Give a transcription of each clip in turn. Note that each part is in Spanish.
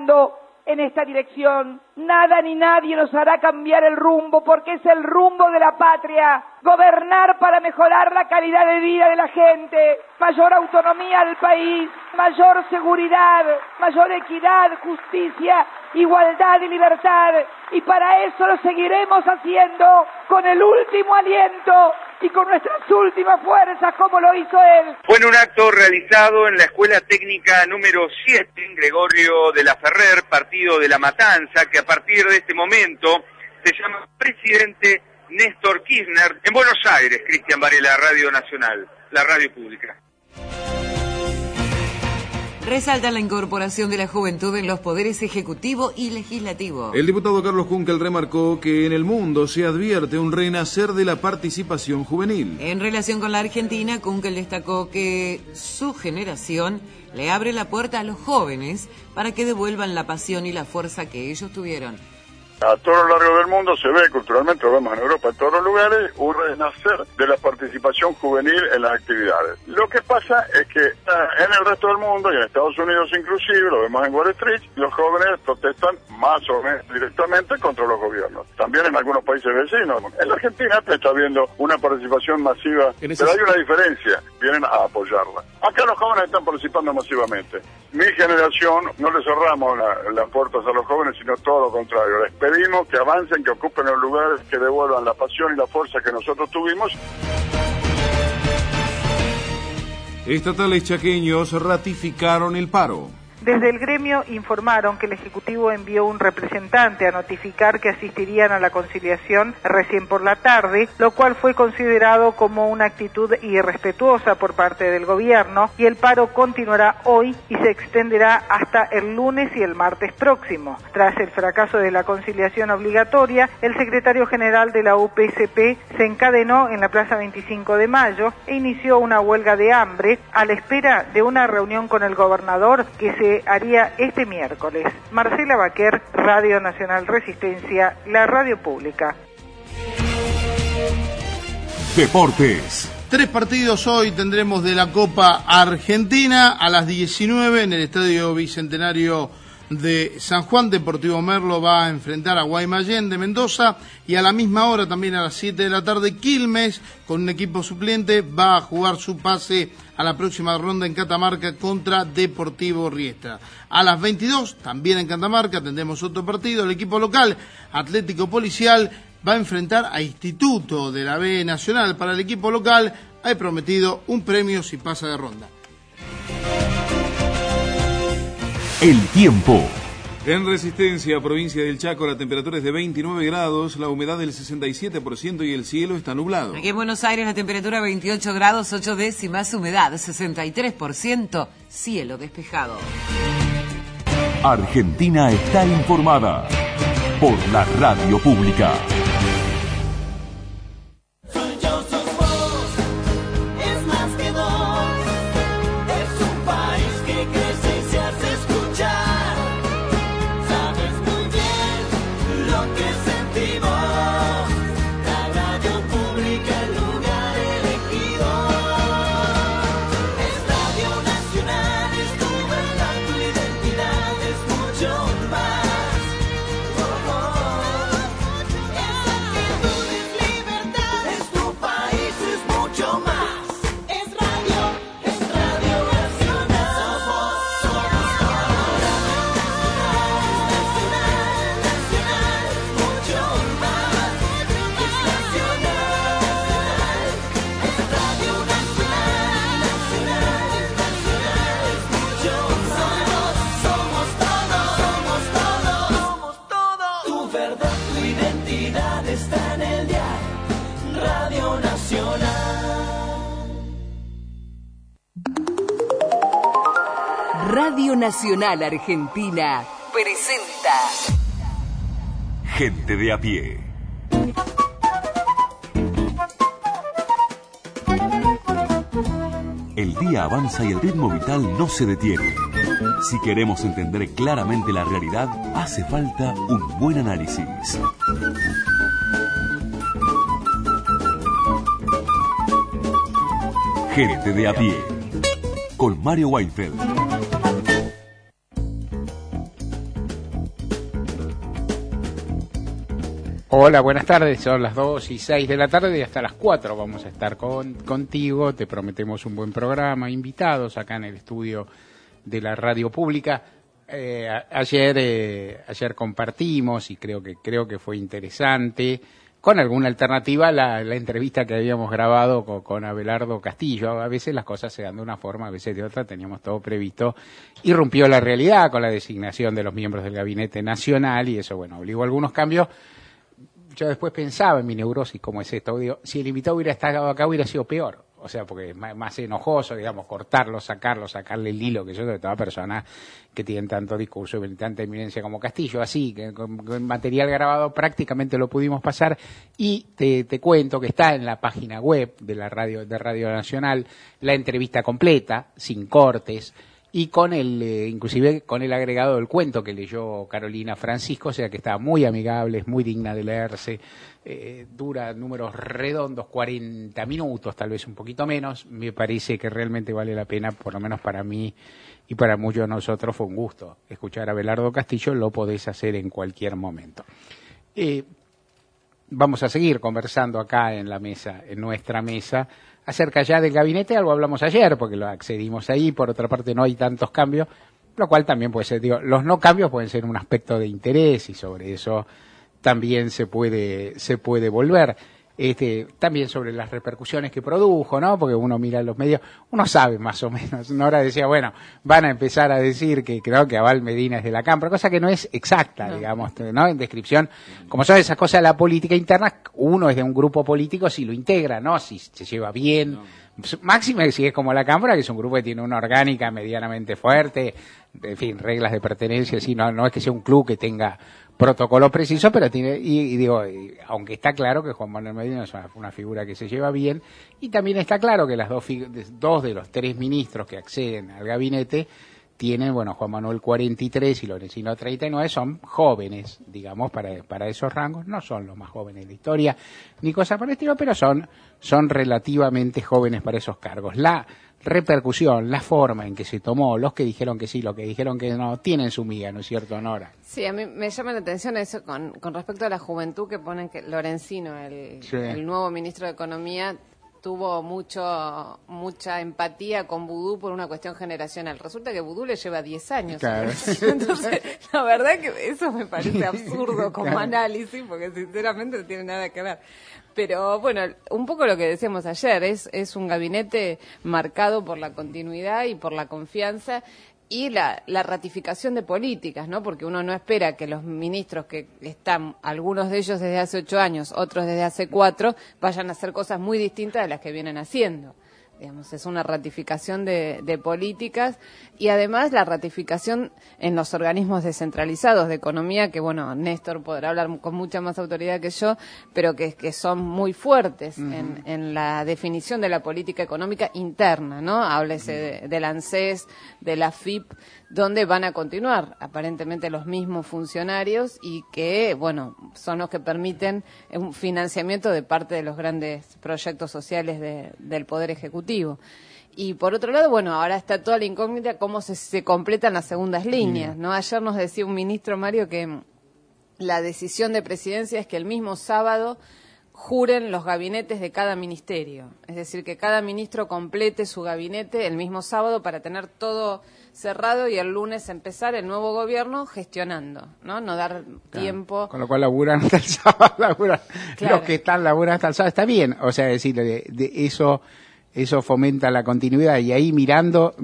avanzando en esta dirección. Nada ni nadie nos hará cambiar el rumbo, porque es el rumbo de la patria. Gobernar para mejorar la calidad de vida de la gente, mayor autonomía al país, mayor seguridad, mayor equidad, justicia, igualdad y libertad. Y para eso lo seguiremos haciendo con el último aliento y con nuestras últimas fuerzas, como lo hizo él. Fue en un acto realizado en la Escuela Técnica número 7, en Gregorio de la Ferrer, partido de La Matanza, que a partir de este momento se llama Presidente Néstor Kirchner, en Buenos Aires. Cristian Varela, Radio Nacional, la radio pública. Resalta la incorporación de la juventud en los poderes ejecutivo y legislativo. El diputado Carlos Kunkel remarcó que en el mundo se advierte un renacer de la participación juvenil. En relación con la Argentina, Kunkel destacó que su generación le abre la puerta a los jóvenes para que devuelvan la pasión y la fuerza que ellos tuvieron. A todo lo largo del mundo se ve culturalmente, lo vemos en Europa, en todos los lugares, un renacer de la participación juvenil en las actividades. Lo que pasa es que en el resto del mundo, y en Estados Unidos inclusive, lo vemos en Wall Street, los jóvenes protestan más o menos directamente contra los gobiernos. También en algunos países vecinos. En la Argentina se está viendo una participación masiva, pero hay una diferencia, vienen a apoyarla. Acá los jóvenes están participando masivamente. Mi generación, no le cerramos las puertas a los jóvenes, sino todo lo contrario. Les pedimos que avancen, que ocupen los lugares, que devuelvan la pasión y la fuerza que nosotros tuvimos. Estatales chaqueños ratificaron el paro. Desde el gremio informaron que el Ejecutivo envió un representante a notificar que asistirían a la conciliación recién por la tarde, lo cual fue considerado como una actitud irrespetuosa por parte del gobierno, y el paro continuará hoy y se extenderá hasta el lunes y el martes próximo. Tras el fracaso de la conciliación obligatoria, el secretario general de la UPCP se encadenó en la Plaza 25 de Mayo e inició una huelga de hambre a la espera de una reunión con el gobernador que se haría este miércoles. Marcela Baquer, Radio Nacional Resistencia, la radio pública. Deportes. 3 partidos hoy tendremos de la Copa Argentina a las 19 en el Estadio Bicentenario de San Juan. Deportivo Merlo va a enfrentar a Guaymallén de Mendoza, y a la misma hora, también a las 7 de la tarde, Quilmes, con un equipo suplente, va a jugar su pase a la próxima ronda en Catamarca contra Deportivo Riestra. A las 22, también en Catamarca, tendremos otro partido. El equipo local, Atlético Policial, va a enfrentar a Instituto de la B Nacional. Para el equipo local, hay prometido un premio si pasa de ronda. El tiempo. En Resistencia, provincia del Chaco, la temperatura es de 29 grados, la humedad del 67% y el cielo está nublado. Aquí en Buenos Aires la temperatura 28 grados, 8 décimas, humedad 63%, cielo despejado. Argentina está informada por la radio pública. Radio Nacional Argentina presenta Gente de a pie. El día avanza y el ritmo vital no se detiene. Si queremos entender claramente la realidad, hace falta un buen análisis. Gente de a pie, con Mario Weinfeld. Hola, buenas tardes, son las 2:06 de la tarde y hasta las 4 vamos a estar contigo, te prometemos un buen programa, invitados acá en el estudio de la radio pública. Ayer compartimos y creo que fue interesante, con alguna alternativa, la entrevista que habíamos grabado con Abelardo Castillo. A veces las cosas se dan de una forma, a veces de otra, teníamos todo previsto. Irrumpió la realidad con la designación de los miembros del Gabinete Nacional y eso, bueno, obligó a algunos cambios. Yo después pensaba en mi neurosis, ¿cómo es esto? Digo, si el invitado hubiera estado acá hubiera sido peor. O sea, porque es más enojoso, digamos, cortarlo, sacarle el hilo, que yo de toda persona que tienen tanto discurso y tanta eminencia como Castillo. Así, que con material grabado prácticamente lo pudimos pasar. Y te cuento que está en la página web de Radio Nacional la entrevista completa, sin cortes, y inclusive con el agregado del cuento que leyó Carolina Francisco, o sea que está muy amigable, es muy digna de leerse, dura números redondos, 40 minutos, tal vez un poquito menos. Me parece que realmente vale la pena, por lo menos para mí y para muchos de nosotros fue un gusto escuchar a Abelardo Castillo, lo podés hacer en cualquier momento. Vamos a seguir conversando acá en nuestra mesa, acerca ya del gabinete. Algo hablamos ayer, porque lo accedimos ahí, por otra parte no hay tantos cambios, lo cual también puede ser, los no cambios pueden ser un aspecto de interés y sobre eso también se puede volver. También sobre las repercusiones que produjo, ¿no? Porque uno mira los medios, uno sabe más o menos. Nora decía, bueno, van a empezar a decir que creo que Abal Medina es de la Cámpora, cosa que no es exacta, digamos, ¿no? En descripción, como son esas cosas de la política interna, uno es de un grupo político si lo integra, ¿no? Si se lleva bien. Máxima si es como la Cámpora, que es un grupo que tiene una orgánica medianamente fuerte, en fin, reglas de pertenencia, sí, no es que sea un club que tenga protocolo preciso, pero tiene, aunque está claro que Juan Manuel Medina es una figura que se lleva bien, y también está claro que las dos de los tres ministros que acceden al gabinete tienen, bueno, Juan Manuel 43 y Lorenzino 39, son jóvenes, digamos, para esos rangos. No son los más jóvenes de la historia, ni cosa por el estilo, pero son relativamente jóvenes para esos cargos. La repercusión, la forma en que se tomó, los que dijeron que sí, los que dijeron que no, tienen su miga, ¿no es cierto, Nora? Sí, a mí me llama la atención eso con respecto a la juventud, que ponen que Lorenzino, el nuevo ministro de Economía, tuvo mucha empatía con Vudú por una cuestión generacional. Resulta que Vudú le lleva 10 años. Claro. Entonces, la verdad que eso me parece absurdo como análisis, porque sinceramente no tiene nada que ver. Pero bueno, un poco lo que decíamos ayer, es un gabinete marcado por la continuidad y por la confianza y la ratificación de políticas, ¿no? Porque uno no espera que los ministros que están, algunos de ellos desde hace 8 años, otros desde hace 4, vayan a hacer cosas muy distintas de las que vienen haciendo. Digamos, es una ratificación de políticas y además la ratificación en los organismos descentralizados de economía, que bueno, Néstor podrá hablar con mucha más autoridad que yo, pero que son muy fuertes en la definición de la política económica interna, ¿no? Háblese del ANSES, de la FIP, donde van a continuar aparentemente los mismos funcionarios y que, bueno, son los que permiten un financiamiento de parte de los grandes proyectos sociales del Poder Ejecutivo. Y por otro lado, bueno, ahora está toda la incógnita cómo se completan las segundas líneas, ¿no? Ayer nos decía un ministro, Mario, que la decisión de presidencia es que el mismo sábado juren los gabinetes de cada ministerio. Es decir, que cada ministro complete su gabinete el mismo sábado para tener todo cerrado y el lunes empezar el nuevo gobierno gestionando, ¿no? No dar tiempo. Con lo cual laburan hasta el sábado, los que están laburan hasta el sábado. Está bien, o sea, decir, de eso fomenta la continuidad y ahí mirando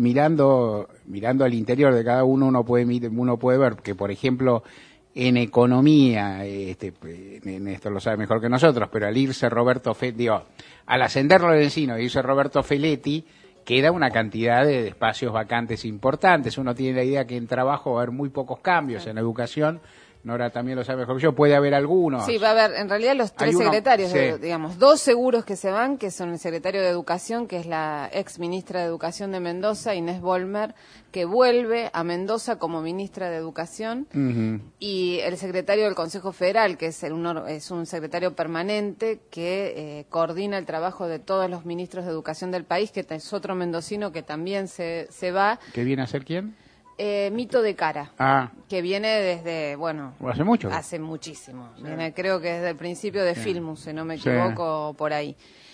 al interior de cada uno puede ver que, por ejemplo, en economía, Néstor lo sabe mejor que nosotros, pero al irse Roberto al ascender Lorenzino e irse Roberto Feletti, queda una cantidad de espacios vacantes importantes. Uno tiene la idea que en trabajo va a haber muy pocos cambios, en educación, Nora también lo sabe mejor que yo, puede haber algunos. Sí, va a haber, en realidad los tres secretarios, digamos, 2 seguros que se van, que son el secretario de Educación, que es la ex ministra de Educación de Mendoza, Inés Volmer, que vuelve a Mendoza como ministra de Educación, y el secretario del Consejo Federal, que es un secretario permanente que coordina el trabajo de todos los ministros de Educación del país, que es otro mendocino que también se va. ¿Qué viene a ser quién? Mito de Cara, que viene desde, bueno, hace mucho. Hace muchísimo. Sí. Viene, creo que desde el principio de Filmus, si no me equivoco, por ahí.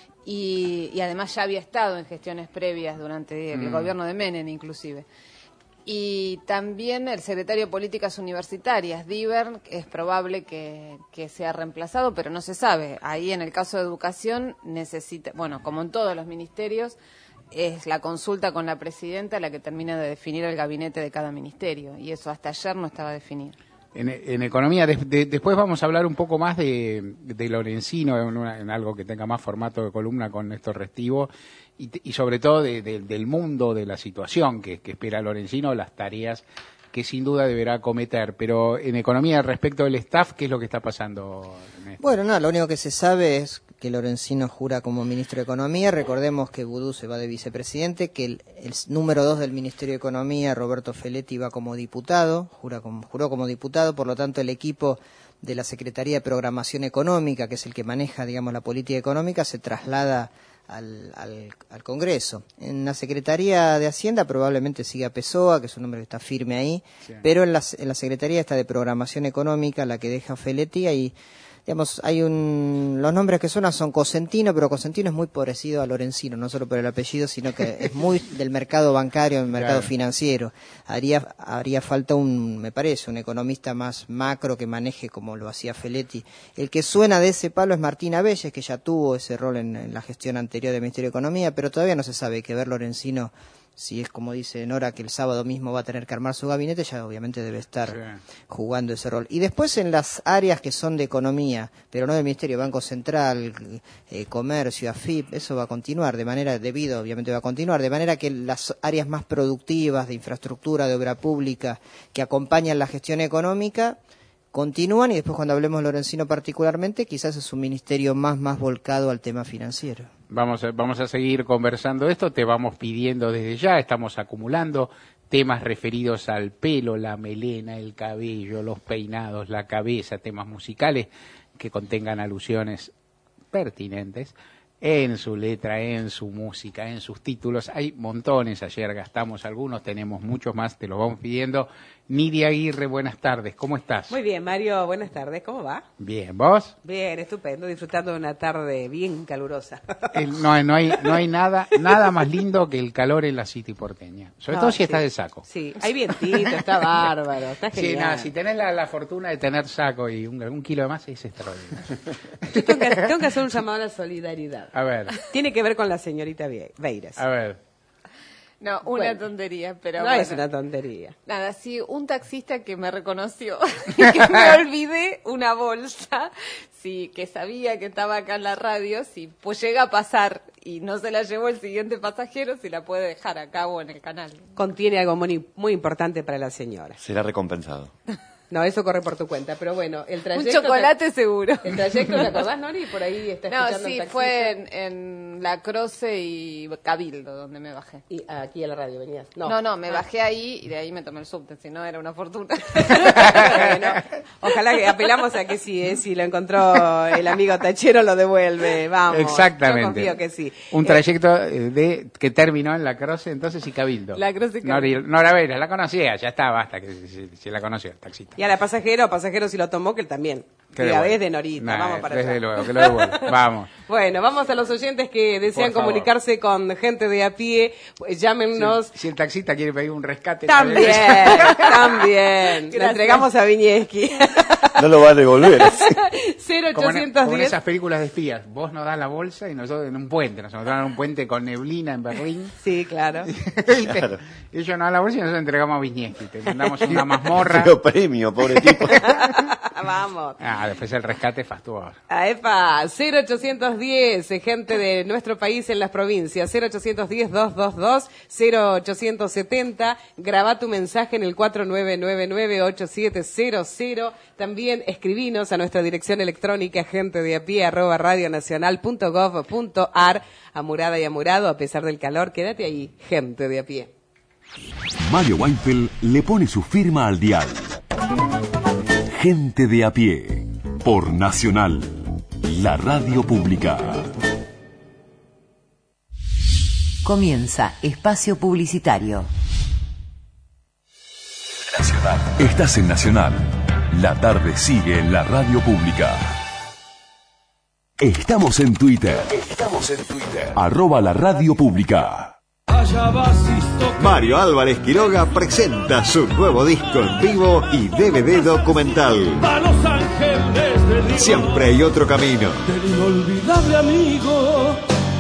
Y además ya había estado en gestiones previas durante el gobierno de Menem, inclusive. Y también el secretario de Políticas Universitarias, Diver, es probable que sea reemplazado, pero no se sabe. Ahí, en el caso de Educación, necesita, bueno, como en todos los ministerios, es la consulta con la presidenta la que termina de definir el gabinete de cada ministerio, y eso hasta ayer no estaba definido. En economía, después vamos a hablar un poco más de Lorenzino, en algo que tenga más formato de columna con Néstor Restivo, y sobre todo del mundo, de la situación que espera Lorenzino, las tareas que sin duda deberá acometer. Pero en economía, respecto del staff, ¿qué es lo que está pasando, Néstor? Bueno, no, lo único que se sabe es que Lorenzino jura como ministro de Economía. Recordemos que Vudú se va de vicepresidente, que el número 2 del Ministerio de Economía, Roberto Feletti, va como diputado, juró como diputado, por lo tanto el equipo de la Secretaría de Programación Económica, que es el que maneja, digamos, la política económica, se traslada al Congreso. En la Secretaría de Hacienda probablemente siga Pessoa, que es un nombre que está firme ahí, pero en la Secretaría esta de Programación Económica, la que deja Feletti, ahí, digamos, los nombres que suenan son Cosentino, pero Cosentino es muy parecido a Lorenzino, no solo por el apellido, sino que es muy del mercado bancario, del mercado financiero. Haría falta me parece, un economista más macro que maneje como lo hacía Feletti. El que suena de ese palo es Martín Abelles, que ya tuvo ese rol en la gestión anterior del Ministerio de Economía, pero todavía no se sabe. Hay que ver Lorenzino, si es como dice Nora, que el sábado mismo va a tener que armar su gabinete, ya obviamente debe estar jugando ese rol. Y después en las áreas que son de economía, pero no del Ministerio, Banco Central, Comercio, AFIP, eso va a continuar obviamente va a continuar, de manera que las áreas más productivas de infraestructura, de obra pública, que acompañan la gestión económica, continúan, y después cuando hablemos de Lorenzino particularmente, quizás es un ministerio más volcado al tema financiero. Vamos a seguir conversando esto, te vamos pidiendo desde ya, estamos acumulando temas referidos al pelo, la melena, el cabello, los peinados, la cabeza, temas musicales que contengan alusiones pertinentes en su letra, en su música, en sus títulos. Hay montones, ayer gastamos algunos, tenemos muchos más, te los vamos pidiendo. Nidia Aguirre, buenas tardes, ¿cómo estás? Muy bien, Mario, buenas tardes, ¿cómo va? Bien, ¿vos? Bien, estupendo, disfrutando de una tarde bien calurosa. No hay nada más lindo que el calor en la City porteña, sobre todo si estás de saco. Sí, hay vientito, está bárbaro, está genial. Sí, si tenés la fortuna de tener saco y un kilo de más, es extraordinario. Yo tengo que hacer un llamado a la solidaridad. A ver. Tiene que ver con la señorita Beiras. A ver. No, una tontería, pero no es una tontería. Nada, sí, un taxista que me reconoció y que me olvidé una bolsa, sí, que sabía que estaba acá en la radio, si pues llega a pasar y no se la llevó el siguiente pasajero, si la puede dejar acá o en el canal. Contiene algo muy importante para la señora. Será recompensado. No, eso corre por tu cuenta, pero bueno, el trayecto... Un chocolate seguro. ¿El trayecto te acordás, Nori? Por ahí está escuchando el taxista. No, sí, fue en La Croce y Cabildo, donde me bajé. ¿Y aquí a la radio venías? No, me bajé ahí y de ahí me tomé el subte, si no era una fortuna. Bueno, ojalá que apelamos a que sí, si lo encontró el amigo tachero lo devuelve, vamos. Exactamente. Yo confío que sí. Un trayecto que terminó en La Croce entonces y Cabildo. La Croce y Cabildo. Nora Vera, la conocía, ya está, basta que si la conoció el taxista. Y a la pasajero si lo tomó, que él también. Que a vez de Norita, vamos para allá. Desde luego, que lo devuelva, vamos. Bueno, vamos a los oyentes que desean comunicarse con gente de a pie, pues llámenos. Si el taxista quiere pedir un rescate. También. Le entregamos a Viñeski. No lo va a devolver. 0810. Como en esas películas de espías. Vos nos das la bolsa y nosotros en un puente. Nos encontramos en un puente con neblina en Berlín. Sí, claro. Claro. Ellos nos dan la bolsa y nosotros entregamos a Viñeski. Te mandamos una mazmorra. Pero premio, pobre tipo. Vamos. Después el rescate fastuoso. AEPA, 0810, gente de nuestro país en las provincias, 0810-222-0870, graba tu mensaje en el 4999-8700, también escribinos a nuestra dirección electrónica gentedeapie@radionacional.gov.ar, amurada y amurado, a pesar del calor, quédate ahí, gente de a pie. Mario Weinfeld le pone su firma al dial. Gente de a pie, por Nacional, la radio pública. Comienza Espacio Publicitario. Estás en Nacional. La tarde sigue en la radio pública. Estamos en Twitter. @la radio pública. Mario Álvarez Quiroga presenta su nuevo disco en vivo y DVD documental. Siempre hay otro camino. Del inolvidable amigo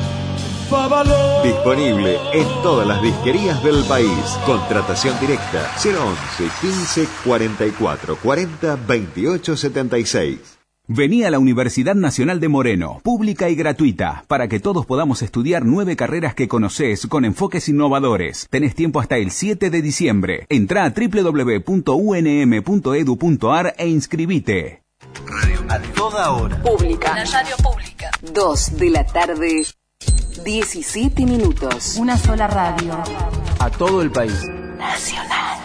Disponible en todas las disquerías del país. Contratación directa 011 15 44 40 28 76. Vení a la Universidad Nacional de Moreno, pública y gratuita, para que todos podamos estudiar 9 carreras que conocés con enfoques innovadores. Tenés tiempo hasta el 7 de diciembre. Entrá a www.unm.edu.ar e inscribite. Radio a toda hora. Pública. La radio pública. 2 de la tarde, 17 minutos. Una sola radio. A todo el país. Nacional.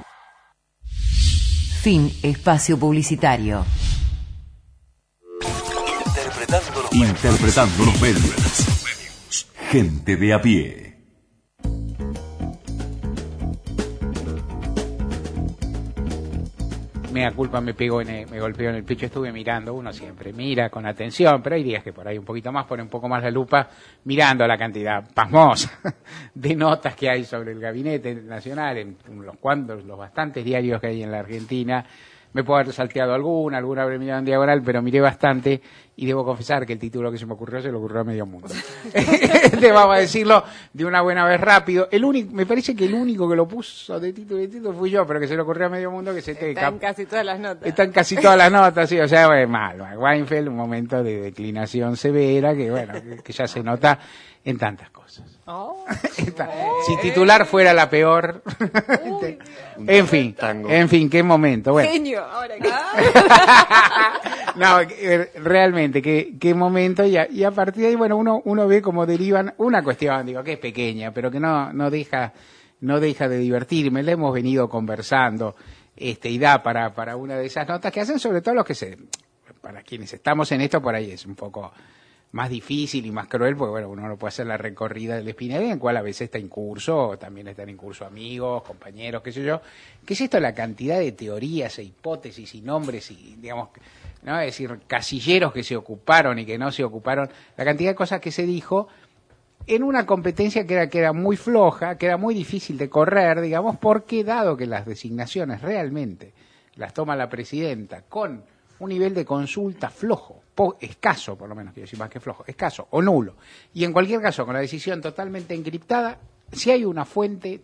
Fin espacio publicitario. Interpretando los medios. Gente de a pie. Mea culpa me golpeó en el pecho. Estuve mirando, uno siempre mira con atención, pero hay días que por ahí un poquito más, pone un poco más la lupa, mirando la cantidad pasmosa de notas que hay sobre el gabinete nacional, en los bastantes diarios que hay en la Argentina. Me puedo haber salteado alguna habré mirado en diagonal, pero miré bastante y debo confesar que el título que se me ocurrió a medio mundo. Vamos a decirlo de una buena vez rápido. Me parece que el único que lo puso de título fui yo, pero que se le ocurrió a medio mundo que Están casi todas las notas. Están casi todas las notas, sí, o sea, mal. Weinfeld, un momento de declinación severa que ya se nota en tantas cosas. Si titular fuera la peor. En fin, qué momento. Bueno. Genio, ahora que... No, realmente, qué momento. Y a partir de ahí, bueno, uno ve cómo derivan una cuestión, que es pequeña, pero que no deja de divertirme. La hemos venido conversando, y da para una de esas notas que hacen sobre todo para quienes estamos en esto, por ahí es un poco más difícil y más cruel, porque bueno, uno no puede hacer la recorrida del Spinelli, en el cual a veces está en curso, o también están en curso amigos, compañeros, qué sé yo. ¿Qué es esto? La cantidad de teorías e hipótesis y nombres y, digamos, ¿no? Es decir, casilleros que se ocuparon y que no se ocuparon, la cantidad de cosas que se dijo en una competencia que era muy floja, que era muy difícil de correr, digamos, porque dado que las designaciones realmente las toma la presidenta con un nivel de consulta flojo, escaso, por lo menos, quiero decir más que flojo, escaso o nulo. Y en cualquier caso, con la decisión totalmente encriptada, si hay una fuente,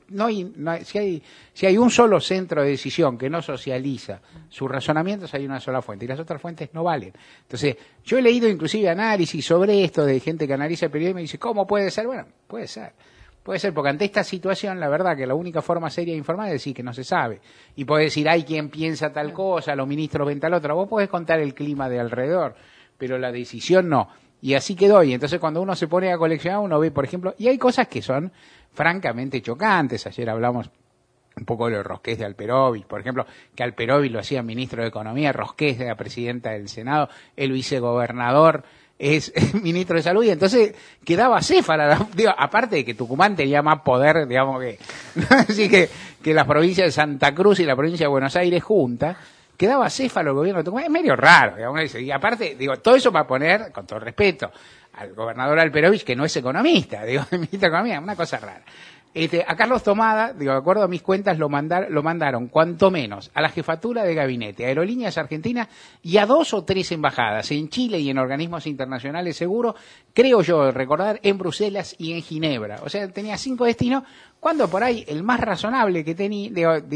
si hay un solo centro de decisión que no socializa sus razonamientos, hay una sola fuente, y las otras fuentes no valen. Entonces, yo he leído inclusive análisis sobre esto de gente que analiza el periodismo y dice, ¿cómo puede ser? Bueno, puede ser, porque ante esta situación, la verdad que la única forma seria de informar es decir que no se sabe. Y puede decir, hay quien piensa tal cosa, los ministros ven tal otra. Vos podés contar el clima de alrededor, pero la decisión no. Y así quedó. Y entonces cuando uno se pone a coleccionar, uno ve, por ejemplo, y hay cosas que son francamente chocantes. Ayer hablamos un poco de los Rosqués de Alperovich, por ejemplo, que Alperovich lo hacía ministro de Economía, Rosqués era presidenta del Senado, el vicegobernador es ministro de Salud, y entonces quedaba céfala, aparte de que Tucumán tenía más poder, digamos que, así que las provincias de Santa Cruz y la provincia de Buenos Aires juntas, quedaba céfalo el gobierno de Tucumán, es medio raro, digamos, y aparte, todo eso para poner, con todo respeto, al gobernador Alperovich, que no es economista, el ministro de Economía, una cosa rara. A Carlos Tomada, de acuerdo a mis cuentas, lo mandaron cuanto menos a la jefatura de gabinete, a Aerolíneas Argentinas y a 2 o 3 embajadas en Chile y en organismos internacionales seguro, creo yo recordar, en Bruselas y en Ginebra. O sea, tenía 5 destinos, cuando por ahí el más razonable que tenía,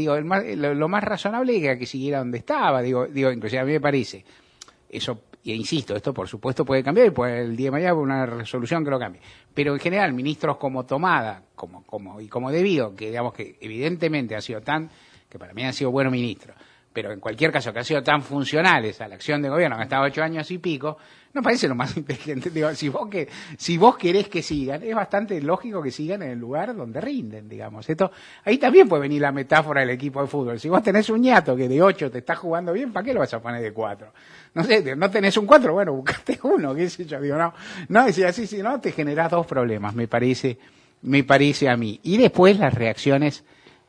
lo más razonable era que siguiera donde estaba, inclusive a mí me parece. Eso, y insisto, esto por supuesto puede cambiar y puede el día de mañana una resolución que lo cambie. Pero en general, ministros como Tomada, como debido, que digamos que evidentemente han sido que para mí han sido buenos ministros, pero en cualquier caso que han sido tan funcionales a la acción de gobierno, que han estado 8 años y pico, no parece lo más inteligente. Si vos querés que sigan, es bastante lógico que sigan en el lugar donde rinden, digamos. Ahí también puede venir la metáfora del equipo de fútbol. Si vos tenés un ñato que de 8 te está jugando bien, ¿para qué lo vas a poner de 4? No sé, no tenés un 4, bueno, buscaste uno, qué sé yo, si así, si no, te generás 2 problemas, me parece a mí. Y después las reacciones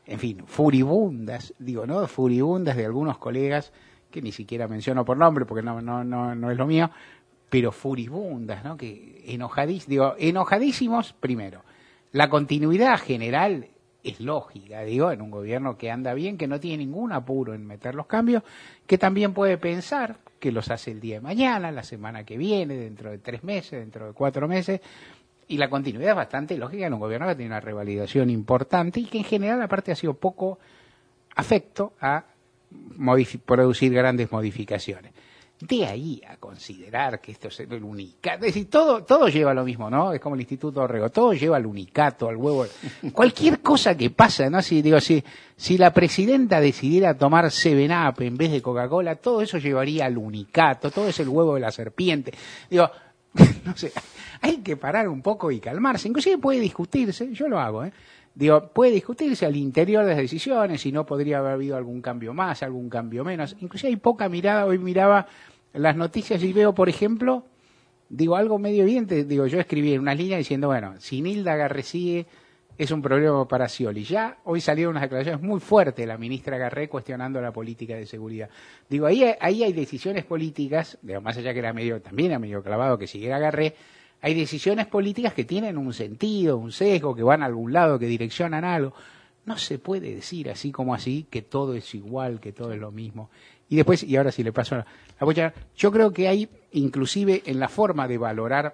en fin, furibundas, digo, ¿no? Furibundas de algunos colegas, que ni siquiera menciono por nombre porque no es lo mío, pero furibundas, ¿no? Que enojadísimos, primero. La continuidad general es lógica, digo, en un gobierno que anda bien, que no tiene ningún apuro en meter los cambios, que también puede pensar que los hace el día de mañana, la semana que viene, dentro de 3 meses, dentro de 4 meses, y la continuidad es bastante lógica en un gobierno que tiene una revalidación importante y que en general aparte ha sido poco afecto a producir grandes modificaciones. De ahí a considerar que esto es el unicato, es decir, todo lleva a lo mismo, ¿no? Es como el Instituto Orrego, todo lleva al unicato, al huevo. Cualquier cosa que pasa, ¿no? Si la presidenta decidiera tomar 7-Up en vez de Coca-Cola, todo eso llevaría al unicato, todo es el huevo de la serpiente. Digo, no sé, hay que parar un poco y calmarse. Inclusive puede discutirse, yo lo hago, puede discutirse al interior de las decisiones, si no podría haber habido algún cambio más, algún cambio menos. Inclusive hay poca mirada, hoy miraba las noticias y veo, por ejemplo, algo medio evidente, yo escribí en unas líneas diciendo, bueno, si Nilda Garré sigue, es un problema para Scioli. Ya hoy salieron unas declaraciones muy fuertes de la ministra Garré cuestionando la política de seguridad. Ahí hay decisiones políticas, más allá que también era medio clavado que siguiera Garré, hay decisiones políticas que tienen un sentido, un sesgo, que van a algún lado, que direccionan algo. No se puede decir así como así que todo es igual, que todo es lo mismo. Y después, y ahora sí le paso la bocha, yo creo que hay, inclusive en la forma de valorar,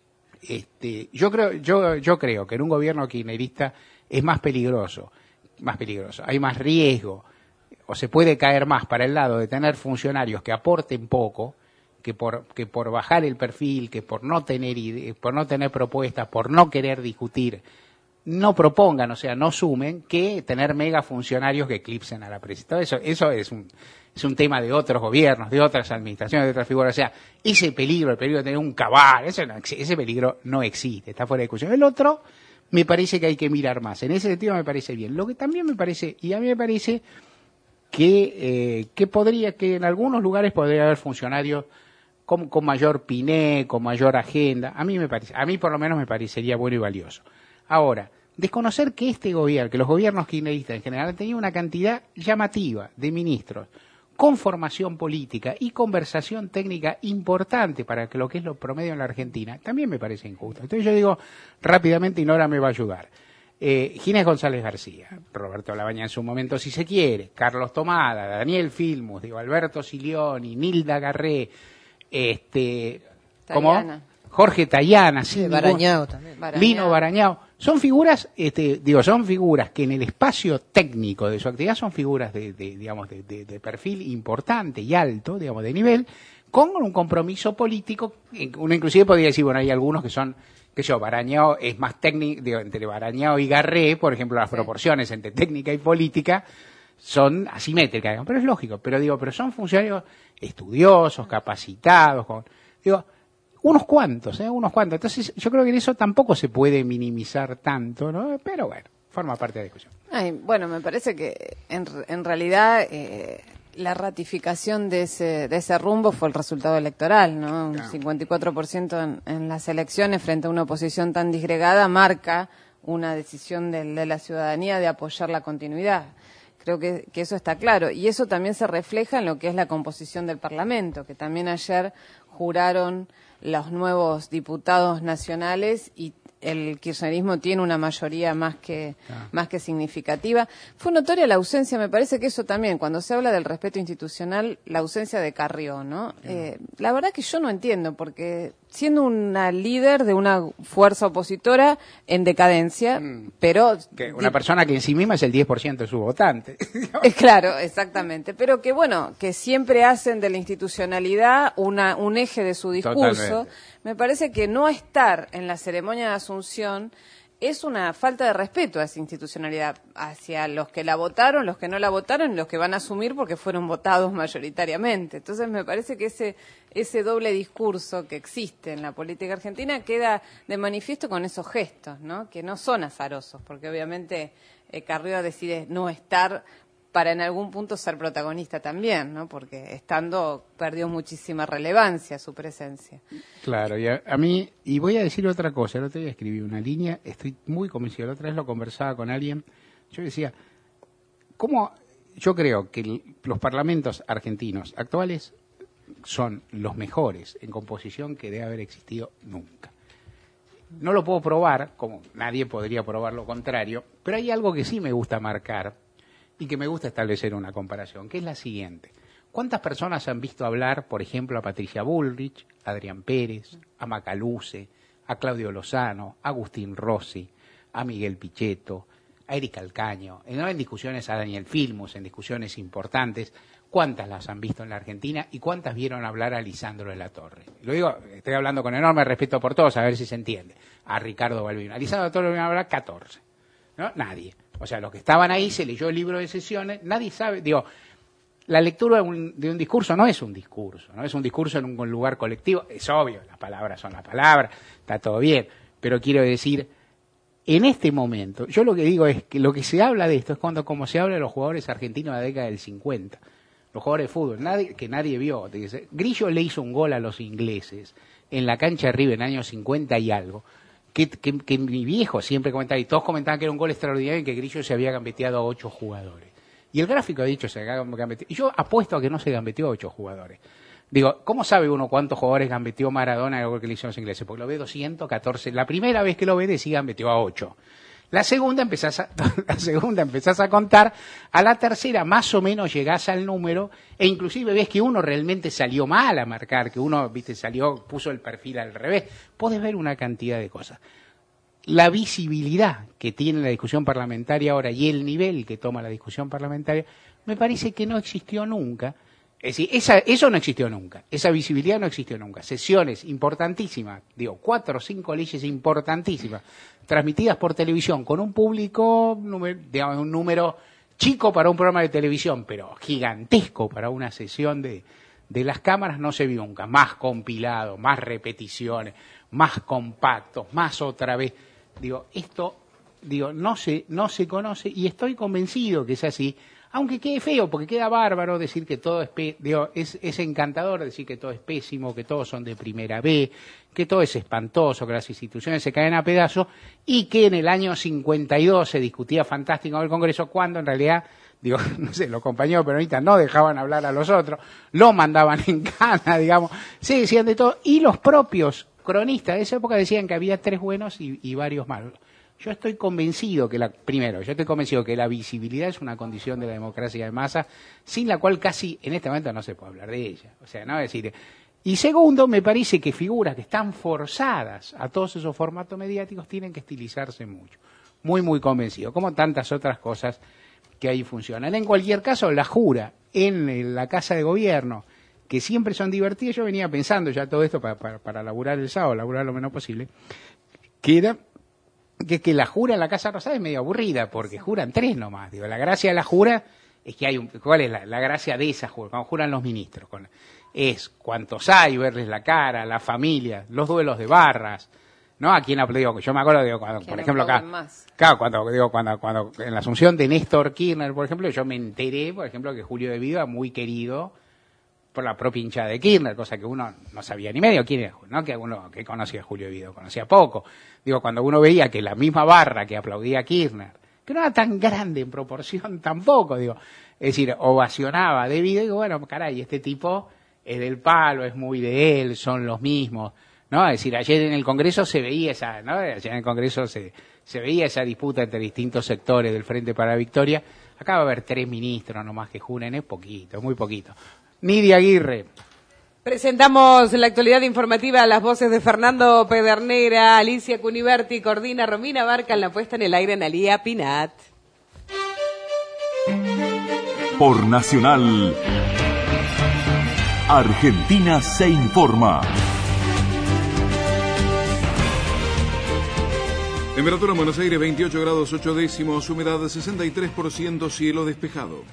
yo creo que en un gobierno kirchnerista es más peligroso, hay más riesgo, o se puede caer más para el lado de tener funcionarios que aporten poco, que por bajar el perfil, que por no tener propuestas, por no querer discutir, no propongan, o sea, no sumen, que tener mega funcionarios que eclipsen a la presidencia. Eso es un tema de otros gobiernos, de otras administraciones, de otras figuras. O sea, el peligro de tener un cabal, ese peligro no existe, está fuera de discusión. El otro, me parece que hay que mirar más. En ese sentido me parece bien. Lo que también me parece, y a mí me parece que en algunos lugares podría haber funcionarios con mayor piné, con mayor agenda. A mí por lo menos me parecería bueno y valioso. Ahora, desconocer que que los gobiernos kirchneristas en general han tenido una cantidad llamativa de ministros con formación política y conversación técnica importante para lo que es lo promedio en la Argentina, también me parece injusto. Entonces yo digo rápidamente, y Nora me va a ayudar. Ginés González García, Roberto Labaña en su momento si se quiere, Carlos Tomada, Daniel Filmus, Alberto Silioni, Nilda Garré, Jorge Tayana, Barañao también. Lino Barañao. Son figuras, son figuras que en el espacio técnico de su actividad son figuras de perfil importante y alto, de nivel, con un compromiso político. Uno inclusive podría decir, bueno, hay algunos que son, Barañao es más técnico, entre Barañao y Garré, por ejemplo, las proporciones entre técnica y política son asimétricas, pero es lógico, pero son funcionarios estudiosos, capacitados, unos cuantos. Entonces, yo creo que en eso tampoco se puede minimizar tanto, ¿no? Pero bueno, forma parte de la discusión. Bueno, me parece que en realidad la ratificación de ese rumbo fue el resultado electoral, ¿no? Un 54% en las elecciones frente a una oposición tan disgregada marca una decisión de la ciudadanía de apoyar la continuidad. Creo que eso está claro. Y eso también se refleja en lo que es la composición del Parlamento, que también ayer juraron los nuevos diputados nacionales y el kirchnerismo tiene una mayoría más que significativa. Fue notoria la ausencia, me parece que eso también, cuando se habla del respeto institucional, la ausencia de Carrió, ¿no? La verdad que yo no entiendo, porque siendo una líder de una fuerza opositora en decadencia, pero... Que una persona que en sí misma es el 10% de sus votantes. Claro, exactamente, pero que bueno, que siempre hacen de la institucionalidad un eje de su discurso. Totalmente. Me parece que no estar en la ceremonia de Asunción es una falta de respeto a esa institucionalidad hacia los que la votaron, los que no la votaron y los que van a asumir porque fueron votados mayoritariamente. Entonces me parece que ese doble discurso que existe en la política argentina queda de manifiesto con esos gestos, ¿no? Que no son azarosos, porque obviamente Carrió decide no estar para en algún punto ser protagonista también, ¿no? Porque estando perdió muchísima relevancia su presencia. Claro, y a mí, y voy a decir otra cosa, el otro día escribí una línea, estoy muy convencido, la otra vez lo conversaba con alguien, yo decía, ¿cómo? Yo creo que los parlamentos argentinos actuales son los mejores en composición que debe haber existido nunca. No lo puedo probar, como nadie podría probar lo contrario, pero hay algo que sí me gusta marcar y que me gusta establecer una comparación, que es la siguiente. ¿Cuántas personas han visto hablar, por ejemplo, a Patricia Bullrich, a Adrián Pérez, a Macaluce, a Claudio Lozano, a Agustín Rossi, a Miguel Pichetto, a Erika Alcaño, en discusiones a Daniel Filmus, en discusiones importantes? ¿Cuántas las han visto en la Argentina y cuántas vieron hablar a Lisandro de la Torre? Lo digo, estoy hablando con enorme respeto por todos, a ver si se entiende. A Ricardo Balbino. A Lisandro de la Torre vieron hablar 14. ¿No? Nadie. O sea, los que estaban ahí, se leyó el libro de sesiones, nadie sabe. Digo, la lectura de un discurso no es un discurso, no es un discurso en un lugar colectivo. Es obvio, las palabras son las palabras, está todo bien. Pero quiero decir, en este momento, yo lo que digo es que lo que se habla de esto es como se habla de los jugadores argentinos de la década del 50. Los jugadores de fútbol, que nadie vio. Grillo le hizo un gol a los ingleses en la cancha de River en el año 50 y algo, que mi viejo siempre comentaba, y todos comentaban que era un gol extraordinario y que Grillo se había gambeteado a 8 jugadores. Y el gráfico ha dicho se gambeteó. Y yo apuesto a que no se gambeteó a 8 jugadores. Digo, ¿cómo sabe uno cuántos jugadores gambeteó Maradona en el gol que le hicieron los ingleses? Porque lo ve 214. La primera vez que lo ve decía gambeteó a 8. La segunda empezás a contar, a la tercera más o menos llegás al número, e inclusive ves que uno realmente salió mal a marcar, que uno, puso el perfil al revés. Podés ver una cantidad de cosas. La visibilidad que tiene la discusión parlamentaria ahora y el nivel que toma la discusión parlamentaria, me parece que no existió nunca. Es decir, eso no existió nunca, esa visibilidad no existió nunca. Sesiones importantísimas, 4 o 5 leyes importantísimas, transmitidas por televisión con un público, digamos, un número chico para un programa de televisión, pero gigantesco para una sesión de las cámaras, no se vio nunca. Más compilado, más repeticiones, más compactos, más otra vez. Esto no se conoce y estoy convencido que es así. Aunque quede feo, porque queda bárbaro decir que todo es encantador decir que todo es pésimo, que todos son de primera B, que todo es espantoso, que las instituciones se caen a pedazos, y que en el año 52 se discutía fantástico en el Congreso, cuando en realidad, los compañeros peronistas no dejaban hablar a los otros, lo mandaban en cana, se decían de todo, y los propios cronistas de esa época decían que había 3 buenos y varios malos. Yo estoy convencido que la visibilidad es una condición de la democracia de masa, sin la cual casi en este momento no se puede hablar de ella. O sea, no decir. Y segundo, me parece que figuras que están forzadas a todos esos formatos mediáticos tienen que estilizarse mucho. Muy, muy convencido, como tantas otras cosas que ahí funcionan. En cualquier caso, la jura en la Casa de Gobierno, que siempre son divertidas, yo venía pensando ya todo esto para laburar el sábado, laburar lo menos posible, que era que la jura en la Casa Rosada es medio aburrida, porque juran 3 nomás. La gracia de la jura es que ¿cuál es la gracia de esa jura? Cuando juran los ministros, es cuántos hay, verles la cara, la familia, los duelos de barras, ¿no? A quién aplaudió. Yo me acuerdo, cuando, por ejemplo, cuando en la asunción de Néstor Kirchner, por ejemplo, yo me enteré, por ejemplo, que Julio de Vido era muy querido por la propia hinchada de Kirchner, cosa que uno no sabía ni medio quién era, ¿no? Que conocía a Julio de Vido, conocía poco. Cuando uno veía que la misma barra que aplaudía a Kirchner, que no era tan grande en proporción tampoco, es decir, ovacionaba de Vido, bueno, caray, este tipo es del palo, es muy de él, son los mismos, ¿no? Es decir, ayer en el Congreso se veía se veía esa disputa entre distintos sectores del Frente para la Victoria. Acá va a haber 3 ministros nomás que juren, es poquito, es muy poquito. Nidia Aguirre. Presentamos la actualidad informativa a las voces de Fernando Pedernera, Alicia Cuniverti, coordina Romina Barca, en la puesta en el aire Analía Pinat. Por Nacional, Argentina se informa. Temperatura en Buenos Aires 28 grados 8 décimos, humedad 63%, cielo despejado.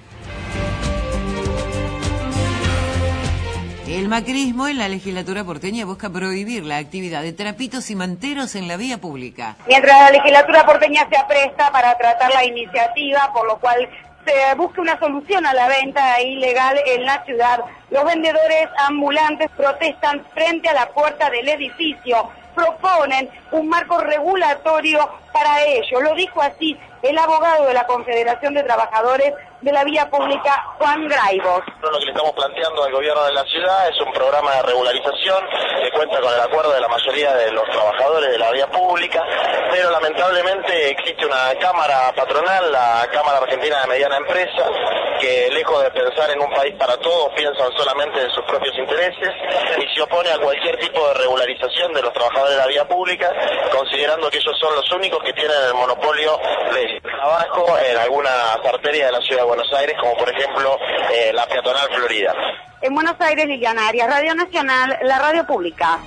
El macrismo en la legislatura porteña busca prohibir la actividad de trapitos y manteros en la vía pública. Mientras la legislatura porteña se apresta para tratar la iniciativa, por lo cual se busca una solución a la venta ilegal en la ciudad, los vendedores ambulantes protestan frente a la puerta del edificio. Proponen un marco regulatorio para ello. Lo dijo así el abogado de la Confederación de Trabajadores de la Vía Pública, Juan Graibos. Lo que le estamos planteando al gobierno de la ciudad es un programa de regularización que cuenta con el acuerdo de la mayoría de los trabajadores de la vía pública, pero lamentablemente existe una cámara patronal, la Cámara Argentina de Mediana Empresa, que lejos de pensar en un país para todos, piensan solamente en sus propios intereses y se opone a cualquier tipo de regularización de los trabajadores de la vía pública, considerando que ellos son los únicos que tienen el monopolio del trabajo en algunas arterias de la ciudad de Buenos Aires, como por ejemplo la peatonal Florida. En Buenos Aires, Liliana Arias, Radio Nacional, la radio pública.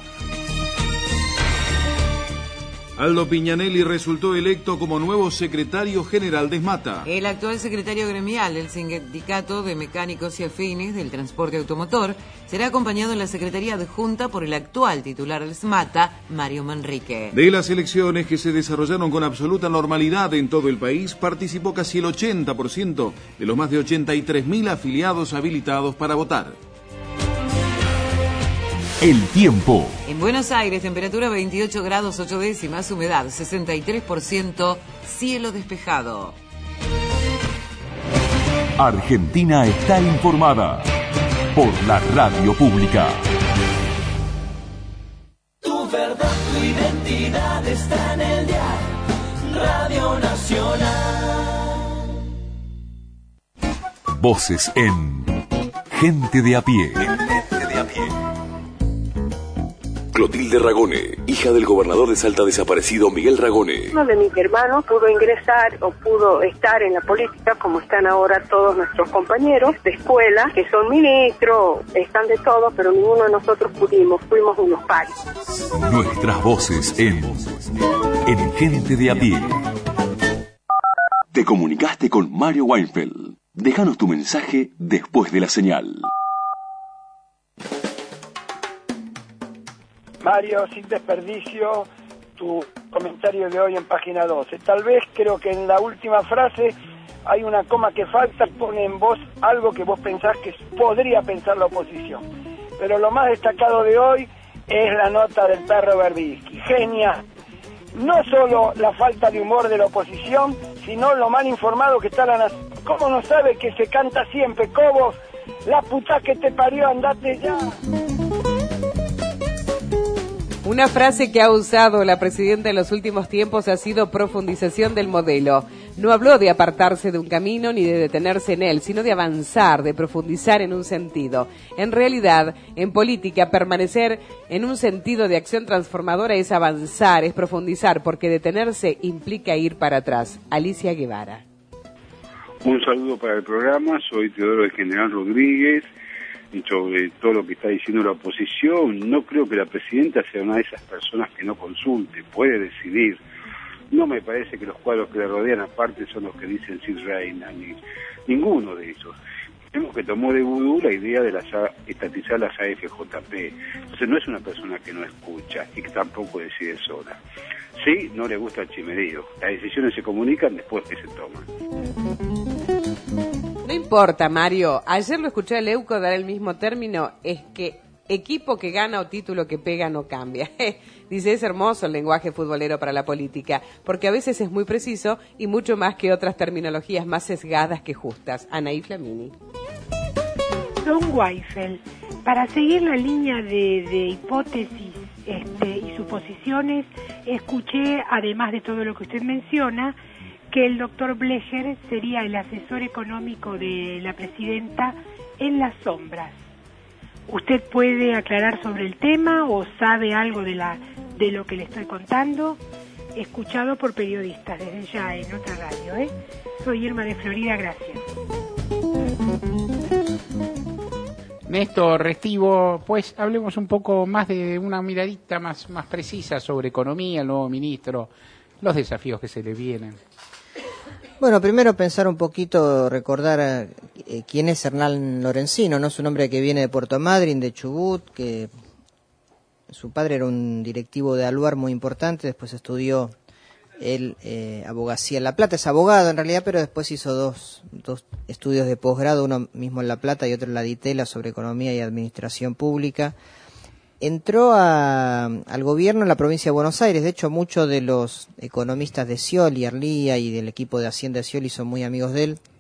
Aldo Piñanelli resultó electo como nuevo secretario general de SMATA. El actual secretario gremial del Sindicato de Mecánicos y Afines del Transporte Automotor será acompañado en la Secretaría Adjunta por el actual titular del SMATA, Mario Manrique. De las elecciones que se desarrollaron con absoluta normalidad en todo el país, participó casi el 80% de los más de 83.000 afiliados habilitados para votar. El tiempo. En Buenos Aires, temperatura 28 grados 8 décimas, humedad 63%, cielo despejado. Argentina está informada por la radio pública. Tu verdad, tu identidad está en el dial Radio Nacional. Voces en Gente de a pie. Clotilde Ragone, hija del gobernador de Salta desaparecido Miguel Ragone. Uno de mis hermanos pudo ingresar o pudo estar en la política como están ahora todos nuestros compañeros de escuela, que son ministros, están de todo, pero ninguno de nosotros fuimos unos pares. Nuestras voces en Gente de a pie. Te comunicaste con Mario Weinfeld. Déjanos tu mensaje después de la señal. Mario, sin desperdicio, tu comentario de hoy en página 12. Tal vez creo que en la última frase hay una coma que falta, pone en voz algo que vos pensás que podría pensar la oposición. Pero lo más destacado de hoy es la nota del perro Berbisky. Genial. No solo la falta de humor de la oposición, sino lo mal informado que está la nación. ¿Cómo no sabe que se canta siempre? Cobos, la puta que te parió, andate ya. Una frase que ha usado la presidenta en los últimos tiempos ha sido profundización del modelo. No habló de apartarse de un camino ni de detenerse en él, sino de avanzar, de profundizar en un sentido. En realidad, en política, permanecer en un sentido de acción transformadora es avanzar, es profundizar, porque detenerse implica ir para atrás. Alicia Guevara. Un saludo para el programa, soy Teodoro de General Rodríguez. Y sobre todo lo que está diciendo la oposición, no creo que la presidenta sea una de esas personas que no consulte, puede decidir. No me parece que los cuadros que le rodean aparte son los que dicen sí reina, ni ninguno de esos. Vemos que tomó de vudú la idea de estatizar las AFJP. Entonces no es una persona que no escucha y que tampoco decide sola. Sí, no le gusta el chimerío. Las decisiones se comunican después que se toman. No importa, Mario. Ayer lo escuché a Leuco dar el mismo término, es que equipo que gana o título que pega no cambia. Dice, es hermoso el lenguaje futbolero para la política, porque a veces es muy preciso y mucho más que otras terminologías más sesgadas que justas. Anaí Flamini. Don Weifel, para seguir la línea de hipótesis y suposiciones, escuché, además de todo lo que usted menciona, que el doctor Blecher sería el asesor económico de la presidenta en las sombras. ¿Usted puede aclarar sobre el tema o sabe algo de lo que le estoy contando? Escuchado por periodistas desde ya en otra radio, Soy Irma de Florida, gracias. Néstor Restivo, pues hablemos un poco más de una miradita más precisa sobre economía, el nuevo ministro, los desafíos que se le vienen. Bueno, primero pensar un poquito, recordar quién es Hernán Lorenzino, ¿no? Es un hombre que viene de Puerto Madryn, de Chubut, que su padre era un directivo de Aluar muy importante, después estudió abogacía en La Plata, es abogado en realidad, pero después hizo dos estudios de posgrado, uno mismo en La Plata y otro en la Ditela sobre economía y administración pública. Entró al gobierno en la provincia de Buenos Aires. De hecho, muchos de los economistas de Scioli, Arlía y del equipo de Hacienda de Scioli son muy amigos de él.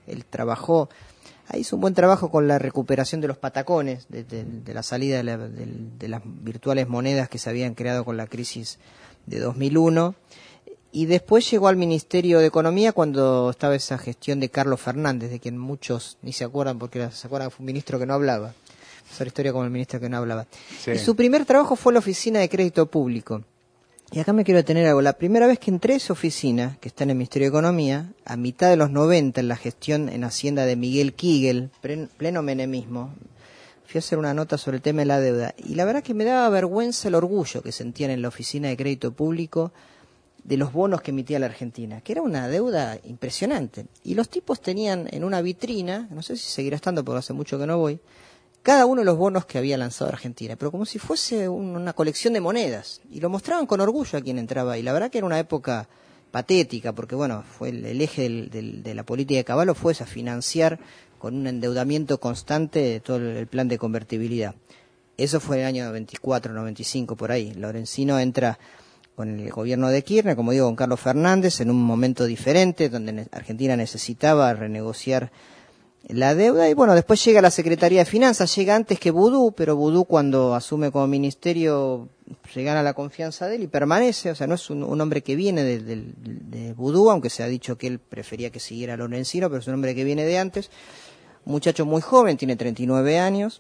Él hizo un buen trabajo con la recuperación de los patacones, de la salida de las virtuales monedas que se habían creado con la crisis de 2001. Y después llegó al Ministerio de Economía cuando estaba esa gestión de Carlos Fernández, de quien muchos ni se acuerdan porque se acuerdan que fue un ministro que no hablaba. Esa historia como el ministro que no hablaba. Sí. Y su primer trabajo fue la Oficina de Crédito Público. Y acá me quiero detener algo. La primera vez que entré a esa oficina, que está en el Ministerio de Economía, a mitad de los 90, en la gestión en Hacienda de Miguel Kigel, pleno menemismo, fui a hacer una nota sobre el tema de la deuda. Y la verdad que me daba vergüenza el orgullo que sentían en la Oficina de Crédito Público de los bonos que emitía la Argentina, que era una deuda impresionante. Y los tipos tenían en una vitrina, no sé si seguirá estando porque hace mucho que no voy, cada uno de los bonos que había lanzado Argentina, pero como si fuese una colección de monedas. Y lo mostraban con orgullo a quien entraba. Y la verdad que era una época patética, porque bueno, fue el eje de la política de Cavallo fue esa, financiar con un endeudamiento constante todo el plan de convertibilidad. Eso fue en el año 94, 95, por ahí. Lorenzino entra con el gobierno de Kirchner, como digo, con Carlos Fernández, en un momento diferente, donde Argentina necesitaba renegociar la deuda. Y bueno, después llega la Secretaría de Finanzas, llega antes que Vudú, pero Vudú cuando asume como ministerio se gana la confianza de él y permanece. O sea, no es un hombre que viene de Vudú, aunque se ha dicho que él prefería que siguiera Lorenzino, pero es un hombre que viene de antes. Un muchacho muy joven, tiene 39 años.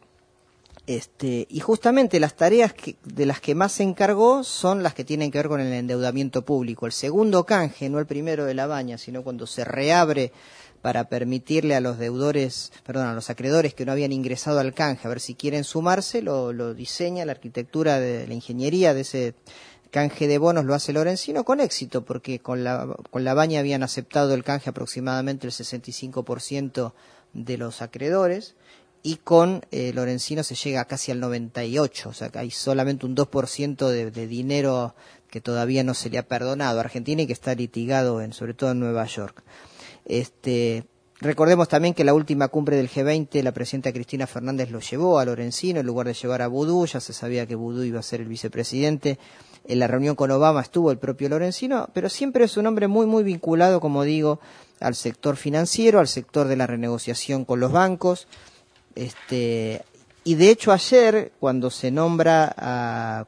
Y justamente las tareas de las que más se encargó son las que tienen que ver con el endeudamiento público. El segundo canje, no el primero de la baña, sino cuando se reabre para permitirle a los a los acreedores que no habían ingresado al canje, a ver si quieren sumarse, lo diseña la arquitectura de la ingeniería de ese canje de bonos, lo hace Lorenzino con éxito, porque con la baña habían aceptado el canje aproximadamente el 65% de los acreedores, y con Lorenzino se llega casi al 98%, o sea que hay solamente un 2% de dinero que todavía no se le ha perdonado a Argentina y que está litigado sobre todo en Nueva York. Recordemos también que la última cumbre del G20, la presidenta Cristina Fernández lo llevó a Lorenzino en lugar de llevar a Vudú. Ya se sabía que Vudú iba a ser el vicepresidente. En la reunión con Obama estuvo el propio Lorenzino, pero siempre es un hombre muy, muy vinculado, como digo, al sector financiero, al sector de la renegociación con los bancos. Y de hecho ayer, cuando se lo nombra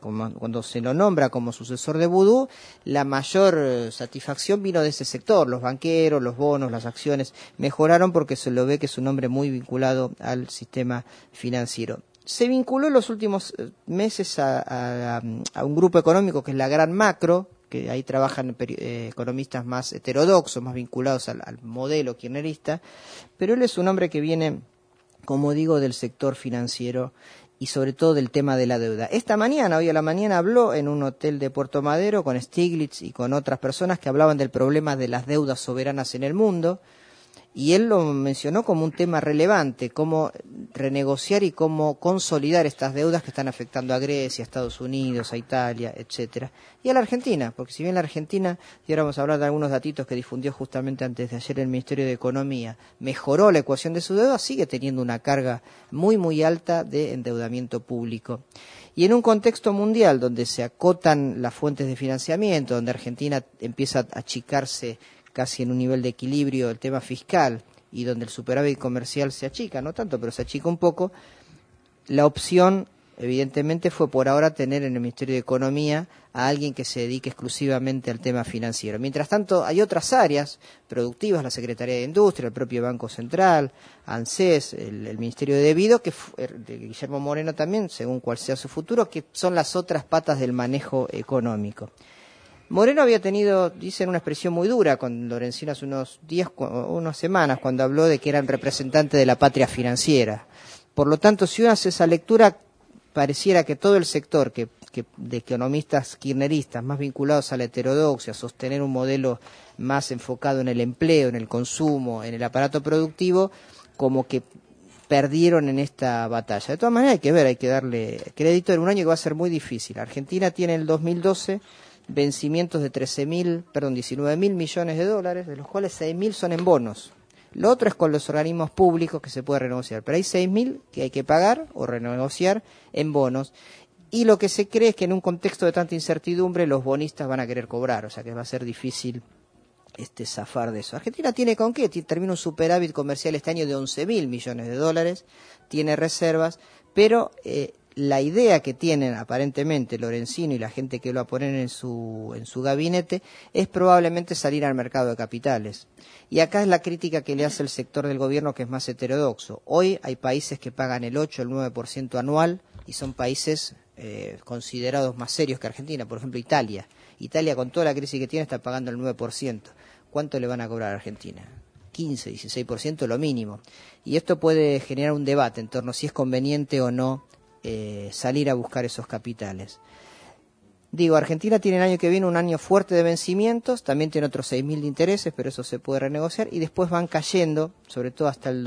como sucesor de Vudú, la mayor satisfacción vino de ese sector. Los banqueros, los bonos, las acciones mejoraron porque se lo ve que es un hombre muy vinculado al sistema financiero. Se vinculó en los últimos meses a un grupo económico que es la Gran Macro, que ahí trabajan economistas más heterodoxos, más vinculados al modelo kirchnerista, pero él es un hombre que viene, como digo, del sector financiero y sobre todo del tema de la deuda. Hoy a la mañana habló en un hotel de Puerto Madero con Stiglitz y con otras personas que hablaban del problema de las deudas soberanas en el mundo, y él lo mencionó como un tema relevante, cómo renegociar y cómo consolidar estas deudas que están afectando a Grecia, a Estados Unidos, a Italia, etcétera, y a la Argentina, porque si bien la Argentina, y ahora vamos a hablar de algunos datitos que difundió justamente antes de ayer el Ministerio de Economía, mejoró la ecuación de su deuda, sigue teniendo una carga muy, muy alta de endeudamiento público. Y en un contexto mundial donde se acotan las fuentes de financiamiento, donde Argentina empieza a achicarse casi en un nivel de equilibrio el tema fiscal y donde el superávit comercial se achica, no tanto, pero se achica un poco, la opción evidentemente fue por ahora tener en el Ministerio de Economía a alguien que se dedique exclusivamente al tema financiero. Mientras tanto, hay otras áreas productivas, la Secretaría de Industria, el propio Banco Central, ANSES, el Ministerio de Debido, de Guillermo Moreno también, según cuál sea su futuro, que son las otras patas del manejo económico. Moreno había tenido, dicen, una expresión muy dura con Lorenzino hace unas semanas, cuando habló de que eran representantes de la patria financiera. Por lo tanto, si uno hace esa lectura, pareciera que todo el sector de economistas kirchneristas, más vinculados a la heterodoxia, a sostener un modelo más enfocado en el empleo, en el consumo, en el aparato productivo, como que perdieron en esta batalla. De todas maneras hay que darle crédito en un año que va a ser muy difícil. Argentina tiene el 2012 vencimientos de 19.000 millones de dólares, de los cuales 6.000 son en bonos. Lo otro es con los organismos públicos que se puede renegociar, pero hay 6.000 que hay que pagar o renegociar en bonos. Y lo que se cree es que en un contexto de tanta incertidumbre los bonistas van a querer cobrar, o sea que va a ser difícil zafar de eso. Argentina tiene con qué, termina un superávit comercial este año de 11.000 millones de dólares, tiene reservas, pero la idea que tienen aparentemente Lorenzino y la gente que lo va a poner en su gabinete es probablemente salir al mercado de capitales. Y acá es la crítica que le hace el sector del gobierno, que es más heterodoxo. Hoy hay países que pagan el 8, el 9% anual y son países considerados más serios que Argentina. Por ejemplo, Italia. Italia, con toda la crisis que tiene, está pagando el 9%. ¿Cuánto le van a cobrar a Argentina? 15, 16% lo mínimo. Y esto puede generar un debate en torno a si es conveniente o no salir a buscar esos capitales. Digo, Argentina tiene el año que viene un año fuerte de vencimientos, también tiene otros 6.000 de intereses, pero eso se puede renegociar, y después van cayendo, sobre todo hasta el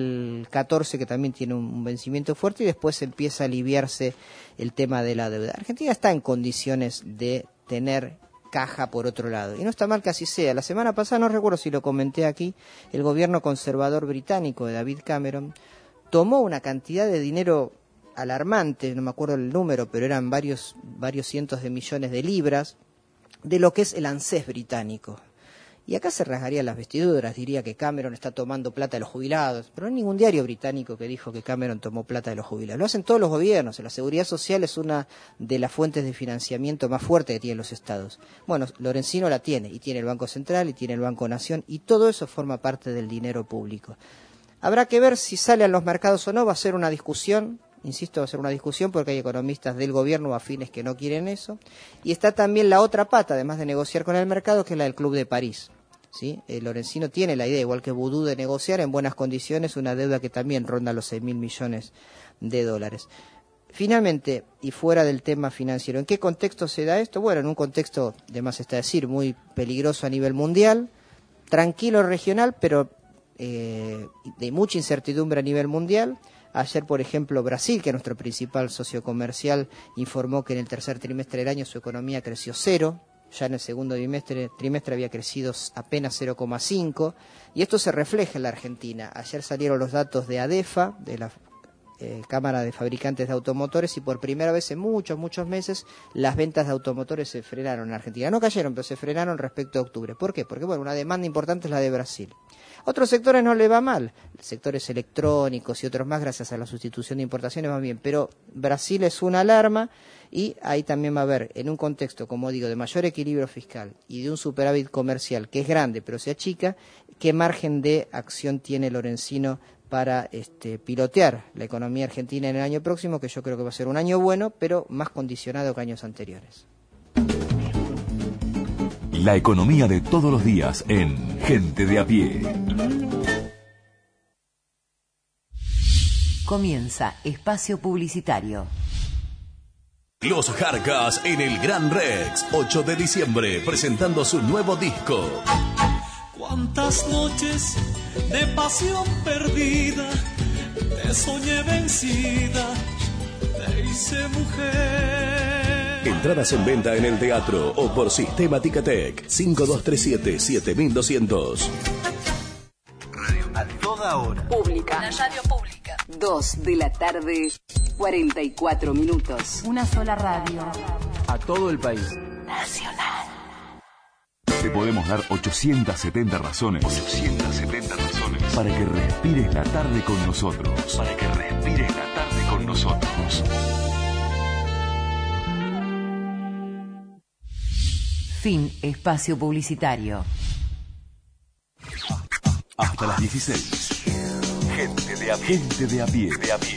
2014, que también tiene un vencimiento fuerte, y después empieza a aliviarse el tema de la deuda. Argentina está en condiciones de tener caja por otro lado, y no está mal que así sea. La semana pasada, no recuerdo si lo comenté aquí, el gobierno conservador británico de David Cameron tomó una cantidad de dinero alarmante, no me acuerdo el número, pero eran varios cientos de millones de libras, de lo que es el ANSES británico. Y acá se rasgarían las vestiduras, diría que Cameron está tomando plata de los jubilados, pero no hay ningún diario británico que dijo que Cameron tomó plata de los jubilados. Lo hacen todos los gobiernos. La seguridad social es una de las fuentes de financiamiento más fuertes que tienen los estados. Bueno, Lorenzino la tiene, y tiene el Banco Central, y tiene el Banco Nación, y todo eso forma parte del dinero público. Habrá que ver si sale a los mercados o no, va a ser una discusión. Insisto, va a ser una discusión porque hay economistas del gobierno afines que no quieren eso. Y está también la otra pata, además de negociar con el mercado, que es la del Club de París. ¿Sí? Lorenzino tiene la idea, igual que Vudú, de negociar en buenas condiciones una deuda que también ronda los 6.000 millones de dólares. Finalmente, y fuera del tema financiero, ¿en qué contexto se da esto? Bueno, en un contexto, de más está decir, muy peligroso a nivel mundial, tranquilo regional, pero de mucha incertidumbre a nivel mundial. Ayer, por ejemplo, Brasil, que es nuestro principal socio comercial, informó que en el tercer trimestre del año su economía creció 0, ya en el segundo trimestre había crecido apenas 0,5, y esto se refleja en la Argentina. Ayer salieron los datos de ADEFA, de la Cámara de Fabricantes de Automotores, y por primera vez en muchos meses las ventas de automotores se frenaron en Argentina. No cayeron, pero se frenaron respecto a octubre. ¿Por qué? Porque, bueno, una demanda importante es la de Brasil. Otros sectores no le va mal, sectores electrónicos y otros más, gracias a la sustitución de importaciones, van bien, pero Brasil es una alarma, y ahí también va a haber, en un contexto, como digo, de mayor equilibrio fiscal y de un superávit comercial que es grande pero se achica, qué margen de acción tiene Lorenzino para pilotear la economía argentina en el año próximo, que yo creo que va a ser un año bueno, pero más condicionado que años anteriores. La economía de todos los días en Gente de a Pie. Comienza Espacio Publicitario. Los Jarcas en el Gran Rex, 8 de diciembre, presentando su nuevo disco. Cuántas noches de pasión perdida, te soñé vencida, te hice mujer. Entradas en venta en el teatro o por Sistema Ticatec, 5237-7200. Radio a toda hora. Pública. La radio pública. 2 de la tarde, 44 minutos. Una sola radio. A todo el país. Nacional. Te podemos dar 870 razones. 870 razones. Para que respires la tarde con nosotros. Para que respires la tarde con nosotros. Fin Espacio Publicitario. Hasta las 16. Gente de a pie. Gente de a pie. De a pie.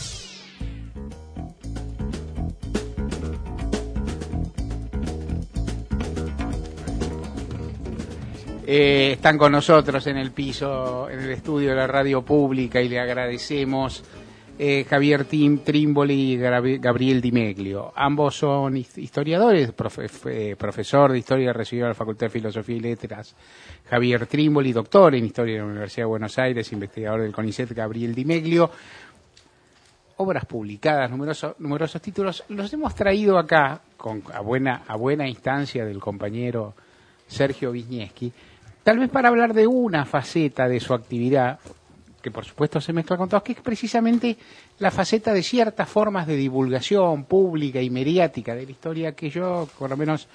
Están con nosotros en el piso, en el estudio de la radio pública, y le agradecemos Javier Trímboli y Gabriel Di Meglio. Ambos son historiadores, profesor de historia recibido en la Facultad de Filosofía y Letras. Javier Trímboli, doctor en historia de la Universidad de Buenos Aires, investigador del CONICET. Gabriel Di Meglio. Obras publicadas, numerosos títulos. Los hemos traído acá a buena instancia del compañero Sergio Wisniewski, tal vez para hablar de una faceta de su actividad, que por supuesto se mezcla con todos, que es precisamente la faceta de ciertas formas de divulgación pública y mediática de la historia, que yo por lo menos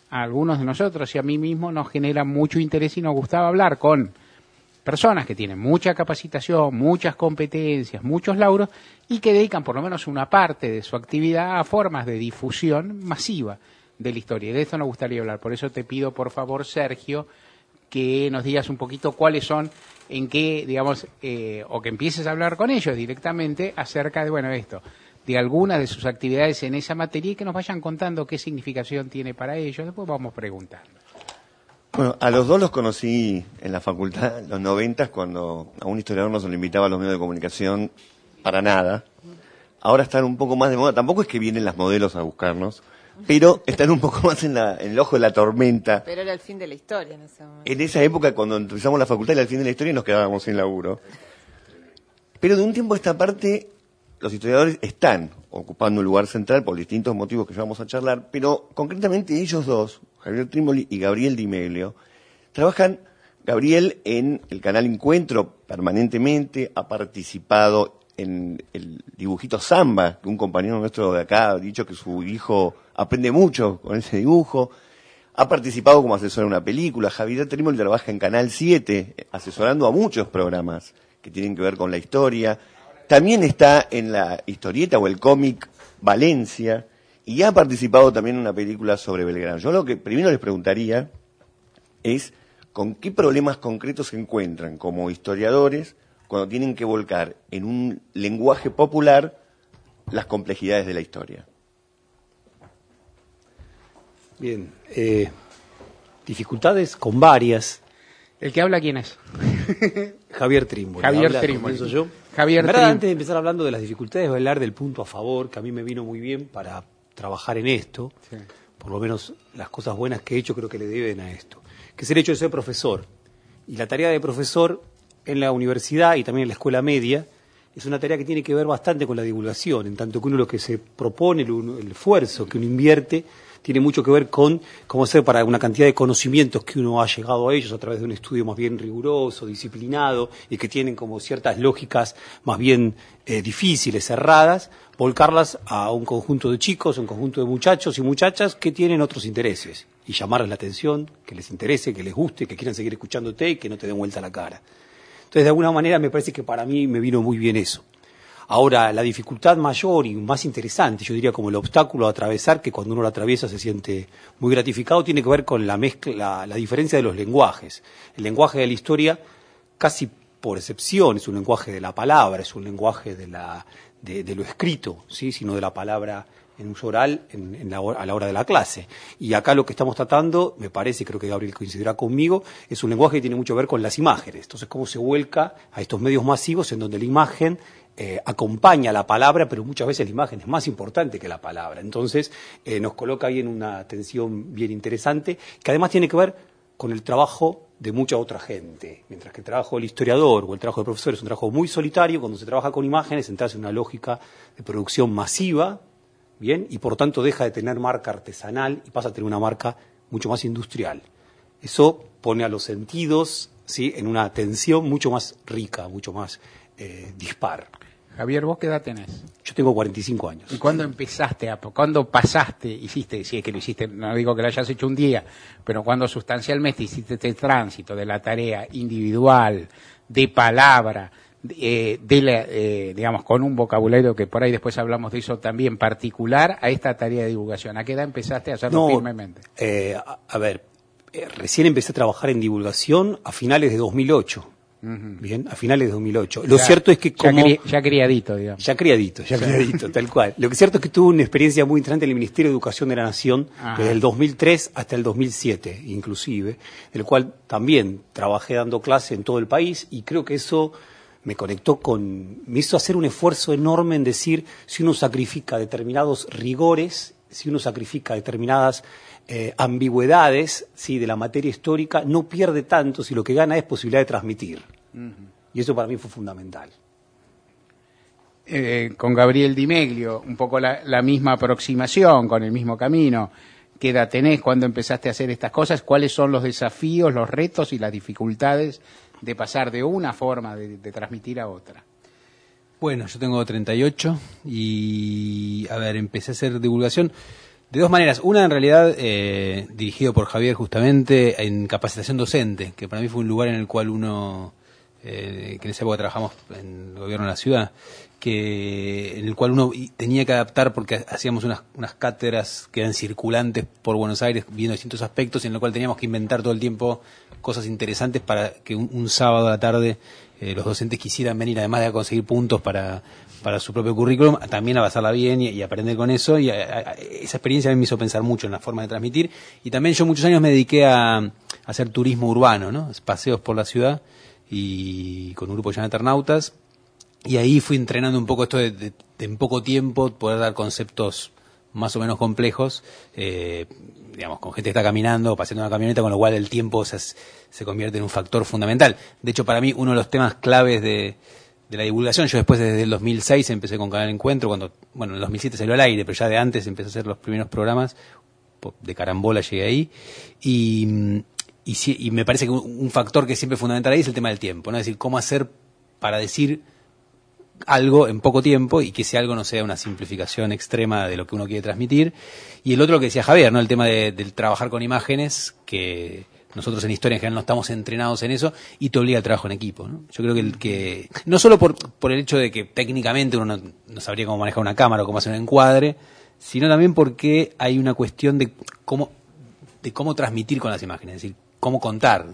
a algunos de nosotros y a mí mismo nos genera mucho interés y nos gustaba hablar con personas que tienen mucha capacitación, muchas competencias, muchos lauros y que dedican por lo menos una parte de su actividad a formas de difusión masiva de la historia. Y de esto nos gustaría hablar. Por eso te pido, por favor, Sergio, que nos digas un poquito cuáles son, en qué, digamos, o que empieces a hablar con ellos directamente acerca de, bueno, esto, de algunas de sus actividades en esa materia y que nos vayan contando qué significación tiene para ellos. Después vamos preguntando. Bueno, a los dos los conocí en la facultad en los 90, cuando a un historiador no se le invitaba a los medios de comunicación para nada. Ahora están un poco más de moda. Tampoco es que vienen las modelos a buscarnos, pero están un poco más en el ojo de la tormenta. Pero era el fin de la historia en ese momento. En esa época, cuando empezamos la facultad, era el fin de la historia y nos quedábamos sin laburo. Pero de un tiempo a esta parte, los historiadores están ocupando un lugar central por distintos motivos que ya vamos a charlar, pero concretamente ellos dos, Javier Trímoli y Gabriel Di Meglio, trabajan, Gabriel en el canal Encuentro permanentemente, ha participado en el dibujito Samba, que un compañero nuestro de acá ha dicho que su hijo aprende mucho con ese dibujo, ha participado como asesor en una película. Javier Trímoli trabaja en Canal 7, asesorando a muchos programas que tienen que ver con la historia. También está en la historieta o el cómic Valencia y ha participado también en una película sobre Belgrano. Yo lo que primero les preguntaría es con qué problemas concretos se encuentran como historiadores cuando tienen que volcar en un lenguaje popular las complejidades de la historia. Bien, dificultades con varias. ¿El que habla quién es? Javier Trímoli. Javier Trímoli. Yo. Javier En verdad, Trímoli. antes de empezar hablando de las dificultades, voy a hablar del punto a favor, que a mí me vino muy bien para trabajar en esto. Sí. Por lo menos las cosas buenas que he hecho creo que le deben a esto. Que es el hecho de ser profesor. Y la tarea de profesor en la universidad y también en la escuela media es una tarea que tiene que ver bastante con la divulgación, en tanto que uno lo que se propone, el esfuerzo que uno invierte, tiene mucho que ver con cómo hacer para una cantidad de conocimientos que uno ha llegado a ellos a través de un estudio más bien riguroso, disciplinado, y que tienen como ciertas lógicas más bien difíciles, cerradas, volcarlas a un conjunto de chicos, un conjunto de muchachos y muchachas que tienen otros intereses, y llamarles la atención, que les interese, que les guste, que quieran seguir escuchándote y que no te den vuelta la cara. Entonces, de alguna manera, me parece que para mí me vino muy bien eso. Ahora, la dificultad mayor y más interesante, yo diría como el obstáculo a atravesar, que cuando uno lo atraviesa se siente muy gratificado, tiene que ver con la mezcla, la diferencia de los lenguajes. El lenguaje de la historia, casi por excepción, es un lenguaje de la palabra, es un lenguaje de lo escrito, ¿sí? Sino de la palabra en uso oral a la hora de la clase. Y acá lo que estamos tratando, me parece, creo que Gabriel coincidirá conmigo, es un lenguaje que tiene mucho que ver con las imágenes. Entonces, cómo se vuelca a estos medios masivos en donde la imagen acompaña la palabra, pero muchas veces la imagen es más importante que la palabra. Entonces, nos coloca ahí en una tensión bien interesante, que además tiene que ver con el trabajo de mucha otra gente. Mientras que el trabajo del historiador o el trabajo del profesor es un trabajo muy solitario, cuando se trabaja con imágenes, entras en una lógica de producción masiva, ¿bien? Y por tanto deja de tener marca artesanal y pasa a tener una marca mucho más industrial. Eso pone a los sentidos, ¿sí?, en una tensión mucho más rica, mucho más dispar. Javier, ¿vos qué edad tenés? Yo tengo 45 años. ¿Y cuándo empezaste, cuándo pasaste, hiciste, si es que lo hiciste, no digo que lo hayas hecho un día, pero cuando sustancialmente hiciste este tránsito de la tarea individual, de palabra, digamos, con un vocabulario que por ahí después hablamos de eso también, particular a esta tarea de divulgación? ¿A qué edad empezaste a hacerlo firmemente? Recién empecé a trabajar en divulgación a finales de 2008. Bien, a finales de 2008. Lo cierto es que ya criadito, digamos. Ya criadito, tal cual. Lo que es cierto es que tuve una experiencia muy interesante en el Ministerio de Educación de la Nación, desde el 2003 hasta el 2007, inclusive, en el cual también trabajé dando clase en todo el país, y creo que eso me hizo hacer un esfuerzo enorme en decir, si uno sacrifica determinados rigores, si uno sacrifica determinadas ambigüedades, ¿sí?, de la materia histórica, no pierde tanto si lo que gana es posibilidad de transmitir. Y eso para mí fue fundamental. Con Gabriel Di Meglio, un poco la misma aproximación, con el mismo camino. ¿Qué edad tenés? ¿Cuándo empezaste a hacer estas cosas? ¿Cuáles son los desafíos, los retos y las dificultades de pasar de una forma de transmitir a otra? Bueno, yo tengo 38 y, empecé a hacer divulgación De dos maneras. Una, en realidad, dirigido por Javier justamente en capacitación docente, que para mí fue un lugar en el cual uno, que en esa época trabajamos en el gobierno de la ciudad, en el cual uno tenía que adaptar porque hacíamos unas cátedras que eran circulantes por Buenos Aires viendo distintos aspectos, y en lo cual teníamos que inventar todo el tiempo cosas interesantes para que un sábado a la tarde los docentes quisieran venir, además de conseguir puntos para su propio currículum, también a pasarla bien y aprender con eso. Y esa experiencia me hizo pensar mucho en la forma de transmitir. Y también yo muchos años me dediqué a hacer turismo urbano, ¿no? Paseos por la ciudad, y con un grupo de Eternautas. Y ahí fui entrenando un poco esto de en poco tiempo poder dar conceptos más o menos complejos, digamos, con gente que está caminando o paseando una camioneta, con lo cual el tiempo se convierte en un factor fundamental. De hecho, para mí, uno de los temas claves de la divulgación, yo después desde el 2006 empecé con Canal Encuentro, cuando, bueno, en el 2007 salió al aire, pero ya de antes empecé a hacer los primeros programas, de carambola llegué ahí, y me parece que un factor que es siempre fundamental ahí es el tema del tiempo, ¿no? Es decir, cómo hacer para decir algo en poco tiempo y que ese algo no sea una simplificación extrema de lo que uno quiere transmitir. Y el otro, lo que decía Javier, ¿no? El tema del trabajar con imágenes, que nosotros en Historia en general no estamos entrenados en eso, y te obliga al trabajo en equipo, ¿no? Yo creo que no solo por el hecho de que técnicamente uno no sabría cómo manejar una cámara o cómo hacer un encuadre, sino también porque hay una cuestión de cómo transmitir con las imágenes, es decir, cómo contar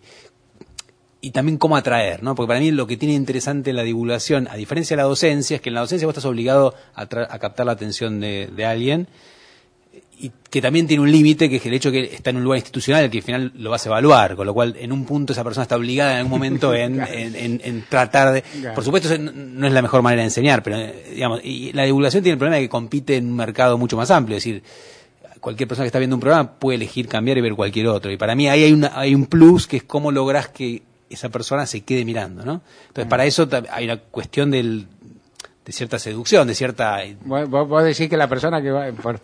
y también cómo atraer, ¿no? Porque para mí lo que tiene interesante la divulgación, a diferencia de la docencia, es que en la docencia vos estás obligado a captar la atención de alguien, y que también tiene un límite, que es el hecho de que está en un lugar institucional, el que al final lo vas a evaluar, con lo cual en un punto esa persona está obligada en algún momento en tratar de... Por supuesto, no es la mejor manera de enseñar, pero digamos, y la divulgación tiene el problema de que compite en un mercado mucho más amplio, es decir, cualquier persona que está viendo un programa puede elegir cambiar y ver cualquier otro, y para mí ahí hay un plus, que es cómo lográs que esa persona se quede mirando, ¿no? Entonces, para eso hay una cuestión de cierta seducción, de cierta... Vos decís que la persona que va por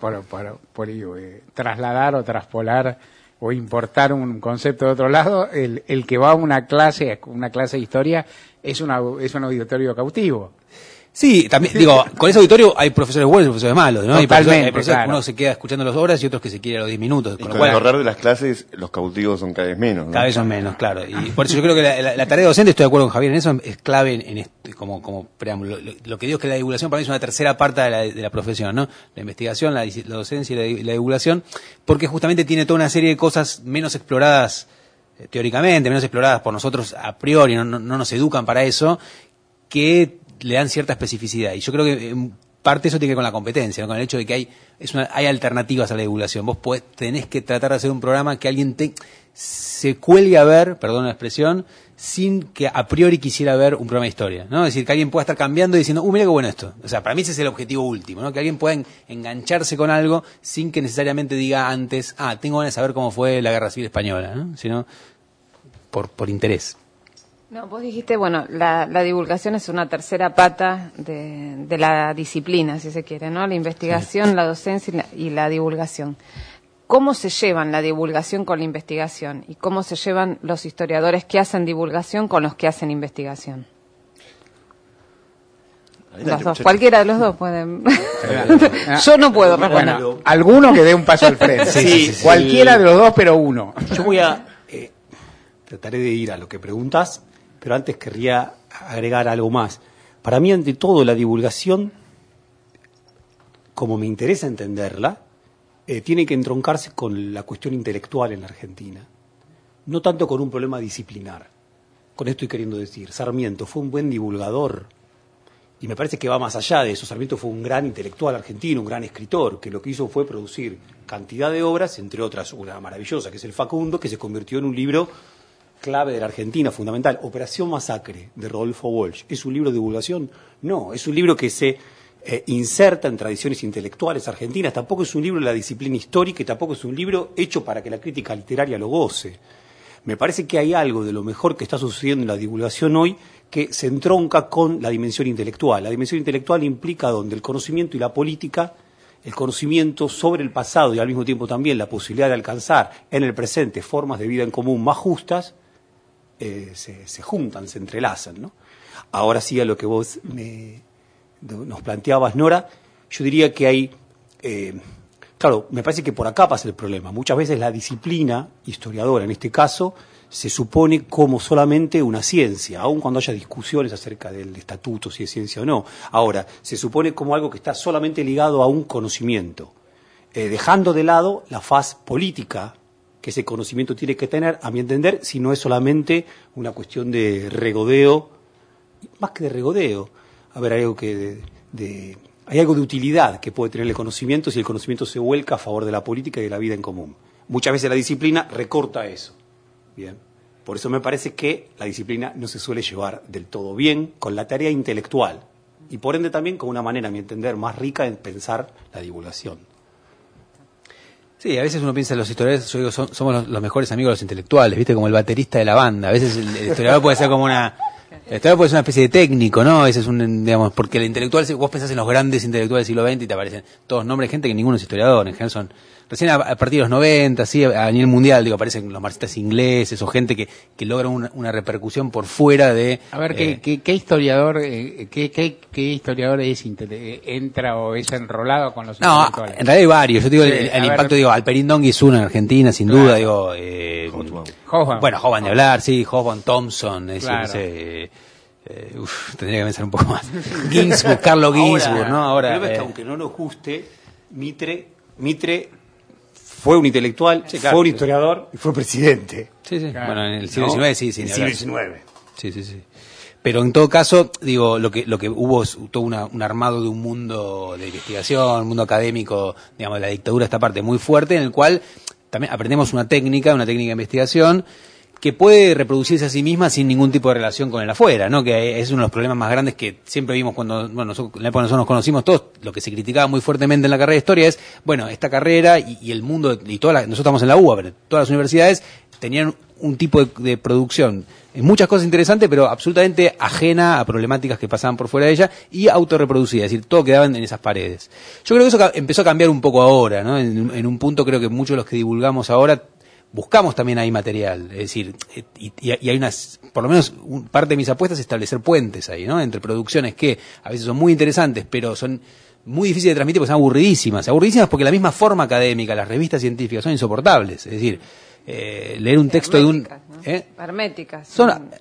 trasladar o traspolar o importar un concepto de otro lado, el que va a una clase de historia es un auditorio cautivo. Sí, también, digo, con ese auditorio hay profesores buenos y profesores malos, ¿no? Hay profesores claro. Que uno se queda escuchando las horas y otros que se quiere a los 10 minutos. Y con el correr de las clases, los cautivos son cada vez menos, ¿no? Cada vez son menos, claro. Y por eso yo creo que la tarea docente, estoy de acuerdo con Javier en eso, es clave en esto, como preámbulo. Lo que digo es que la divulgación para mí es una tercera parte de la profesión, ¿no? La investigación, la docencia y la divulgación, porque justamente tiene toda una serie de cosas menos exploradas teóricamente, menos exploradas por nosotros a priori, no nos educan para eso, que le dan cierta especificidad. Y yo creo que en parte eso tiene que ver con la competencia, ¿no? Con el hecho de que hay alternativas a la divulgación. Vos tenés que tratar de hacer un programa que alguien se cuelgue a ver, perdón la expresión, sin que a priori quisiera ver un programa de historia, ¿no? Es decir, que alguien pueda estar cambiando y diciendo, mira qué bueno esto. O sea, para mí ese es el objetivo último, ¿no? Que alguien pueda engancharse con algo sin que necesariamente diga antes, tengo ganas de saber cómo fue la Guerra Civil Española, ¿no? Sino por interés. No, vos dijiste, bueno, la divulgación es una tercera pata de la disciplina, si se quiere, ¿no? La investigación, sí. La docencia y la divulgación. ¿Cómo se llevan la divulgación con la investigación? ¿Y cómo se llevan los historiadores que hacen divulgación con los que hacen investigación? Los dos, cualquiera de los dos pueden. Yo no puedo responder. Bueno, alguno que dé un paso al frente. Sí, cualquiera de los dos, pero uno. Yo voy a... trataré de ir a lo que preguntas, pero antes querría agregar algo más. Para mí, ante todo, la divulgación, como me interesa entenderla, tiene que entroncarse con la cuestión intelectual en la Argentina, no tanto con un problema disciplinar. Con esto estoy queriendo decir, Sarmiento fue un buen divulgador, y me parece que va más allá de eso. Sarmiento fue un gran intelectual argentino, un gran escritor, que lo que hizo fue producir cantidad de obras, entre otras una maravillosa, que es el Facundo, que se convirtió en un libro clave de la Argentina, fundamental. Operación Masacre, de Rodolfo Walsh. ¿Es un libro de divulgación? No, es un libro que se inserta en tradiciones intelectuales argentinas. Tampoco es un libro de la disciplina histórica y tampoco es un libro hecho para que la crítica literaria lo goce. Me parece que hay algo de lo mejor que está sucediendo en la divulgación hoy que se entronca con la dimensión intelectual. La dimensión intelectual implica donde el conocimiento y la política, el conocimiento sobre el pasado y al mismo tiempo también la posibilidad de alcanzar en el presente formas de vida en común más justas, se juntan, se entrelazan, ¿no? Ahora sí, a lo que vos nos planteabas, Nora, yo diría que hay Claro, me parece que por acá pasa el problema. Muchas veces la disciplina historiadora, en este caso, se supone como solamente una ciencia, aun cuando haya discusiones acerca del estatuto, si es ciencia o no. Ahora, se supone como algo que está solamente ligado a un conocimiento, dejando de lado la faz política que ese conocimiento tiene que tener, a mi entender, si no es solamente una cuestión de regodeo, más que de regodeo. A ver, hay algo de utilidad que puede tener el conocimiento si el conocimiento se vuelca a favor de la política y de la vida en común. Muchas veces la disciplina recorta eso. Bien. Por eso me parece que la disciplina no se suele llevar del todo bien con la tarea intelectual y por ende también con una manera, a mi entender, más rica en pensar la divulgación. Sí, a veces uno piensa los historiadores, yo digo, somos los mejores amigos de los intelectuales, ¿viste? Como el baterista de la banda. A veces el historiador puede ser como una especie de técnico, ¿no? Ese es digamos, porque el intelectual, vos pensás en los grandes intelectuales del siglo XX y te aparecen todos nombres de gente que ninguno es historiador, en general son, recién a partir de los 90, sí, a nivel mundial, digo, aparecen los marxistas ingleses o gente que logra una repercusión por fuera de... A ver, ¿qué historiador entra o es enrolado con los intelectuales? No, en realidad hay varios. Yo digo, el impacto, digo, Alperín Dongui es uno en Argentina, sin duda, digo... Hobsbawm. Bueno, Hobsbawm de hablar, sí, Hobsbawm, Thompson, claro. Tendría que pensar un poco más. Ginsburg, Carlo Ginsburg, ¿no? Ahora, el problema es que aunque no nos guste, Mitre fue un intelectual, sí, claro, fue un historiador y fue presidente. Sí, sí. Claro. Bueno, en el siglo XIX, sí, en el siglo XIX. Sí, sí, sí. Pero en todo caso, digo, lo que hubo es todo un armado de un mundo de investigación, un mundo académico, digamos, de la dictadura, esta parte muy fuerte, en el cual también aprendemos una técnica de investigación que puede reproducirse a sí misma sin ningún tipo de relación con el afuera, ¿no? Que es uno de los problemas más grandes que siempre vimos cuando, bueno, nosotros, en la época nosotros nos conocimos todos, lo que se criticaba muy fuertemente en la carrera de historia es, bueno, esta carrera y el mundo, y nosotros estamos en la UBA, pero todas las universidades tenían un tipo de producción en muchas cosas interesantes, pero absolutamente ajena a problemáticas que pasaban por fuera de ella y autorreproducida, es decir, todo quedaba en esas paredes. Yo creo que eso empezó a cambiar un poco ahora, ¿no? En un punto creo que muchos de los que divulgamos ahora buscamos también ahí material, es decir, y hay unas, por lo menos parte de mis apuestas es establecer puentes ahí, ¿no? Entre producciones que a veces son muy interesantes, pero son muy difíciles de transmitir porque son aburridísimas porque la misma forma académica, las revistas científicas son insoportables, es decir, leer un texto herméticas, de un... ¿no? Herméticas.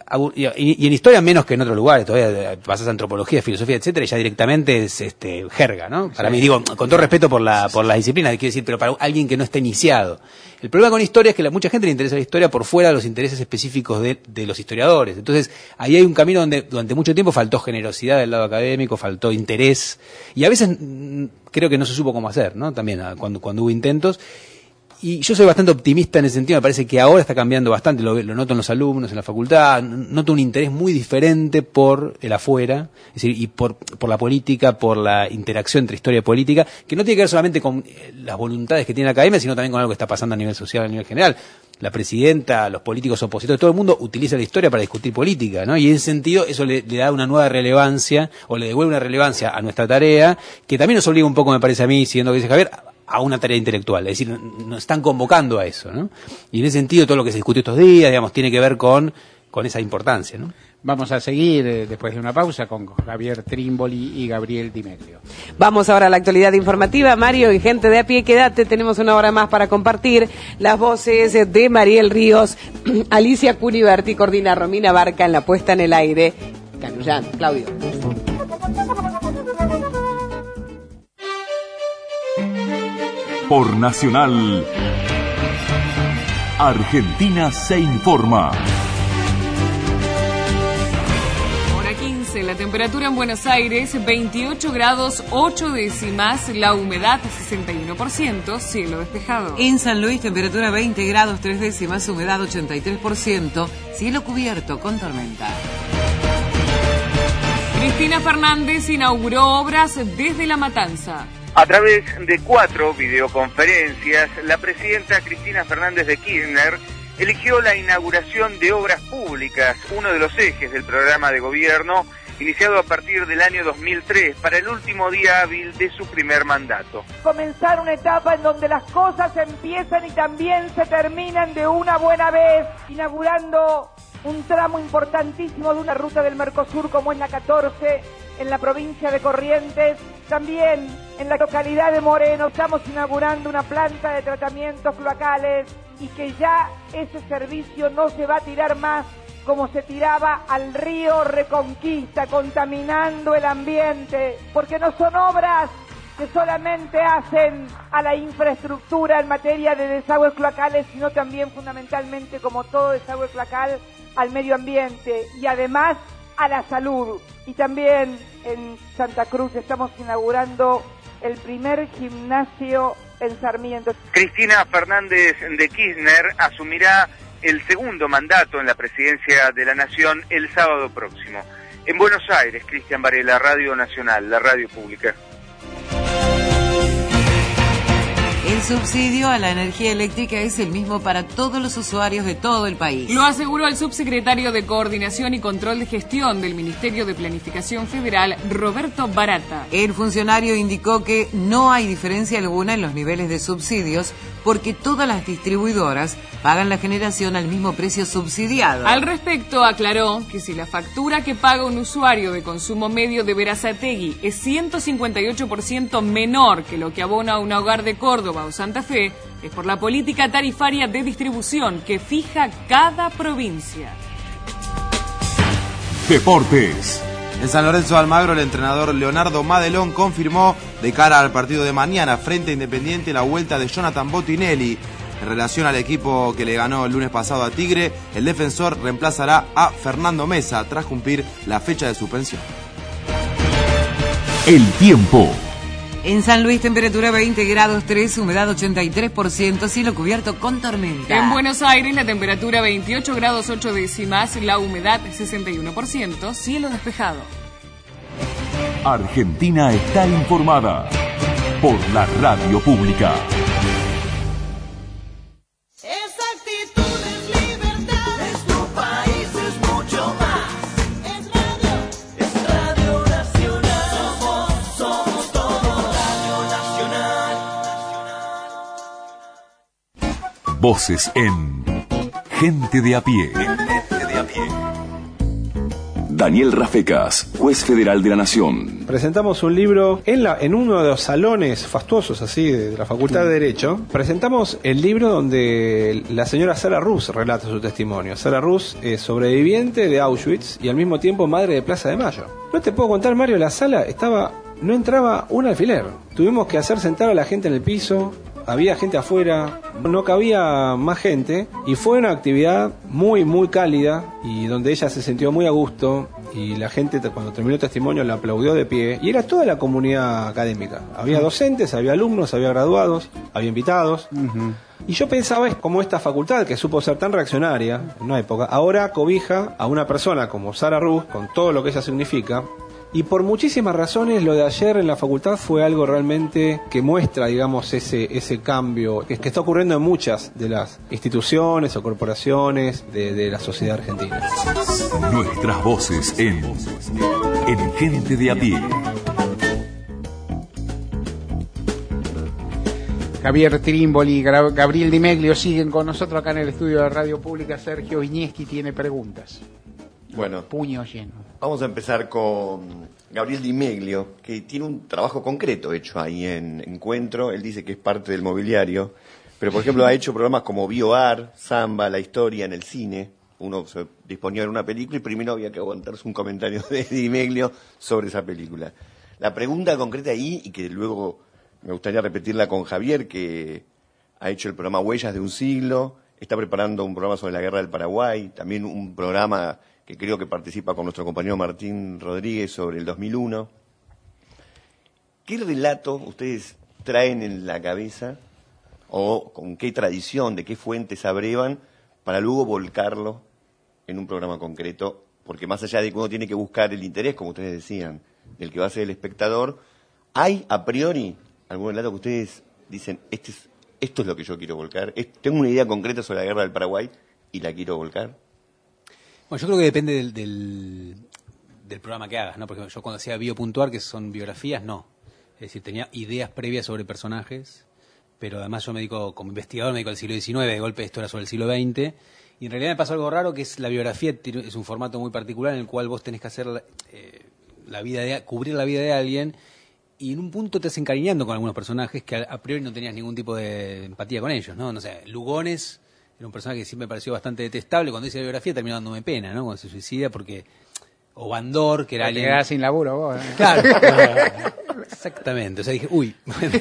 Y en historia menos que en otros lugares, todavía pasas a antropología, filosofía, etcétera, y ya directamente es jerga, ¿no? Para mí, digo, con todo respeto por la disciplina, quiero decir, pero para alguien que no está iniciado. El problema con historia es que a mucha gente le interesa la historia por fuera de los intereses específicos de los historiadores. Entonces, ahí hay un camino donde durante mucho tiempo faltó generosidad del lado académico, faltó interés, y a veces creo que no se supo cómo hacer, ¿no? También cuando hubo intentos. Y yo soy bastante optimista en ese sentido, me parece que ahora está cambiando bastante, lo noto en los alumnos, en la facultad, noto un interés muy diferente por el afuera, es decir, y por la política, por la interacción entre historia y política, que no tiene que ver solamente con las voluntades que tiene la academia, sino también con algo que está pasando a nivel social, a nivel general. La presidenta, los políticos opositores, todo el mundo utiliza la historia para discutir política, ¿no? Y en ese sentido eso le da una nueva relevancia, o le devuelve una relevancia a nuestra tarea, que también nos obliga un poco, me parece a mí, siguiendo lo que dice Javier, a una tarea intelectual, es decir, nos están convocando a eso, ¿no? Y en ese sentido todo lo que se discutió estos días, digamos, tiene que ver con esa importancia, ¿no? Vamos a seguir después de una pausa con Javier Trimboli y Gabriel Di Meglio. Vamos ahora a la actualidad informativa. Mario y gente de a pie, quédate, tenemos una hora más para compartir las voces de Mariel Ríos, Alicia Cuniverti, coordina Romina Barca en la puesta en el aire. Canullán, Claudio. Por Nacional, Argentina se informa. Hora 15, la temperatura en Buenos Aires 28 grados 8 décimas, la humedad 61%, cielo despejado. En San Luis, temperatura 20 grados 3 décimas, humedad 83%, cielo cubierto con tormenta. Cristina Fernández inauguró obras desde La Matanza. A través de 4 videoconferencias, la presidenta Cristina Fernández de Kirchner eligió la inauguración de obras públicas, uno de los ejes del programa de gobierno iniciado a partir del año 2003 para el último día hábil de su primer mandato. Comenzar una etapa en donde las cosas empiezan y también se terminan de una buena vez, inaugurando un tramo importantísimo de una ruta del Mercosur como es la 14, en la provincia de Corrientes, también en la localidad de Moreno, estamos inaugurando una planta de tratamientos cloacales y que ya ese servicio no se va a tirar más como se tiraba al río Reconquista, contaminando el ambiente, porque no son obras que solamente hacen a la infraestructura en materia de desagües cloacales, sino también fundamentalmente, como todo desagüe cloacal, al medio ambiente y además a la salud. Y también en Santa Cruz estamos inaugurando el primer gimnasio en Sarmiento. Cristina Fernández de Kirchner asumirá el segundo mandato en la presidencia de la Nación el sábado próximo. En Buenos Aires, Cristian Varela, Radio Nacional, la radio pública. El subsidio a la energía eléctrica es el mismo para todos los usuarios de todo el país. Lo aseguró el subsecretario de Coordinación y Control de Gestión del Ministerio de Planificación Federal, Roberto Barata. El funcionario indicó que no hay diferencia alguna en los niveles de subsidios porque todas las distribuidoras pagan la generación al mismo precio subsidiado. Al respecto, aclaró que si la factura que paga un usuario de consumo medio de Berazategui es 158% menor que lo que abona un hogar de Córdoba o Santa Fe, es por la política tarifaria de distribución que fija cada provincia. Deportes. En San Lorenzo de Almagro, el entrenador Leonardo Madelón confirmó de cara al partido de mañana frente a Independiente la vuelta de Jonathan Botinelli. En relación al equipo que le ganó el lunes pasado a Tigre, el defensor reemplazará a Fernando Mesa tras cumplir la fecha de suspensión. El tiempo. En San Luis, temperatura 20 grados 3, humedad 83%, cielo cubierto con tormenta. En Buenos Aires, la temperatura 28 grados 8 décimas, la humedad 61%, cielo despejado. Argentina está informada por la radio pública. Voces en Gente de a pie. Daniel Rafecas, juez federal de la Nación. Presentamos un libro en uno de los salones fastuosos así de la Facultad de Derecho. Presentamos el libro donde la señora Sara Rus relata su testimonio. Sara Rus es sobreviviente de Auschwitz y al mismo tiempo madre de Plaza de Mayo. No te puedo contar, Mario, la sala no entraba un alfiler. Tuvimos que hacer sentar a la gente en el piso. Había gente afuera, no cabía más gente y fue una actividad muy, muy cálida y donde ella se sintió muy a gusto y la gente cuando terminó el testimonio la aplaudió de pie y era toda la comunidad académica. Había docentes, había alumnos, había graduados, había invitados. Y yo pensaba, es como esta facultad que supo ser tan reaccionaria en una época, ahora cobija a una persona como Sara Rus con todo lo que ella significa. Y por muchísimas razones lo de ayer en la facultad fue algo realmente que muestra, digamos, ese cambio que está ocurriendo en muchas de las instituciones o corporaciones de la sociedad argentina. Nuestras voces en Gente de a pie. Javier Trimboli y Gabriel Di Meglio siguen con nosotros acá en el estudio de Radio Pública. Sergio Viñeski tiene preguntas. Bueno, puño lleno. Vamos a empezar con Gabriel Di Meglio, que tiene un trabajo concreto hecho ahí en Encuentro. Él dice que es parte del mobiliario, pero por ejemplo ha hecho programas como BioArt, Samba, La Historia en el cine. Uno se disponía a ver una película y primero había que aguantarse un comentario de Di Meglio sobre esa película. La pregunta concreta ahí, y que luego me gustaría repetirla con Javier, que ha hecho el programa Huellas de un siglo, está preparando un programa sobre la Guerra del Paraguay, también un programa que creo que participa con nuestro compañero Martín Rodríguez sobre el 2001. ¿Qué relato ustedes traen en la cabeza o con qué tradición, de qué fuentes abrevan para luego volcarlo en un programa concreto? Porque más allá de que uno tiene que buscar el interés, como ustedes decían, del que va a ser el espectador, ¿hay a priori algún relato que ustedes dicen, esto es lo que yo quiero volcar? Tengo una idea concreta sobre la Guerra del Paraguay y la quiero volcar. Bueno, yo creo que depende del programa que hagas, ¿no? Porque yo cuando hacía Biopuntuar, que son biografías, no. Es decir, tenía ideas previas sobre personajes, pero además yo me dedico, como investigador, me dedico al siglo XIX, de golpe esto era sobre el siglo XX, y en realidad me pasó algo raro, que es la biografía es un formato muy particular en el cual vos tenés que hacer cubrir la vida de alguien, y en un punto te vas encariñando con algunos personajes que a priori no tenías ningún tipo de empatía con ellos, ¿no? No sé, Lugones era un personaje que siempre me pareció bastante detestable. Cuando hice la biografía terminó dándome pena, ¿no? Cuando se suicida, porque... O Bandor, que era alguien... Te quedás sin laburo vos. Claro. Exactamente. O sea, dije, uy,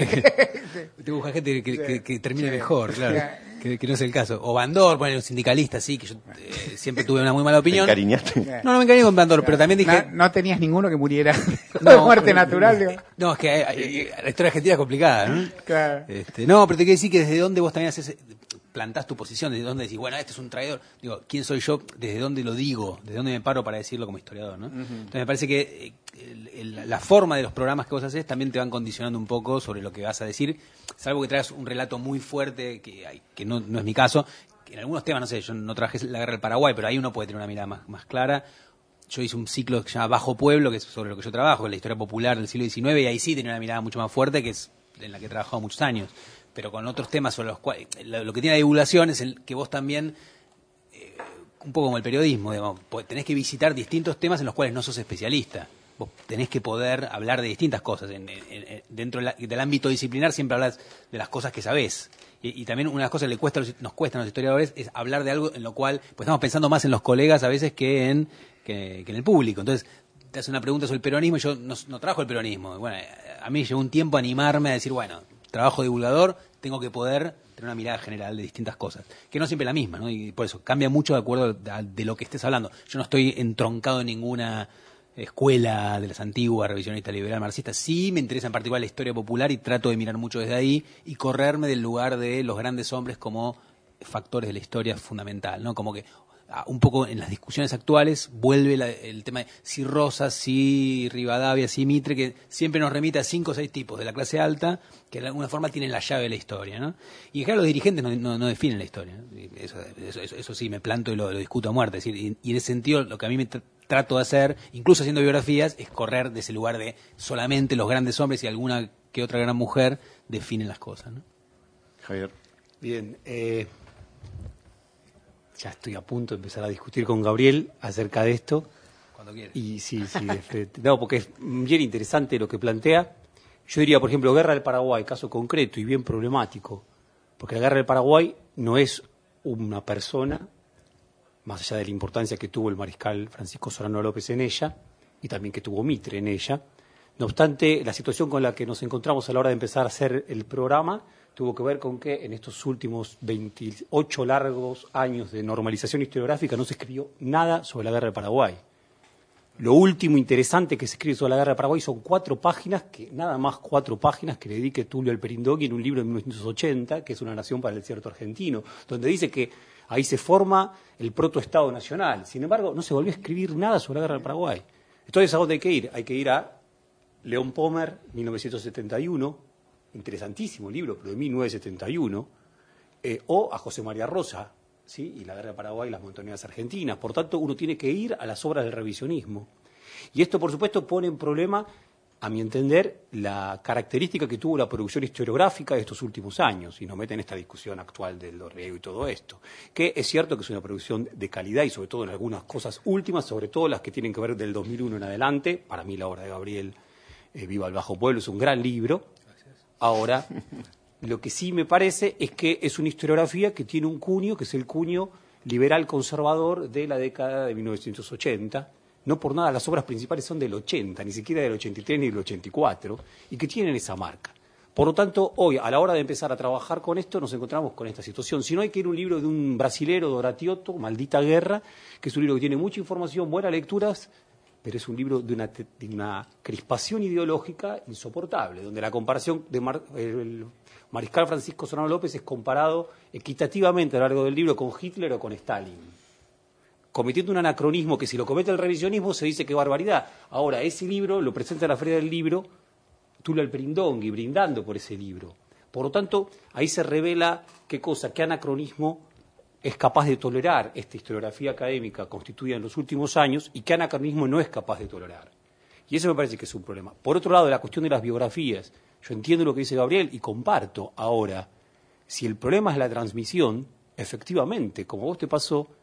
te busca gente que termine mejor, claro. Que no es el caso. O Bandor, poner un sindicalista, sí, que yo siempre tuve una muy mala opinión. ¿Te encariñaste? No me encariñé con Bandor, pero también dije... No tenías ninguno que muriera de muerte natural, digo. No, es que la historia argentina es complicada, ¿no? Claro. No, pero te quiero decir que desde dónde vos también plantás tu posición, desde dónde decís, bueno, este es un traidor. Digo, ¿quién soy yo? ¿Desde dónde lo digo? ¿Desde dónde me paro para decirlo como historiador, no? Entonces me parece que la forma de los programas que vos haces también te van condicionando un poco sobre lo que vas a decir, salvo que traigas un relato muy fuerte, que no es mi caso. Que en algunos temas, no sé, yo no trabajé la guerra del Paraguay, pero ahí uno puede tener una mirada más clara. Yo hice un ciclo que se llama Bajo Pueblo, que es sobre lo que yo trabajo, que es la historia popular del siglo XIX, y ahí sí tenía una mirada mucho más fuerte, que es en la que he trabajado muchos años. Pero con otros temas sobre los cuales... Lo que tiene la divulgación es que vos también, un poco como el periodismo, digamos, tenés que visitar distintos temas en los cuales no sos especialista. Vos tenés que poder hablar de distintas cosas. Dentro del ámbito disciplinar siempre hablas de las cosas que sabés. Y también una de las cosas que nos cuesta a los historiadores es hablar de algo en lo cual pues estamos pensando más en los colegas a veces que en el público. Entonces, te hace una pregunta sobre el peronismo y yo no trabajo el peronismo. Bueno, a mí llevó un tiempo animarme a decir, bueno, trabajo divulgador, tengo que poder tener una mirada general de distintas cosas, que no siempre es la misma, ¿no? Y por eso cambia mucho de acuerdo de lo que estés hablando. Yo no estoy entroncado en ninguna escuela de las antiguas, revisionista, liberal, marxista. Sí me interesa en particular la historia popular y trato de mirar mucho desde ahí y correrme del lugar de los grandes hombres como factores de la historia fundamental, ¿no? Como que un poco en las discusiones actuales vuelve el tema de si Rosas, si Rivadavia, si Mitre, que siempre nos remite a 5 o 6 tipos de la clase alta que de alguna forma tienen la llave de la historia, ¿no? Y en general los dirigentes no definen la historia, ¿no? Eso sí me planto y lo discuto a muerte. Es decir, y en ese sentido lo que a mí me trato de hacer, incluso haciendo biografías, es correr de ese lugar de solamente los grandes hombres y alguna que otra gran mujer definen las cosas, ¿no? Javier. Bien, ya estoy a punto de empezar a discutir con Gabriel acerca de esto. Cuando quieras. Y sí, no, porque es bien interesante lo que plantea. Yo diría, por ejemplo, Guerra del Paraguay, caso concreto y bien problemático, porque la Guerra del Paraguay no es una persona, más allá de la importancia que tuvo el mariscal Francisco Solano López en ella, y también que tuvo Mitre en ella. No obstante, la situación con la que nos encontramos a la hora de empezar a hacer el programa tuvo que ver con que en estos últimos 28 largos años de normalización historiográfica no se escribió nada sobre la Guerra del Paraguay. Lo último interesante que se escribe sobre la Guerra del Paraguay son 4 páginas, nada más 4 páginas que le dedique Tulio Alperindogui en un libro de 1980, que es Una nación para el desierto argentino, donde dice que ahí se forma el protoestado nacional. Sin embargo, no se volvió a escribir nada sobre la Guerra del Paraguay. Entonces, ¿a dónde hay que ir? Hay que ir a León Pomer, 1971, interesantísimo libro, pero de 1971, o a José María Rosa, ¿sí? Y la Guerra del Paraguay y las montoneras argentinas. Por tanto, uno tiene que ir a las obras del revisionismo. Y esto, por supuesto, pone en problema, a mi entender, la característica que tuvo la producción historiográfica de estos últimos años, y nos mete en esta discusión actual del Dorrego y todo esto, que es cierto que es una producción de calidad y sobre todo en algunas cosas últimas, sobre todo las que tienen que ver del 2001 en adelante. Para mí la obra de Gabriel, Viva el Bajo Pueblo, es un gran libro. Ahora, lo que sí me parece es que es una historiografía que tiene un cuño, que es el cuño liberal conservador de la década de 1980. No por nada, las obras principales son del 80, ni siquiera del 83 ni del 84, y que tienen esa marca. Por lo tanto, hoy, a la hora de empezar a trabajar con esto, nos encontramos con esta situación. Si no, hay que ir a un libro de un brasilero, Doratiotto, Maldita Guerra, que es un libro que tiene mucha información, buenas lecturas, pero es un libro de una crispación ideológica insoportable, donde la comparación de el mariscal Francisco Solano López es comparado equitativamente a lo largo del libro con Hitler o con Stalin, cometiendo un anacronismo que si lo comete el revisionismo se dice que barbaridad. Ahora, ese libro lo presenta en la Feria del Libro Tulio Alperindogui, brindando por ese libro. Por lo tanto, ahí se revela qué anacronismo es capaz de tolerar esta historiografía académica constituida en los últimos años y qué anacronismo no es capaz de tolerar. Y eso me parece que es un problema. Por otro lado, la cuestión de las biografías. Yo entiendo lo que dice Gabriel y comparto. Ahora, si el problema es la transmisión, efectivamente, como a vos te pasó,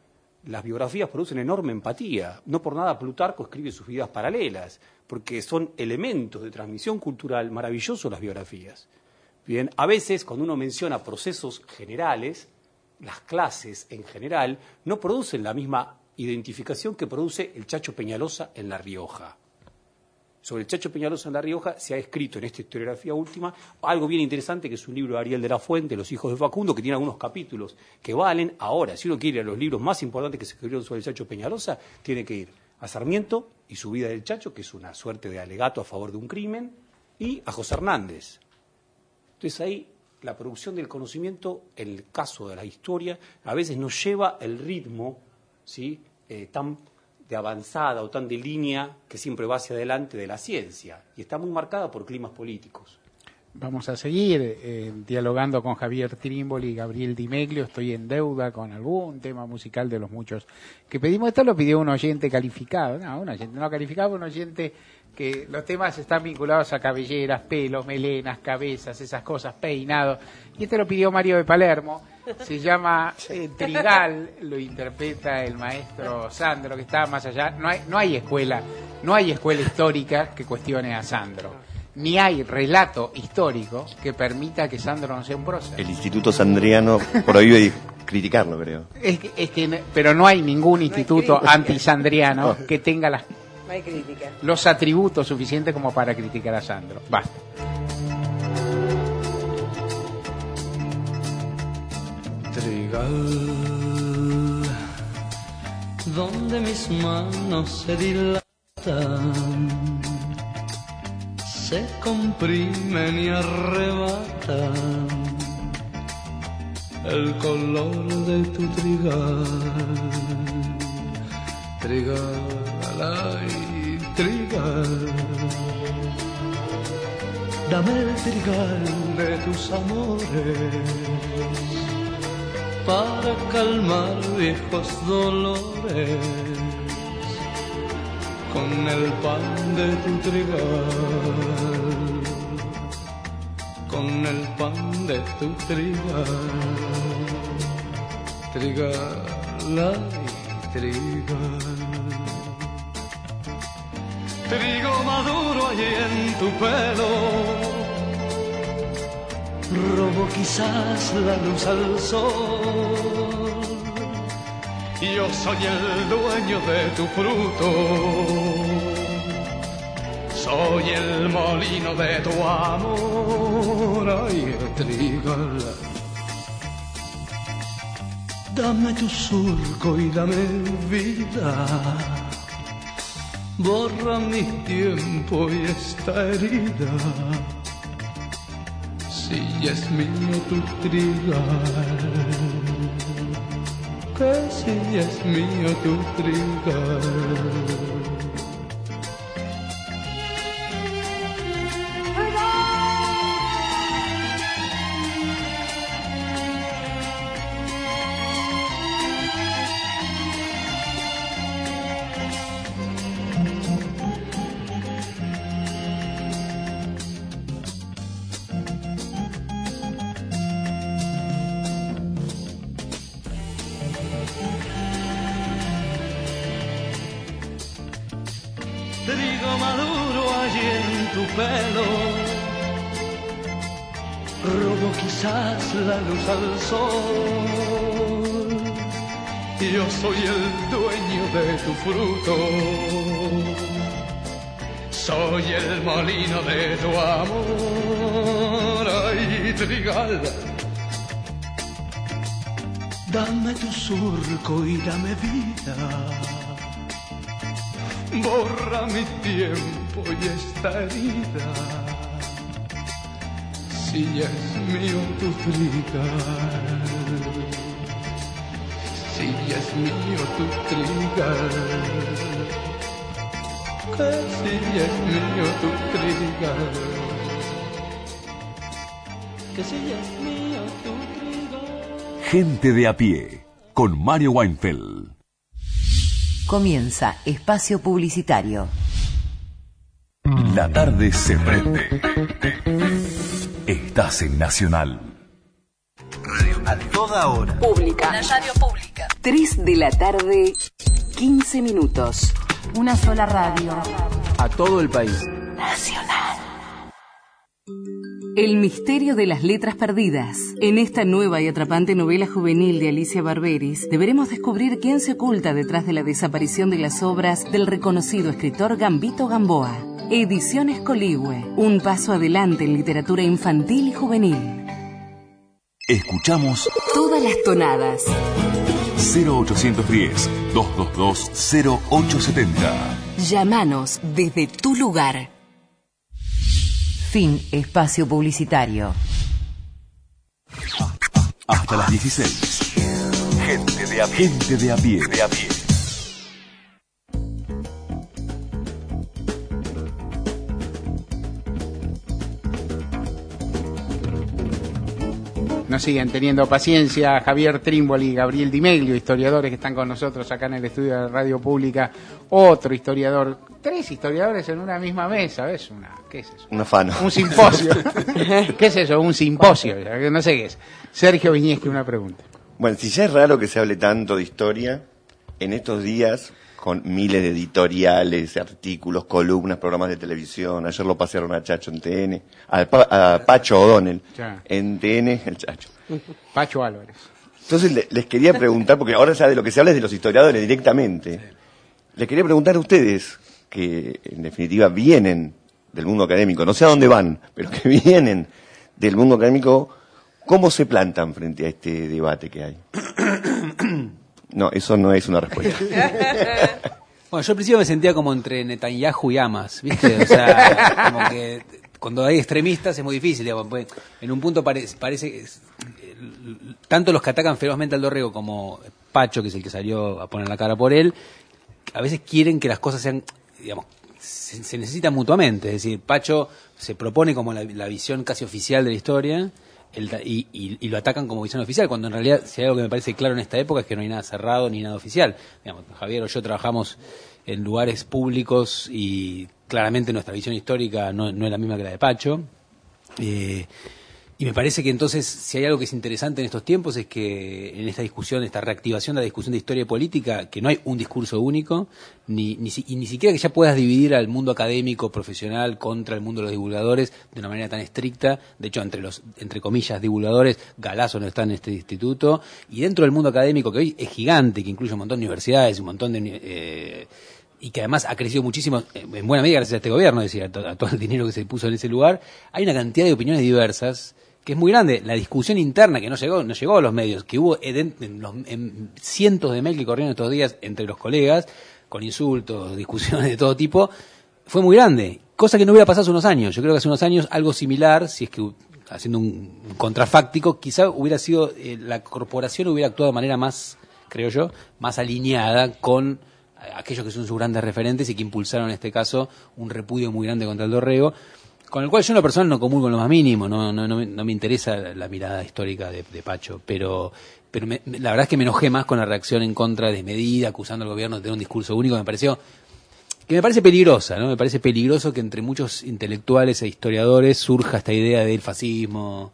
las biografías producen enorme empatía. No por nada Plutarco escribe sus vidas paralelas, porque son elementos de transmisión cultural maravillosos las biografías. Bien, a veces cuando uno menciona procesos generales, las clases en general no producen la misma identificación que produce el Chacho Peñalosa en La Rioja. Sobre el Chacho Peñalosa en La Rioja se ha escrito en esta historiografía última algo bien interesante, que es un libro de Ariel de la Fuente, Los hijos de Facundo, que tiene algunos capítulos que valen. Ahora, si uno quiere ir a los libros más importantes que se escribieron sobre el Chacho Peñalosa, tiene que ir a Sarmiento y su vida del Chacho, que es una suerte de alegato a favor de un crimen, y a José Hernández. Entonces ahí la producción del conocimiento, en el caso de la historia, a veces nos lleva el ritmo, ¿sí?, tan de avanzada o tan de línea que siempre va hacia adelante de la ciencia, y está muy marcada por climas políticos. Vamos a seguir dialogando con Javier Trímboli y Gabriel Di Meglio. Estoy en deuda con algún tema musical de los muchos que pedimos. Esto lo pidió un oyente calificado, un oyente no calificado, un oyente que los temas están vinculados a cabelleras, pelos, melenas, cabezas, esas cosas, peinados. Y este lo pidió Mario de Palermo. Se llama Trigal, lo interpreta el maestro Sandro, que está más allá. No hay escuela histórica que cuestione a Sandro, ni hay relato histórico que permita que Sandro no sea un prócer. El Instituto Sandriano prohíbe criticarlo, creo. Pero no hay ningún instituto antisandriano que tenga No hay crítica. los atributos suficientes como para criticar a Sandro. Basta. Trigal, donde mis manos se dilatan, se comprimen y arrebatan el color de tu trigal. Trigal, ay, trigal, dame el trigal de tus amores para calmar viejos dolores con el pan de tu trigal, con el pan de tu trigal. Trigal, ay, trigal, trigo maduro allí en tu pelo, robo quizás la luz al sol. Yo soy el dueño de tu fruto, soy el molino de tu amor. Ay, trigal, dame tu surco y dame vida, borra mi tiempo y esta herida. Si es mío tu trigal, que si es mío tu trigal. Trigo maduro allí en tu pelo, robo quizás la luz al sol. Yo soy el dueño de tu fruto, soy el molino de tu amor. Ay, trigal, dame tu surco y dame vida, borra mi tiempo y esta herida. Si es mío tu trigal, si es mío tu trigal, que si es mío tu trigal, que si es mío tu trigal. Gente de a pie, con Mario Weinfeld. Comienza Espacio Publicitario. La tarde se prende. Estás en Nacional. A toda toda hora. Pública. La radio pública. 3 de la tarde, 15 minutos. Una sola radio. A todo el país. Nacional. El misterio de las letras perdidas. En esta nueva y atrapante novela juvenil de Alicia Barberis, deberemos descubrir quién se oculta detrás de la desaparición de las obras del reconocido escritor Gambito Gamboa. Ediciones Coligüe, un paso adelante en literatura infantil y juvenil. Escuchamos Todas las tonadas. 0810-222-0870. Llámanos desde tu lugar. Fin espacio publicitario. Hasta las 16. Gente de a pie. Gente de a pie. De a pie. Nos siguen teniendo paciencia Javier Trímboli y Gabriel Di Meglio, historiadores que están con nosotros acá en el estudio de Radio Pública. Otro historiador, 3 historiadores en una misma mesa, ¿ves? ¿Qué es eso? Un afano. Un simposio. ¿Qué es eso? Un simposio, no sé qué es. Sergio Viñeschi, una pregunta. Bueno, si ya es raro que se hable tanto de historia, en estos días, con miles de editoriales, artículos, columnas, programas de televisión, ayer lo pasearon a Chacho en TN, a Pacho O'Donnell en TN, el Chacho. Pacho Álvarez. Entonces les quería preguntar, porque ahora ya de lo que se habla es de los historiadores directamente. Les quería preguntar a ustedes, que en definitiva vienen del mundo académico, no sé a dónde van, pero que vienen del mundo académico, ¿cómo se plantan frente a este debate que hay? No, eso no es una respuesta. Bueno, yo al principio me sentía como entre Netanyahu y Hamas, ¿viste? O sea, como que cuando hay extremistas es muy difícil, digamos, pues, en un punto parece tanto los que atacan ferozmente al Dorrego como Pacho, que es el que salió a poner la cara por él, a veces quieren que las cosas sean, digamos, se necesitan mutuamente. Es decir, Pacho se propone como la visión casi oficial de la historia y lo atacan como visión oficial, cuando en realidad, si hay algo que me parece claro en esta época, es que no hay nada cerrado ni nada oficial. Digamos, Javier o yo trabajamos en lugares públicos y claramente nuestra visión histórica no es la misma que la de Pacho. Y me parece que entonces, si hay algo que es interesante en estos tiempos, es que en esta discusión, esta reactivación de la discusión de historia y política, que no hay un discurso único, ni siquiera que ya puedas dividir al mundo académico, profesional, contra el mundo de los divulgadores de una manera tan estricta. De hecho, entre comillas, divulgadores, Galazo no está en este instituto, y dentro del mundo académico, que hoy es gigante, que incluye un montón de universidades, un montón de... y que además ha crecido muchísimo, en buena medida gracias a este gobierno, es decir, a todo el dinero que se puso en ese lugar, hay una cantidad de opiniones diversas que es muy grande. La discusión interna que no llegó a los medios, que hubo en cientos de mails que corrieron estos días entre los colegas, con insultos, discusiones de todo tipo, fue muy grande, cosa que no hubiera pasado hace unos años. Yo creo que hace unos años algo similar, si es que haciendo un contrafáctico, quizá hubiera sido, la corporación hubiera actuado de manera más, creo yo, más alineada con aquellos que son sus grandes referentes y que impulsaron en este caso un repudio muy grande contra el Dorrego, con el cual yo en lo personal no comulgo en lo más mínimo, no me interesa la mirada histórica de Pacho, pero la verdad es que me enojé más con la reacción en contra desmedida, acusando al gobierno de tener un discurso único. Me parece peligrosa, ¿no? Me parece peligroso que entre muchos intelectuales e historiadores surja esta idea del fascismo,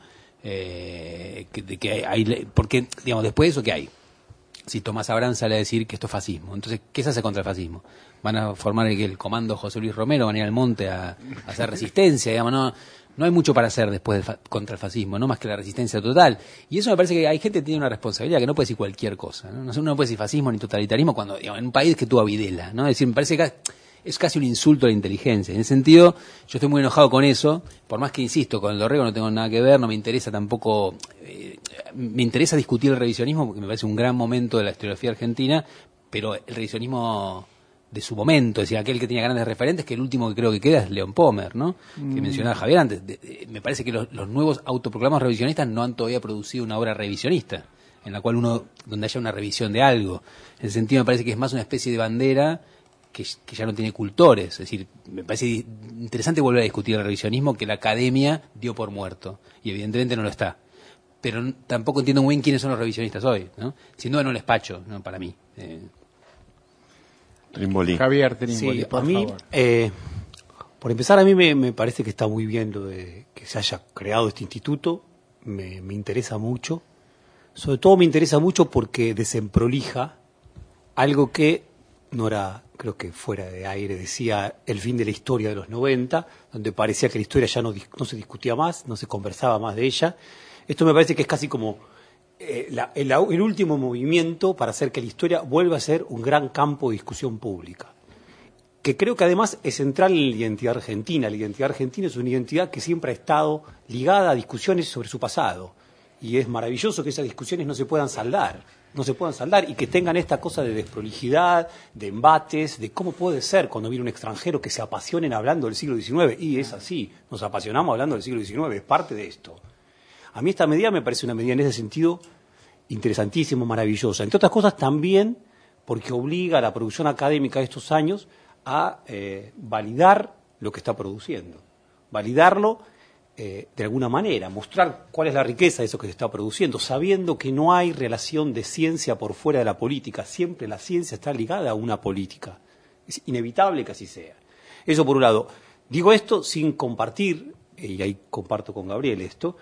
porque, digamos, después de eso, ¿qué hay? Si Tomás Abrán sale a decir que esto es fascismo, entonces, ¿qué se hace contra el fascismo? ¿Van a formar el comando José Luis Romero? ¿Van a ir al monte a hacer resistencia? Digamos, no hay mucho para hacer después contra el fascismo, no más que la resistencia total. Y eso me parece que hay gente que tiene una responsabilidad, que no puede decir cualquier cosa, ¿no? Uno no puede decir fascismo ni totalitarismo cuando, digamos, en un país que tuvo a Videla, ¿no? Es decir, me parece que es casi un insulto a la inteligencia. En ese sentido, yo estoy muy enojado con eso, por más que, insisto, con el Dorrego no tengo nada que ver, no me interesa tampoco... me interesa discutir el revisionismo porque me parece un gran momento de la historiografía argentina, pero el revisionismo de su momento, es decir, aquel que tenía grandes referentes, que el último que creo que queda es León Pommer, ¿no? Que mencionaba Javier antes. Me parece que los nuevos autoproclamados revisionistas no han todavía producido una obra revisionista, en la cual donde haya una revisión de algo. En ese sentido me parece que es más una especie de bandera que ya no tiene cultores. Es decir, me parece interesante volver a discutir el revisionismo que la academia dio por muerto, y evidentemente no lo está. Pero tampoco entiendo muy bien quiénes son los revisionistas hoy, ¿no? Sin duda no les Pacho, ¿no? Para mí. Trímboli. Javier Trímboli, sí, por favor. Por empezar, a mí me parece que está muy bien lo de que se haya creado este instituto, me interesa mucho. Sobre todo me interesa mucho porque desemprolija algo que Nora, creo que fuera de aire, decía el fin de la historia de los 90, donde parecía que la historia ya no se discutía más, no se conversaba más de ella. Esto me parece que es casi como el último movimiento para hacer que la historia vuelva a ser un gran campo de discusión pública, que creo que además es central en la identidad argentina. La identidad argentina es una identidad que siempre ha estado ligada a discusiones sobre su pasado, y es maravilloso que esas discusiones no se puedan saldar y que tengan esta cosa de desprolijidad, de embates, de cómo puede ser cuando viene un extranjero que se apasionen hablando del siglo XIX, y es así, nos apasionamos hablando del siglo XIX, es parte de esto. A mí esta medida me parece una medida en ese sentido interesantísima, maravillosa, entre otras cosas también porque obliga a la producción académica de estos años a validar lo que está produciendo, validarlo de alguna manera, mostrar cuál es la riqueza de eso que se está produciendo, sabiendo que no hay relación de ciencia por fuera de la política, siempre la ciencia está ligada a una política, es inevitable que así sea. Eso por un lado. Digo esto sin compartir, y ahí comparto con Gabriel esto,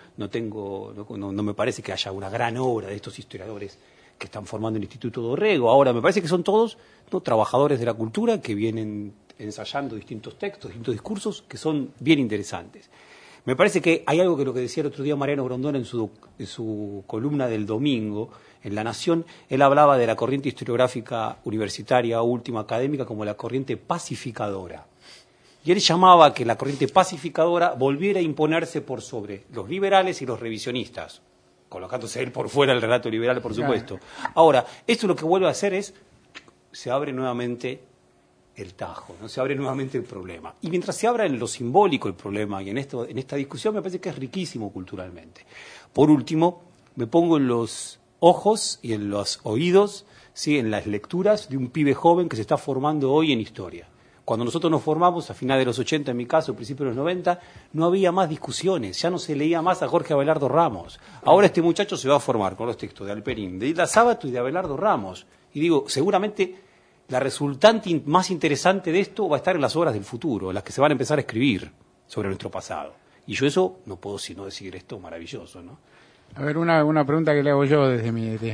no me parece que haya una gran obra de estos historiadores que están formando el Instituto Dorrego. Ahora, me parece que son todos trabajadores de la cultura que vienen ensayando distintos textos, distintos discursos que son bien interesantes. Me parece que hay algo que lo que decía el otro día Mariano Grondona en su columna del domingo en La Nación. Él hablaba de la corriente historiográfica universitaria última académica como la corriente pacificadora. Y él llamaba a que la corriente pacificadora volviera a imponerse por sobre los liberales y los revisionistas, colocándose él por fuera del relato liberal, por supuesto. Ahora, esto lo que vuelve a hacer es, se abre nuevamente el tajo, ¿no? Se abre nuevamente el problema. Y mientras se abra en lo simbólico el problema y en esta discusión, me parece que es riquísimo culturalmente. Por último, me pongo en los ojos y en los oídos, ¿sí?, en las lecturas de un pibe joven que se está formando hoy en historia. Cuando nosotros nos formamos, a finales de los 80 en mi caso, principios de los 90, no había más discusiones, ya no se leía más a Jorge Abelardo Ramos. Ahora este muchacho se va a formar con los textos de Alperín, de Isla Sábato y de Abelardo Ramos. Y digo, seguramente la resultante más interesante de esto va a estar en las obras del futuro, en las que se van a empezar a escribir sobre nuestro pasado. Y yo eso no puedo sino decir esto maravilloso, ¿no? A ver, una pregunta que le hago yo desde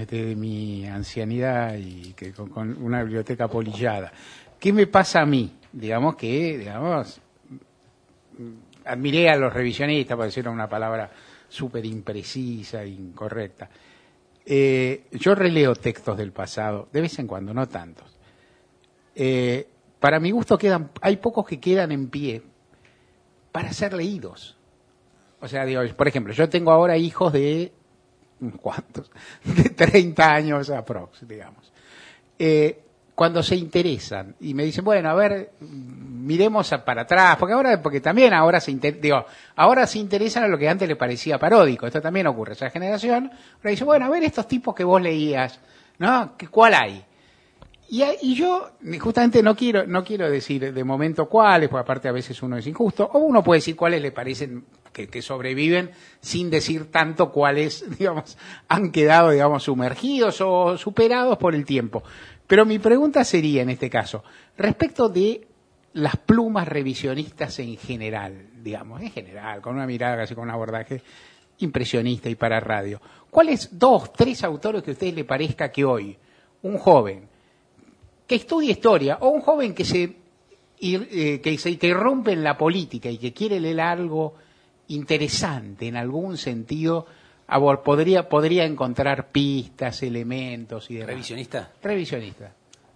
mi ancianidad y que con una biblioteca polillada. ¿Qué me pasa a mí? Digamos, admiré a los revisionistas, por decir una palabra súper imprecisa e incorrecta. Yo releo textos del pasado, de vez en cuando, no tantos. Para mi gusto hay pocos que quedan en pie para ser leídos. O sea, digo, por ejemplo, yo tengo ahora hijos de, ¿cuántos? De 30 años aprox, digamos. Cuando se interesan y me dicen, bueno, a ver, miremos para atrás, porque también ahora se interesan a lo que antes le parecía paródico. Esto también ocurre. Esa generación ahora dice, bueno, a ver estos tipos que vos leías, ¿no? ¿Cuál hay? Y yo justamente no quiero decir de momento cuáles, porque aparte a veces uno es injusto, o uno puede decir cuáles le parecen que sobreviven sin decir tanto cuáles, digamos, han quedado, digamos, sumergidos o superados por el tiempo. Pero mi pregunta sería, en este caso, respecto de las plumas revisionistas en general, con una mirada casi con un abordaje impresionista y para radio. ¿Cuáles 2, 3 autores que a ustedes le parezca que hoy un joven que estudia historia o un joven que irrumpe en la política y que quiere leer algo interesante en algún sentido, podría encontrar pistas, elementos y demás? Revisionista.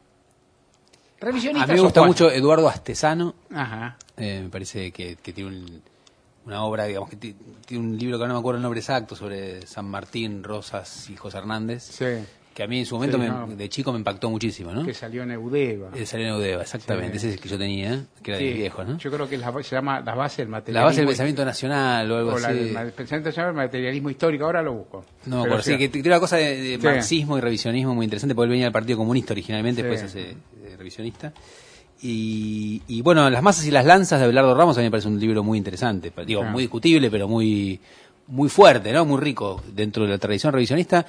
A mí me gusta mucho Eduardo Astesano. Ajá. Me parece que tiene una obra, digamos, que tiene un libro que no me acuerdo el nombre exacto, sobre San Martín, Rosas y José Hernández. Sí. Que a mí en su momento de chico me impactó muchísimo, ¿no? Que salió en Eudeva. Salió en Eudeva, exactamente. Sí. Ese es el que yo tenía, que era de viejo, ¿no? Yo creo que se llama Las bases del materialismo. La base del pensamiento nacional o algo así. El pensamiento nacional, el materialismo histórico, ahora lo busco. No me acuerdo, sí, que tiene una cosa de marxismo y revisionismo muy interesante, porque él venía del Partido Comunista originalmente, después hace revisionista. Y bueno, Las masas y las lanzas de Abelardo Ramos a mí me parece un libro muy interesante, muy discutible, pero muy fuerte, ¿no? Muy rico dentro de la tradición revisionista.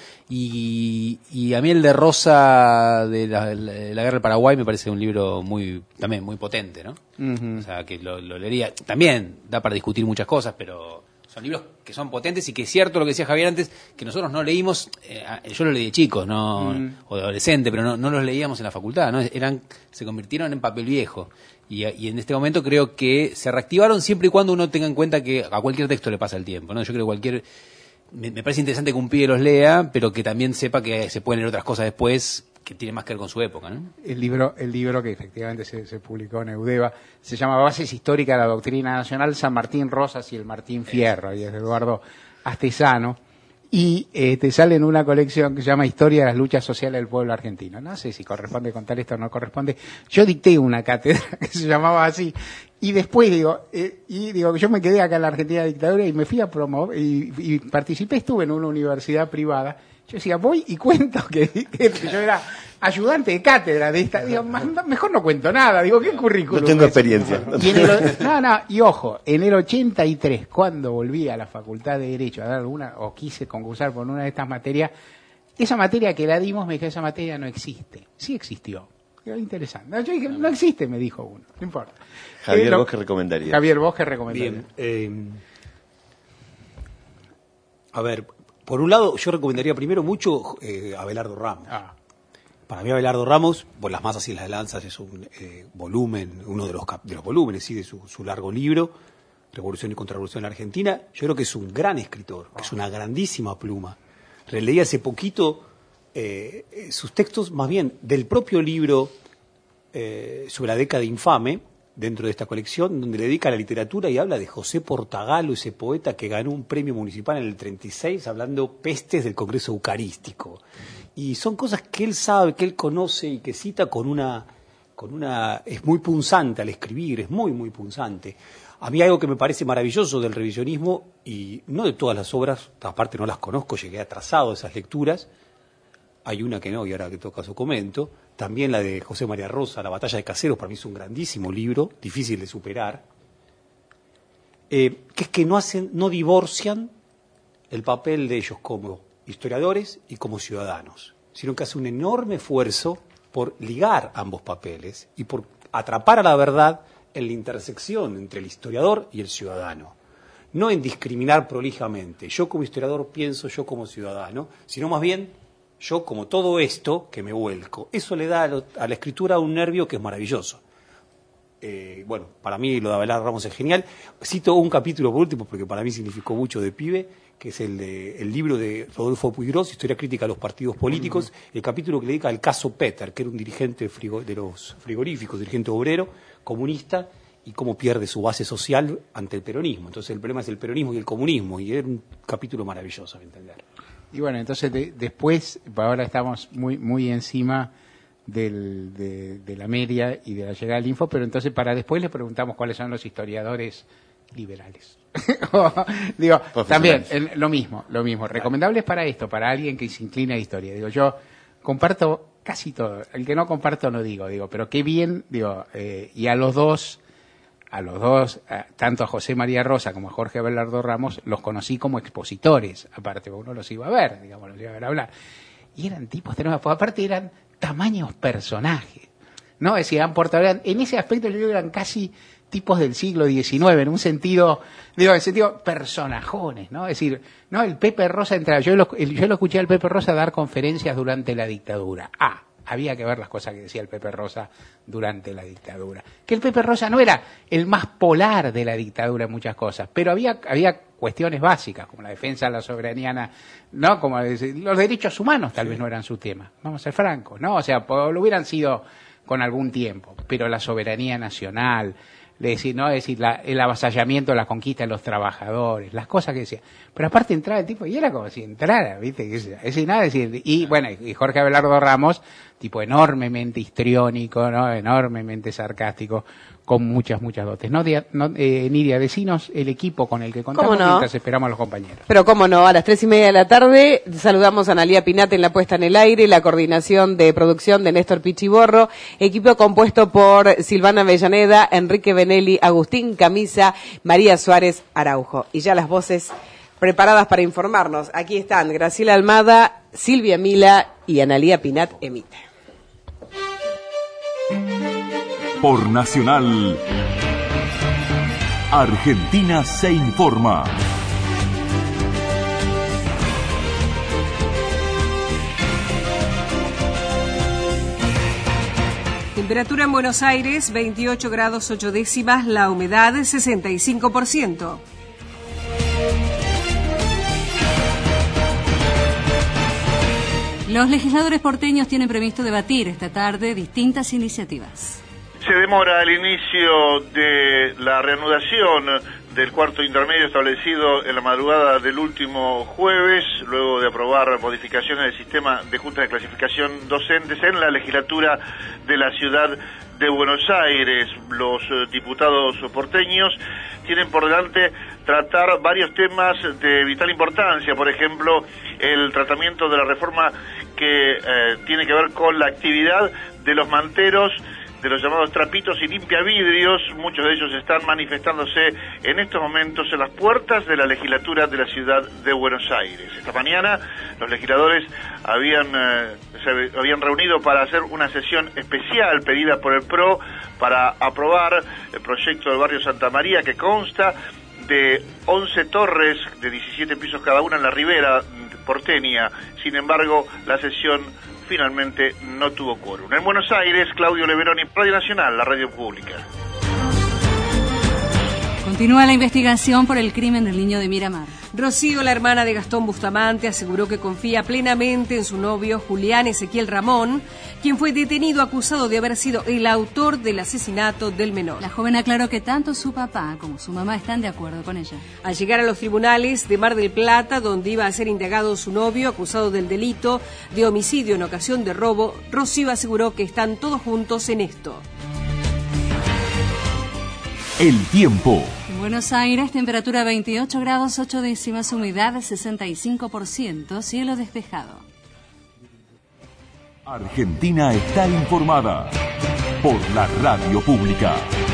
Y a mí el de Rosa de la Guerra del Paraguay me parece un libro también muy potente, ¿no? Uh-huh. O sea, que lo leería. También da para discutir muchas cosas, pero Son libros que son potentes y que es cierto lo que decía Javier antes, que nosotros no leímos, yo los leí de chicos, o de adolescente, pero no los leíamos en la facultad, ¿no? Se convirtieron en papel viejo. Y en este momento creo que se reactivaron siempre y cuando uno tenga en cuenta que a cualquier texto le pasa el tiempo, ¿no? Yo creo que me parece interesante que un pibe los lea, pero que también sepa que se pueden leer otras cosas después que tiene más que ver con su época, ¿no? El libro que efectivamente se publicó en Eudeva se llama Bases Históricas de la Doctrina Nacional, San Martín Rosas y el Martín Fierro, y es de Eduardo Astezano, y sale en una colección que se llama Historia de las luchas sociales del pueblo argentino. No sé si corresponde contar esto o no corresponde. Yo dicté una cátedra que se llamaba así, y después digo, yo me quedé acá en la Argentina dictadura y me fui a promover, y participé, estuve en una universidad privada. Yo decía, voy y cuento que yo era ayudante de cátedra de esta. Digo, mejor no cuento nada. Digo, ¿qué currículum? No tengo experiencia. Y ojo, en el 83, cuando volví a la Facultad de Derecho a dar o quise concursar por una de estas materias, esa materia que la dimos, me dijo, esa materia no existe. Sí existió. Digo, interesante. Yo dije, no existe, me dijo uno. No importa. Javier, ¿vos qué recomendarías? Javier, ¿vos qué recomendarías? Bien. A ver, por un lado, yo recomendaría primero mucho a Abelardo Ramos. Para mí Abelardo Ramos, Las masas y las lanzas, es un volumen, uno de los volúmenes, sí, de su largo libro, Revolución y Contrarrevolución en la Argentina. Yo creo que es un gran escritor, que es una grandísima pluma. Releí hace poquito sus textos, más bien del propio libro sobre la década infame, dentro de esta colección, donde le dedica a la literatura y habla de José Portagalo, ese poeta que ganó un premio municipal en el 36, hablando pestes del Congreso Eucarístico. Y son cosas que él sabe, que él conoce y que cita con una es muy punzante al escribir, es muy, muy punzante. A mí algo que me parece maravilloso del revisionismo, y no de todas las obras, aparte no las conozco, llegué atrasado a esas lecturas, hay una que no, y ahora que todo caso comento, también la de José María Rosa, La batalla de Caseros, para mí es un grandísimo libro, difícil de superar, que es que no divorcian el papel de ellos como historiadores y como ciudadanos, sino que hace un enorme esfuerzo por ligar ambos papeles y por atrapar a la verdad en la intersección entre el historiador y el ciudadano. No en discriminar prolijamente, yo como historiador pienso, yo como ciudadano, sino más bien yo como todo esto que me vuelco. Eso le da a la escritura un nervio que es maravilloso. Para mí lo de Abelardo Ramos es genial. Cito un capítulo por último, porque para mí significó mucho de pibe, que es el libro de Rodolfo Puiggrós, Historia crítica de los partidos políticos, el capítulo que le dedica al caso Peter, que era un dirigente de los frigoríficos, dirigente obrero, comunista, y cómo pierde su base social ante el peronismo. Entonces el problema es el peronismo y el comunismo, y era un capítulo maravilloso, a mi entender. Y bueno, entonces después, ahora estamos muy, muy encima de la media y de la llegada del info, pero entonces para después le preguntamos cuáles son los historiadores liberales. Digo, también lo mismo, recomendables para esto, para alguien que se inclina a historia. Digo, yo comparto casi todo, el que no comparto no digo, pero qué bien, y a los dos, tanto a José María Rosa como a Jorge Abelardo Ramos, los conocí como expositores, aparte, uno los iba a ver, los iba a ver hablar. Y eran tipos, aparte eran tamaños personajes, ¿no? Es decir, eran portadores, en ese aspecto yo creo que eran casi tipos del siglo XIX, en un sentido, personajones, ¿no? Es decir, no, el Pepe Rosa entraba, yo lo escuché al Pepe Rosa dar conferencias durante la dictadura. Había que ver las cosas que decía el Pepe Rosa durante la dictadura. Que el Pepe Rosa no era el más polar de la dictadura en muchas cosas, pero había cuestiones básicas, como la defensa de la soberanía, ¿no? Como los derechos humanos tal vez no eran su tema, vamos a ser francos, ¿no? O sea, lo hubieran sido con algún tiempo, pero la soberanía nacional, el avasallamiento, la conquista de los trabajadores, las cosas que decía. Pero aparte entraba el tipo, y era como si entrara, ¿viste? Y Jorge Abelardo Ramos, tipo enormemente histriónico, ¿no? Enormemente sarcástico, con muchas dotes. Nidia, decinos el equipo con el que contamos mientras esperamos a los compañeros. Pero cómo no, a las 3:30 de la tarde saludamos a Analía Pinat en la puesta en el aire, la coordinación de producción de Néstor Pichiborro, equipo compuesto por Silvana Avellaneda, Enrique Benelli, Agustín Camisa, María Suárez Araujo. Y ya las voces preparadas para informarnos. Aquí están Graciela Almada, Silvia Mila y Analía Pinat emite. Por Nacional, Argentina se informa. Temperatura en Buenos Aires, 28 grados 8 décimas, la humedad 65%. Los legisladores porteños tienen previsto debatir esta tarde distintas iniciativas. Se demora el inicio de la reanudación del cuarto intermedio establecido en la madrugada del último jueves, luego de aprobar modificaciones del sistema de junta de clasificación docentes en la legislatura de la ciudad de Buenos Aires. Los diputados porteños tienen por delante tratar varios temas de vital importancia, por ejemplo, el tratamiento de la reforma que tiene que ver con la actividad de los manteros, de los llamados trapitos y limpiavidrios. Muchos de ellos están manifestándose en estos momentos en las puertas de la legislatura de la ciudad de Buenos Aires. Esta mañana los legisladores se habían reunido para hacer una sesión especial pedida por el PRO para aprobar el proyecto del barrio Santa María, que consta de 11 torres de 17 pisos cada una en la ribera porteña. Sin embargo, la sesión finalmente no tuvo quórum. En Buenos Aires, Claudio Leveroni, Radio Nacional, la radio pública. Continúa la investigación por el crimen del niño de Miramar. Rocío, la hermana de Gastón Bustamante, aseguró que confía plenamente en su novio Julián Ezequiel Ramón, quien fue detenido acusado de haber sido el autor del asesinato del menor. La joven aclaró que tanto su papá como su mamá están de acuerdo con ella. Al llegar a los tribunales de Mar del Plata, donde iba a ser indagado su novio, acusado del delito de homicidio en ocasión de robo, Rocío aseguró que están todos juntos en esto. El tiempo. En Buenos Aires, temperatura 28 grados 8 décimas, humedad 65%, cielo despejado. Argentina está informada por la radio pública.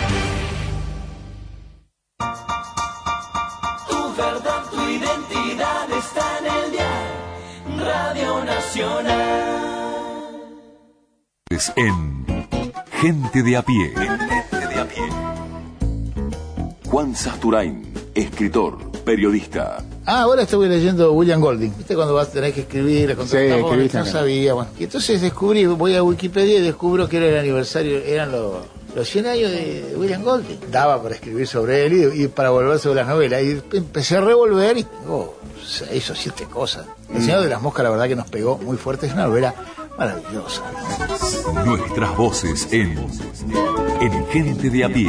Tu verdad, tu identidad está en el dial Radio Nacional. Es en Gente de a pie. Juan Sasturain, escritor, periodista. Ahora estuve leyendo William Golding. ¿Viste cuando vas a tener que escribir? No sabía. Bueno. Y entonces voy a Wikipedia y descubro que era el aniversario, eran los 100 años de William Golding. Daba para escribir sobre él y para volver sobre las novelas. Y empecé a revolver y 6 o 7 cosas. El Señor de las Moscas, la verdad que nos pegó muy fuerte. Es una novela maravillosa. Nuestras voces en Gente de a pie.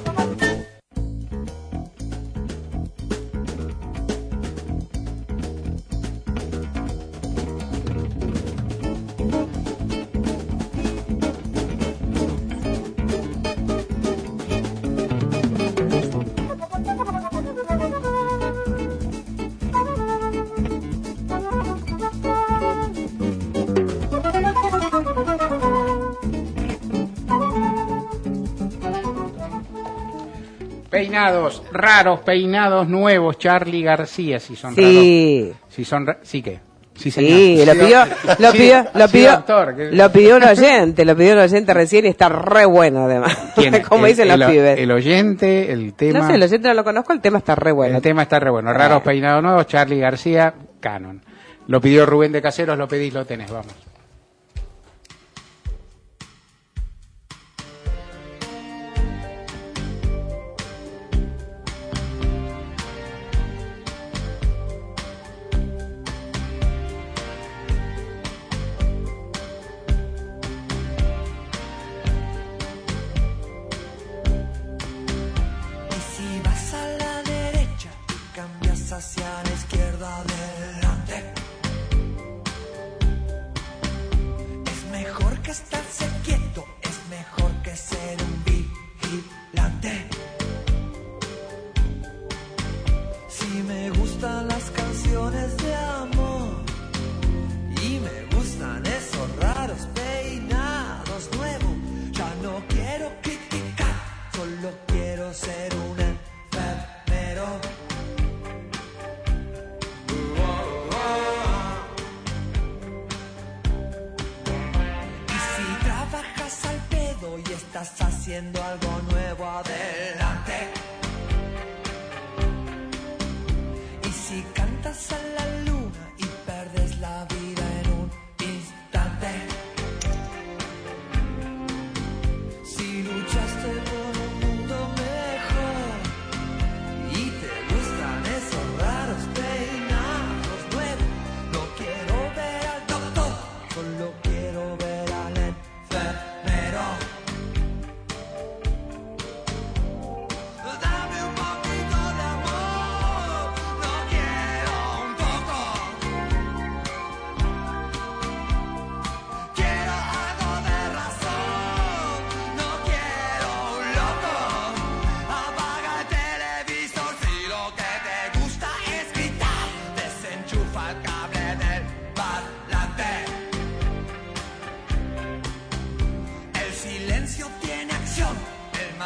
Peinados, raros, peinados nuevos, Charly García, si son raros. Sí, ¿qué? Sí, señor. Sí, lo pidió un oyente recién y está re bueno además. Como dicen los pibes. El oyente, el tema. No sé, el oyente no lo conozco, el tema está re bueno. El tema está re bueno. Raros peinados nuevos, Charly García, canon. Lo pidió Rubén de Caseros, lo pedís, lo tenés, vamos. Hacia la izquierda adelante. Es mejor que estarse quieto, es mejor que ser un vigilante. Si me gustan las canciones de amor y me gustan esos raros peinados nuevos, ya no quiero criticar, solo quiero ser un enfermero. Y estás haciendo algo nuevo, adelante. Y si cantas a la luna y perdes la vida en un instante,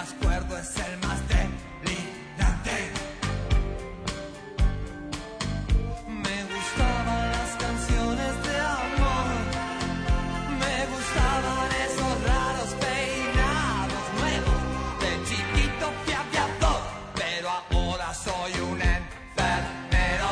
más cuerdo es el más delirante. Me gustaban las canciones de amor, me gustaban esos raros peinados nuevos. De chiquito fui aviador, pero ahora soy un enfermero.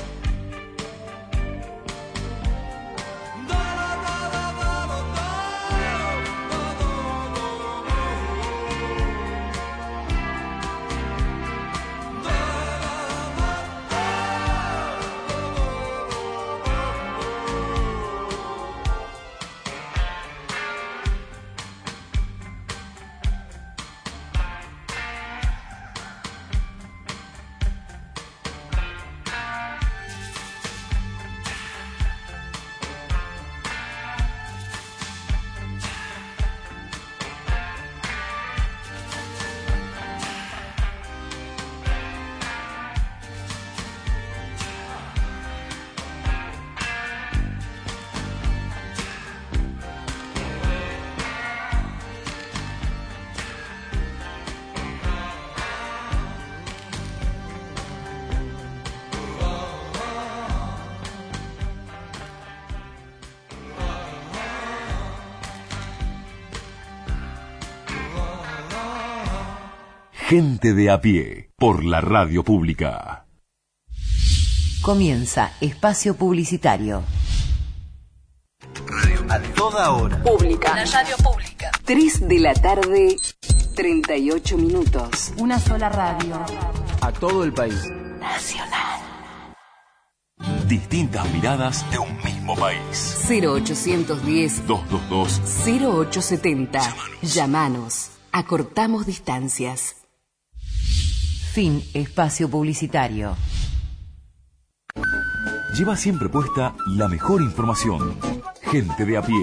Gente de a pie, por la radio pública. Comienza Espacio Publicitario. A toda hora. Pública. La radio pública. 3 de la tarde, 38 minutos. Una sola radio. A todo el país. Nacional. Distintas miradas de un mismo país. 0810-222-0870. Llámanos. Acortamos distancias. Fin Espacio Publicitario. Lleva siempre puesta la mejor información. Gente de a pie.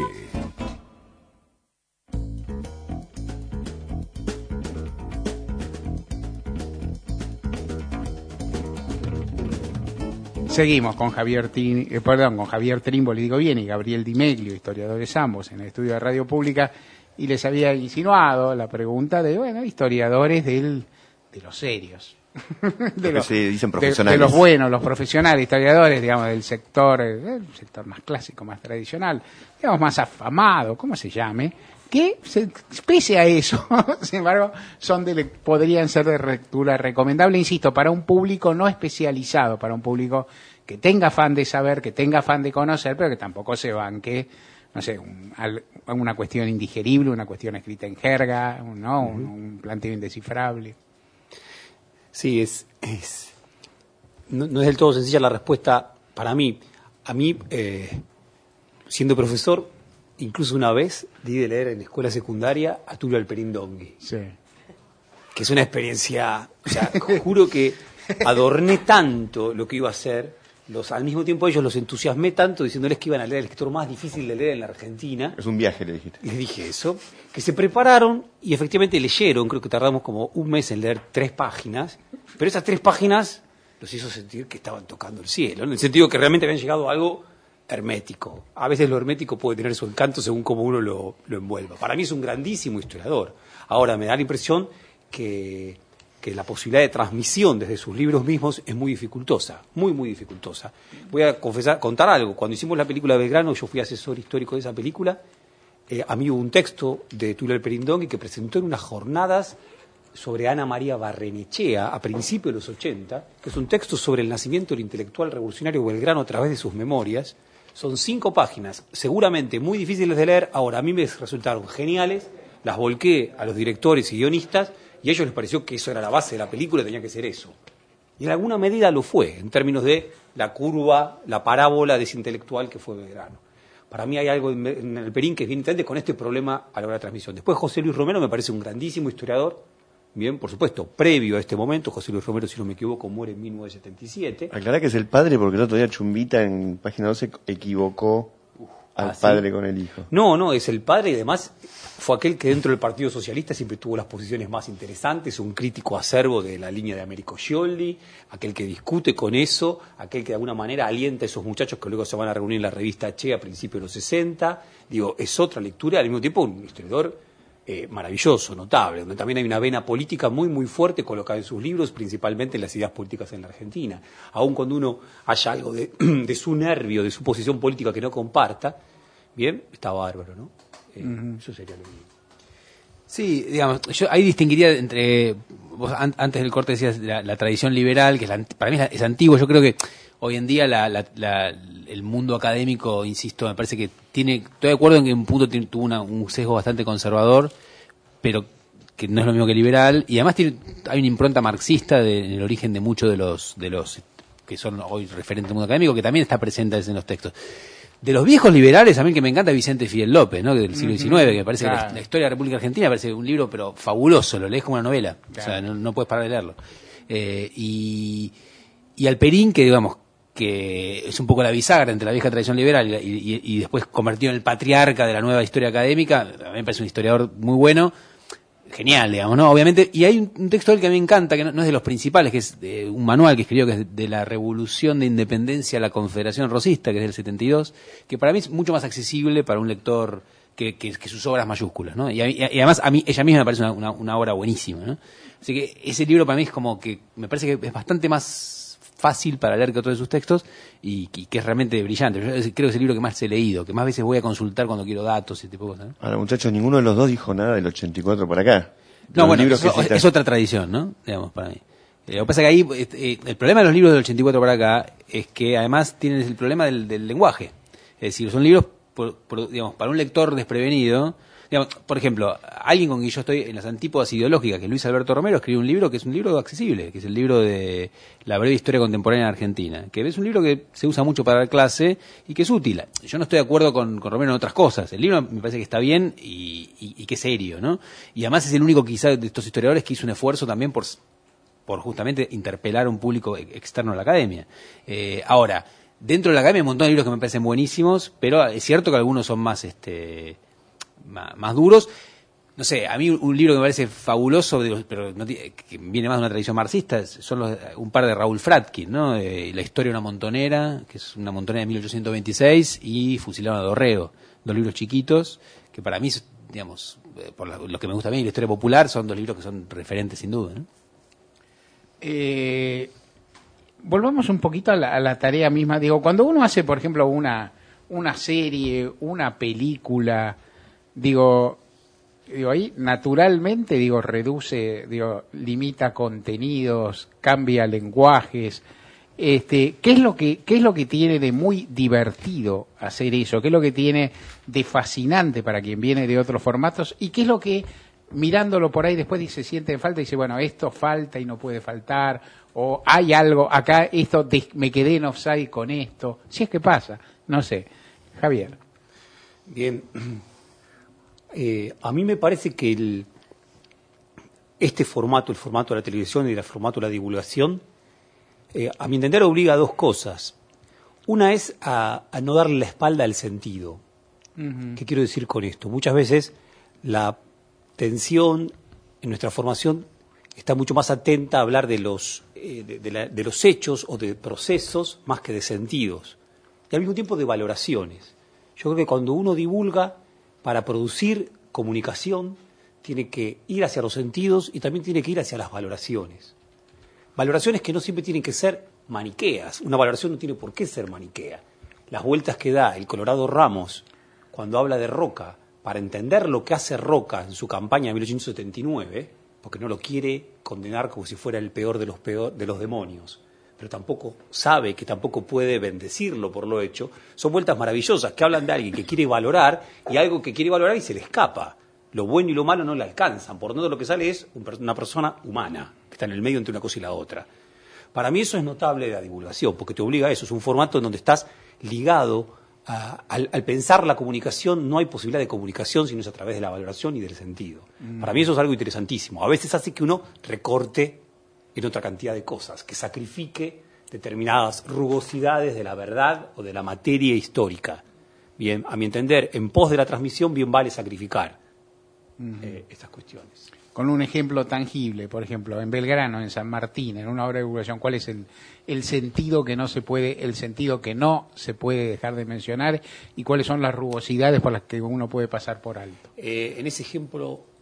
Seguimos con Javier Trímboli, digo bien, y Gabriel Di Meglio, historiadores ambos, en el estudio de Radio Pública, y les había insinuado la pregunta de, historiadores de los serios. Dicen profesionales. De los buenos, los profesionales, historiadores, digamos, del sector, el sector más clásico, más tradicional, digamos, más afamado, ¿cómo se llame? Que, pese a eso, sin embargo, podrían ser de lectura recomendable, insisto, para un público no especializado, para un público que tenga afán de saber, que tenga afán de conocer, pero que tampoco se banque, no sé, una cuestión indigerible, una cuestión escrita en jerga, un planteo indescifrable. Sí, no es del todo sencilla la respuesta para mí. A mí, siendo profesor, incluso una vez di de leer en escuela secundaria a Tulio Alperín Dongui. Sí. Que es una experiencia, juro que adorné tanto lo que iba a hacer, al mismo tiempo ellos los entusiasmé tanto diciéndoles que iban a leer el escritor más difícil de leer en la Argentina. Es un viaje, le dijiste. Les dije eso, que se prepararon y efectivamente leyeron, creo que tardamos como un mes en leer 3 páginas, pero esas 3 páginas los hizo sentir que estaban tocando el cielo, en el sentido que realmente habían llegado a algo hermético. A veces lo hermético puede tener su encanto según cómo uno lo envuelva. Para mí es un grandísimo historiador. Ahora, me da la impresión que la posibilidad de transmisión desde sus libros mismos es muy dificultosa, muy dificultosa. Voy a contar algo. Cuando hicimos la película Belgrano, yo fui asesor histórico de esa película, a mí hubo un texto de Tulio Alperín Dongui que presentó en unas jornadas sobre Ana María Barrenechea a principios de los 80, que es un texto sobre el nacimiento del intelectual revolucionario Belgrano a través de sus memorias. Son 5 páginas, seguramente muy difíciles de leer. Ahora, a mí me resultaron geniales, las volqué a los directores y guionistas, y a ellos les pareció que eso era la base de la película, tenía que ser eso. Y en alguna medida lo fue, en términos de la curva, la parábola de ese intelectual que fue Belgrano. Para mí hay algo en Alperín que es bien interesante con este problema a la hora de transmisión. Después José Luis Romero me parece un grandísimo historiador. Bien, por supuesto, previo a este momento, José Luis Romero, si no me equivoco, muere en 1977. Aclará que es el padre, porque el otro día Chumbita en página 12 equivocó al padre con el hijo. No, es el padre y además fue aquel que dentro del Partido Socialista siempre tuvo las posiciones más interesantes, un crítico acervo de la línea de Américo Scioldi, aquel que discute con eso, aquel que de alguna manera alienta a esos muchachos que luego se van a reunir en la revista Che a principios de los 60. Digo, es otra lectura, al mismo tiempo un historiador maravilloso, notable, donde también hay una vena política muy, muy fuerte colocada en sus libros, principalmente en las ideas políticas en la Argentina. Aun cuando uno haya algo de su nervio, de su posición política que no comparta, bien, está bárbaro, ¿no? Eso sería lo mismo. Sí, digamos, yo ahí distinguiría entre, vos antes del corte decías la tradición liberal, que para mí es antiguo. Yo creo que hoy en día el mundo académico, insisto, me parece que estoy de acuerdo en que en un punto tuvo un sesgo bastante conservador, pero que no es lo mismo que liberal, y además hay una impronta marxista en el origen de muchos de los que son hoy referentes del mundo académico, que también está presente en los textos. De los viejos liberales, a mí el que me encanta es Vicente Fidel López, ¿no? Del siglo XIX, que me parece que la historia de la República Argentina me parece un libro pero fabuloso, lo lees como una novela, o sea, no puedes parar de leerlo. Y Alperín, que digamos, que es un poco la bisagra entre la vieja tradición liberal y después convertido en el patriarca de la nueva historia académica, a mí me parece un historiador muy bueno, genial, digamos, ¿no? Obviamente, y hay un texto del que a mí me encanta, que no es de los principales, que es un manual que escribió, que es de la Revolución de Independencia a la Confederación Rosista, que es del 72, que para mí es mucho más accesible para un lector que sus obras mayúsculas, ¿no? Y además a mí ella misma me parece una obra buenísima, ¿no? Así que ese libro para mí es como que me parece que es bastante más fácil para leer que otros de sus textos y que es realmente brillante. Yo creo que es el libro que más he leído, que más veces voy a consultar cuando quiero datos y ese tipo de cosas, ¿no? Ahora, muchachos, ninguno de los dos dijo nada del 84 por acá. No, bueno, es otra tradición, ¿no? Digamos, para mí. Lo que pasa es que ahí el problema de los libros del 84 para acá es que además tienen el problema del lenguaje. Es decir, son libros, digamos, para un lector desprevenido. Digamos, por ejemplo, alguien con quien yo estoy en las antípodas ideológicas, que Luis Alberto Romero, escribió un libro que es un libro accesible, que es el libro de La breve historia contemporánea en Argentina, que es un libro que se usa mucho para dar clase y que es útil. Yo no estoy de acuerdo con Romero en otras cosas. El libro me parece que está bien y que es serio, ¿no? Y además es el único quizá de estos historiadores que hizo un esfuerzo también por justamente interpelar a un público externo a la academia. Ahora, dentro de la academia hay un montón de libros que me parecen buenísimos, pero es cierto que algunos son más duros. No sé, a mí un libro que me parece fabuloso, pero que viene más de una tradición marxista, son un par de Raúl Fratkin, ¿no? La historia de una montonera, que es una montonera de 1826, y Fusilaron a Dorrego, dos libros chiquitos, que para mí, digamos, por lo que me gusta a mí, la historia popular, son dos libros que son referentes sin duda, ¿no? Volvamos un poquito a la tarea misma. Digo, cuando uno hace, por ejemplo, una serie, una película, digo ahí naturalmente reduce, limita contenidos, cambia lenguajes. ¿Qué es lo que tiene de muy divertido hacer eso? ¿Qué es lo que tiene de fascinante para quien viene de otros formatos? ¿Y qué es lo que, mirándolo por ahí, después se siente en falta y dice, bueno, esto falta y no puede faltar, o hay algo acá, esto me quedé en offside con esto? Si es que pasa, no sé. Javier. Bien. A mí me parece que este formato, el formato de la televisión y el formato de la divulgación, a mi entender obliga a dos cosas. Una es a no darle la espalda al sentido. ¿Qué quiero decir con esto? Muchas veces la tensión en nuestra formación está mucho más atenta a hablar de los hechos o de procesos más que de sentidos. Y al mismo tiempo de valoraciones. Yo creo que cuando uno divulga, para producir comunicación, tiene que ir hacia los sentidos y también tiene que ir hacia las valoraciones. Valoraciones que no siempre tienen que ser maniqueas. Una valoración no tiene por qué ser maniquea. Las vueltas que da el Colorado Ramos cuando habla de Roca, para entender lo que hace Roca en su campaña de 1879, porque no lo quiere condenar como si fuera el peor de los demonios, pero tampoco sabe que tampoco puede bendecirlo por lo hecho, son vueltas maravillosas que hablan de alguien que quiere valorar y algo que quiere valorar y se le escapa. Lo bueno y lo malo no le alcanzan, por tanto lo que sale es una persona humana, que está en el medio entre una cosa y la otra. Para mí eso es notable de la divulgación, porque te obliga a eso, es un formato en donde estás ligado al pensar la comunicación, no hay posibilidad de comunicación sino es a través de la valoración y del sentido. Para mí eso es algo interesantísimo. A veces hace que uno recorte en otra cantidad de cosas, que sacrifique determinadas rugosidades de la verdad o de la materia histórica. Bien, a mi entender, en pos de la transmisión bien vale sacrificar estas cuestiones. Con un ejemplo tangible, por ejemplo, en Belgrano, en San Martín, en una obra de divulgación, ¿cuál es el sentido que no se puede dejar de mencionar y cuáles son las rugosidades por las que uno puede pasar por alto? En ese ejemplo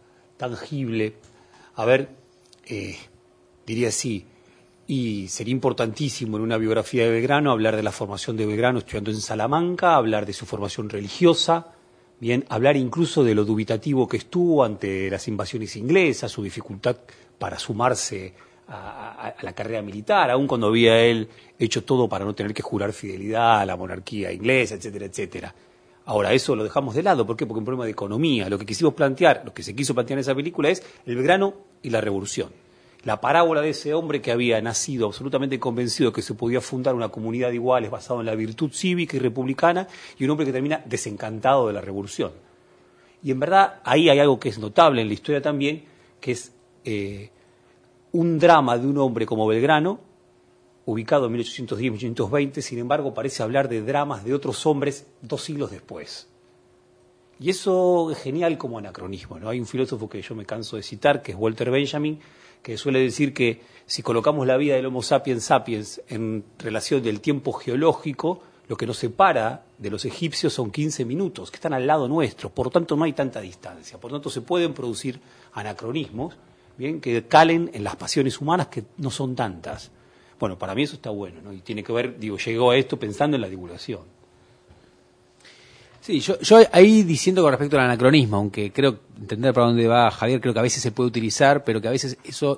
tangible. A ver, diría así, y sería importantísimo en una biografía de Belgrano hablar de la formación de Belgrano estudiando en Salamanca, hablar de su formación religiosa, bien, hablar incluso de lo dubitativo que estuvo ante las invasiones inglesas, su dificultad para sumarse a la carrera militar, aun cuando había él hecho todo para no tener que jurar fidelidad a la monarquía inglesa, etcétera, etcétera. Ahora, eso lo dejamos de lado. ¿Por qué? Porque es un problema de economía. Lo que quisimos plantear, lo que se quiso plantear en esa película es el Belgrano y la revolución. La parábola de ese hombre que había nacido absolutamente convencido que se podía fundar una comunidad de iguales basada en la virtud cívica y republicana, y un hombre que termina desencantado de la revolución. Y en verdad, ahí hay algo que es notable en la historia también, que es un drama de un hombre como Belgrano, ubicado en 1810-1820, sin embargo parece hablar de dramas de otros hombres 2 siglos después. Y eso es genial como anacronismo, ¿no? Hay un filósofo que yo me canso de citar, que es Walter Benjamin, que suele decir que si colocamos la vida del Homo sapiens sapiens en relación del tiempo geológico, lo que nos separa de los egipcios son 15 minutos, que están al lado nuestro, por lo tanto no hay tanta distancia, por lo tanto se pueden producir anacronismos, bien, que calen en las pasiones humanas, que no son tantas. Bueno, para mí eso está bueno, ¿no? Y tiene que ver, llegó a esto pensando en la divulgación. Sí, yo ahí diciendo con respecto al anacronismo, aunque creo entender para dónde va Javier, creo que a veces se puede utilizar, pero que a veces eso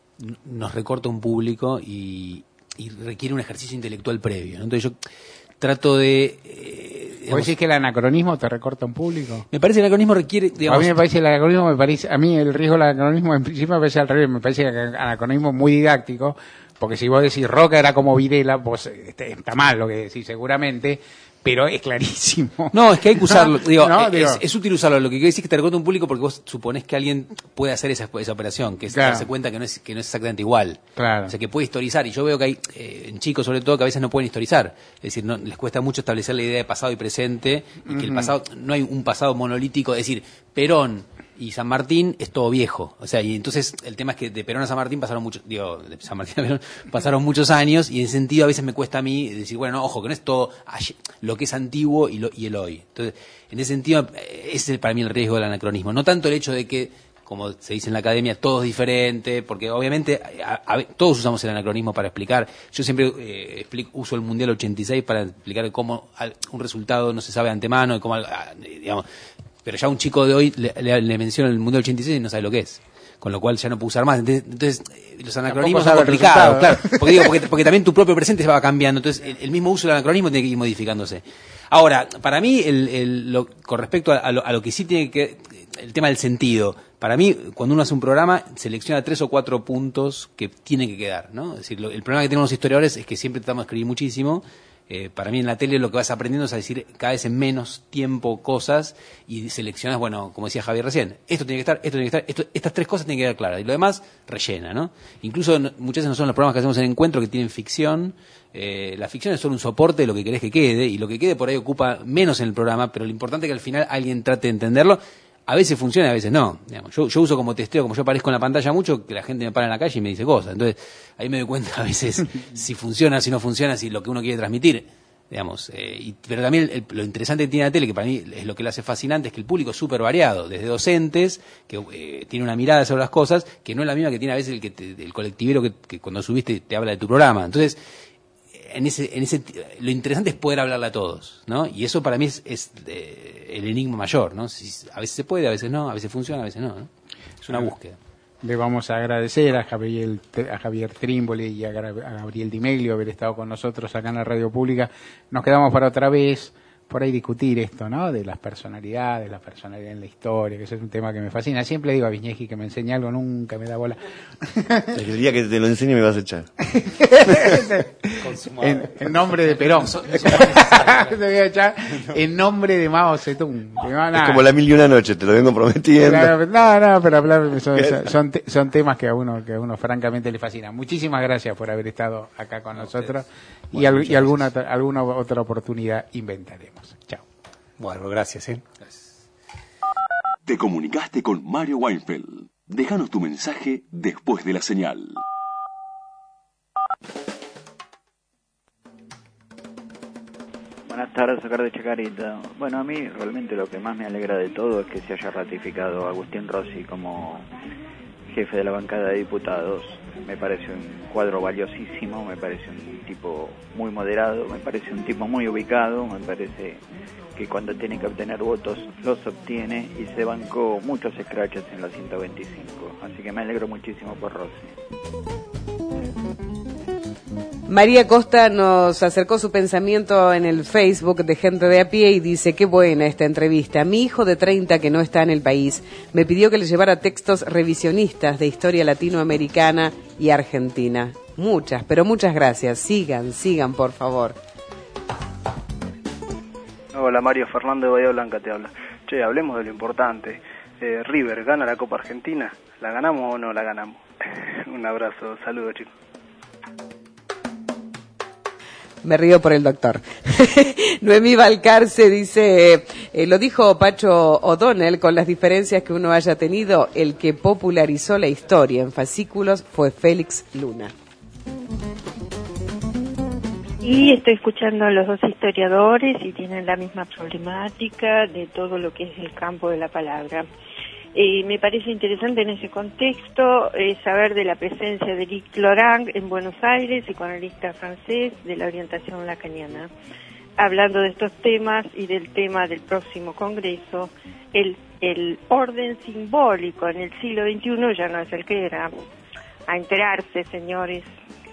nos recorta un público y requiere un ejercicio intelectual previo, ¿no? Entonces yo trato de... ¿Vos decís que el anacronismo te recorta un público? Me parece que el anacronismo requiere... A mí me parece el anacronismo, a mí el riesgo del anacronismo en principio me parece al revés, me parece que el anacronismo es muy didáctico, porque si vos decís Roca era como Videla, vos está mal lo que decís seguramente, pero es clarísimo. No, es que hay que usarlo. No, es útil usarlo. Lo que quiero decir es que te recorta un público porque vos suponés que alguien puede hacer esa operación, que es darse cuenta que no es exactamente igual. Claro. O sea, que puede historizar. Y yo veo que hay, en chicos sobre todo, que a veces no pueden historizar. Es decir, no les cuesta mucho establecer la idea de pasado y presente, y que el pasado, no hay un pasado monolítico. Es decir, Perón y San Martín es todo viejo. O sea, y entonces el tema es que de Perón a San Martín pasaron de San Martín a Perón pasaron muchos años, y en ese sentido a veces me cuesta a mí decir, bueno, no, ojo, que no es todo lo que es antiguo y el hoy. Entonces, en ese sentido, ese es para mí el riesgo del anacronismo. No tanto el hecho de que, como se dice en la academia, todo es diferente, porque obviamente todos usamos el anacronismo para explicar. Yo siempre uso el Mundial 86 para explicar cómo un resultado no se sabe de antemano, y cómo, digamos... Pero ya un chico de hoy le menciona el Mundial 86 y no sabe lo que es. Con lo cual ya no puede usar más. Entonces los anacronismos son complicados, claro. Porque también tu propio presente se va cambiando. Entonces el mismo uso del anacronismo tiene que ir modificándose. Ahora, para mí, con respecto a lo que sí tiene que... El tema del sentido. Para mí, cuando uno hace un programa, selecciona 3 o 4 puntos que tienen que quedar, ¿no? Es decir, el problema que tenemos los historiadores es que siempre tratamos de escribir muchísimo. Para mí en la tele lo que vas aprendiendo es a decir cada vez en menos tiempo cosas, y seleccionas, bueno, como decía Javier recién, esto tiene que estar, estas 3 cosas tienen que quedar claras, y lo demás rellena, ¿no? Incluso muchas veces no son los programas que hacemos en Encuentro que tienen ficción. La ficción es solo un soporte de lo que querés que quede, y lo que quede por ahí ocupa menos en el programa, pero lo importante es que al final alguien trate de entenderlo. A veces funciona, a veces no. Digamos, yo uso como testeo, como yo aparezco en la pantalla mucho, que la gente me para en la calle y me dice cosas. Entonces, ahí me doy cuenta a veces si funciona, si no funciona, si lo que uno quiere transmitir. Digamos, pero también lo interesante que tiene la tele, que para mí es lo que le hace fascinante, es que el público es súper variado, desde docentes, que tiene una mirada sobre las cosas, que no es la misma que tiene a veces el colectivero que cuando subiste te habla de tu programa. Entonces, lo interesante es poder hablarle a todos, ¿no? Y eso para mí es el enigma mayor, ¿no? A veces se puede, a veces no, a veces funciona, a veces no, ¿no? Es una búsqueda. Le vamos a agradecer a Javier Trímboli y a Gabriel Di Meglio haber estado con nosotros acá en la Radio Pública. Nos quedamos para otra vez por ahí discutir esto, ¿no? De las personalidades, la personalidad en la historia, que ese es un tema que me fascina. Siempre digo a Viñeski que me enseñe algo, nunca me da bola. El día que te lo enseñe me vas a echar. en nombre de Perón. Te voy a echar en nombre de Mao Zedong. Es como la 1001 noche, te lo vengo prometiendo. No, pero hablar son temas que a uno francamente le fascinan. Muchísimas gracias por haber estado acá con nosotros, bueno, y alguna otra oportunidad inventaremos. Chao. Bueno, gracias. Gracias. Te comunicaste con Mario Weinfeld. Déjanos tu mensaje después de la señal. Buenas tardes, acá de Chacarita. Bueno, a mí realmente lo que más me alegra de todo es que se haya ratificado a Agustín Rossi como jefe de la bancada de diputados. Me parece un cuadro valiosísimo, me parece un tipo muy moderado, me parece un tipo muy ubicado, me parece que cuando tiene que obtener votos los obtiene y se bancó muchos scratches en la 125. Así que me alegro muchísimo por Rossi. María Costa nos acercó su pensamiento en el Facebook de Gente de a Pie y dice: qué buena esta entrevista. Mi hijo de 30 que no está en el país me pidió que le llevara textos revisionistas de historia latinoamericana y argentina. Muchas, pero muchas gracias. Sigan, por favor. Hola Mario, Fernando de Bahía Blanca te habla. Che, hablemos de lo importante. River, ¿gana la Copa Argentina? ¿La ganamos o no la ganamos? Un abrazo, saludos chicos. Me río por el doctor. Noemí Valcarce dice, lo dijo Pacho O'Donnell, con las diferencias que uno haya tenido, el que popularizó la historia en fascículos fue Félix Luna. Y estoy escuchando a los dos historiadores y tienen la misma problemática de todo lo que es el campo de la palabra. Me parece interesante en ese contexto saber de la presencia de Eric Lorang en Buenos Aires, psicoanalista francés de la orientación lacaniana. Hablando de estos temas y del tema del próximo congreso, el orden simbólico en el siglo XXI ya no es el que era. A enterarse, señores.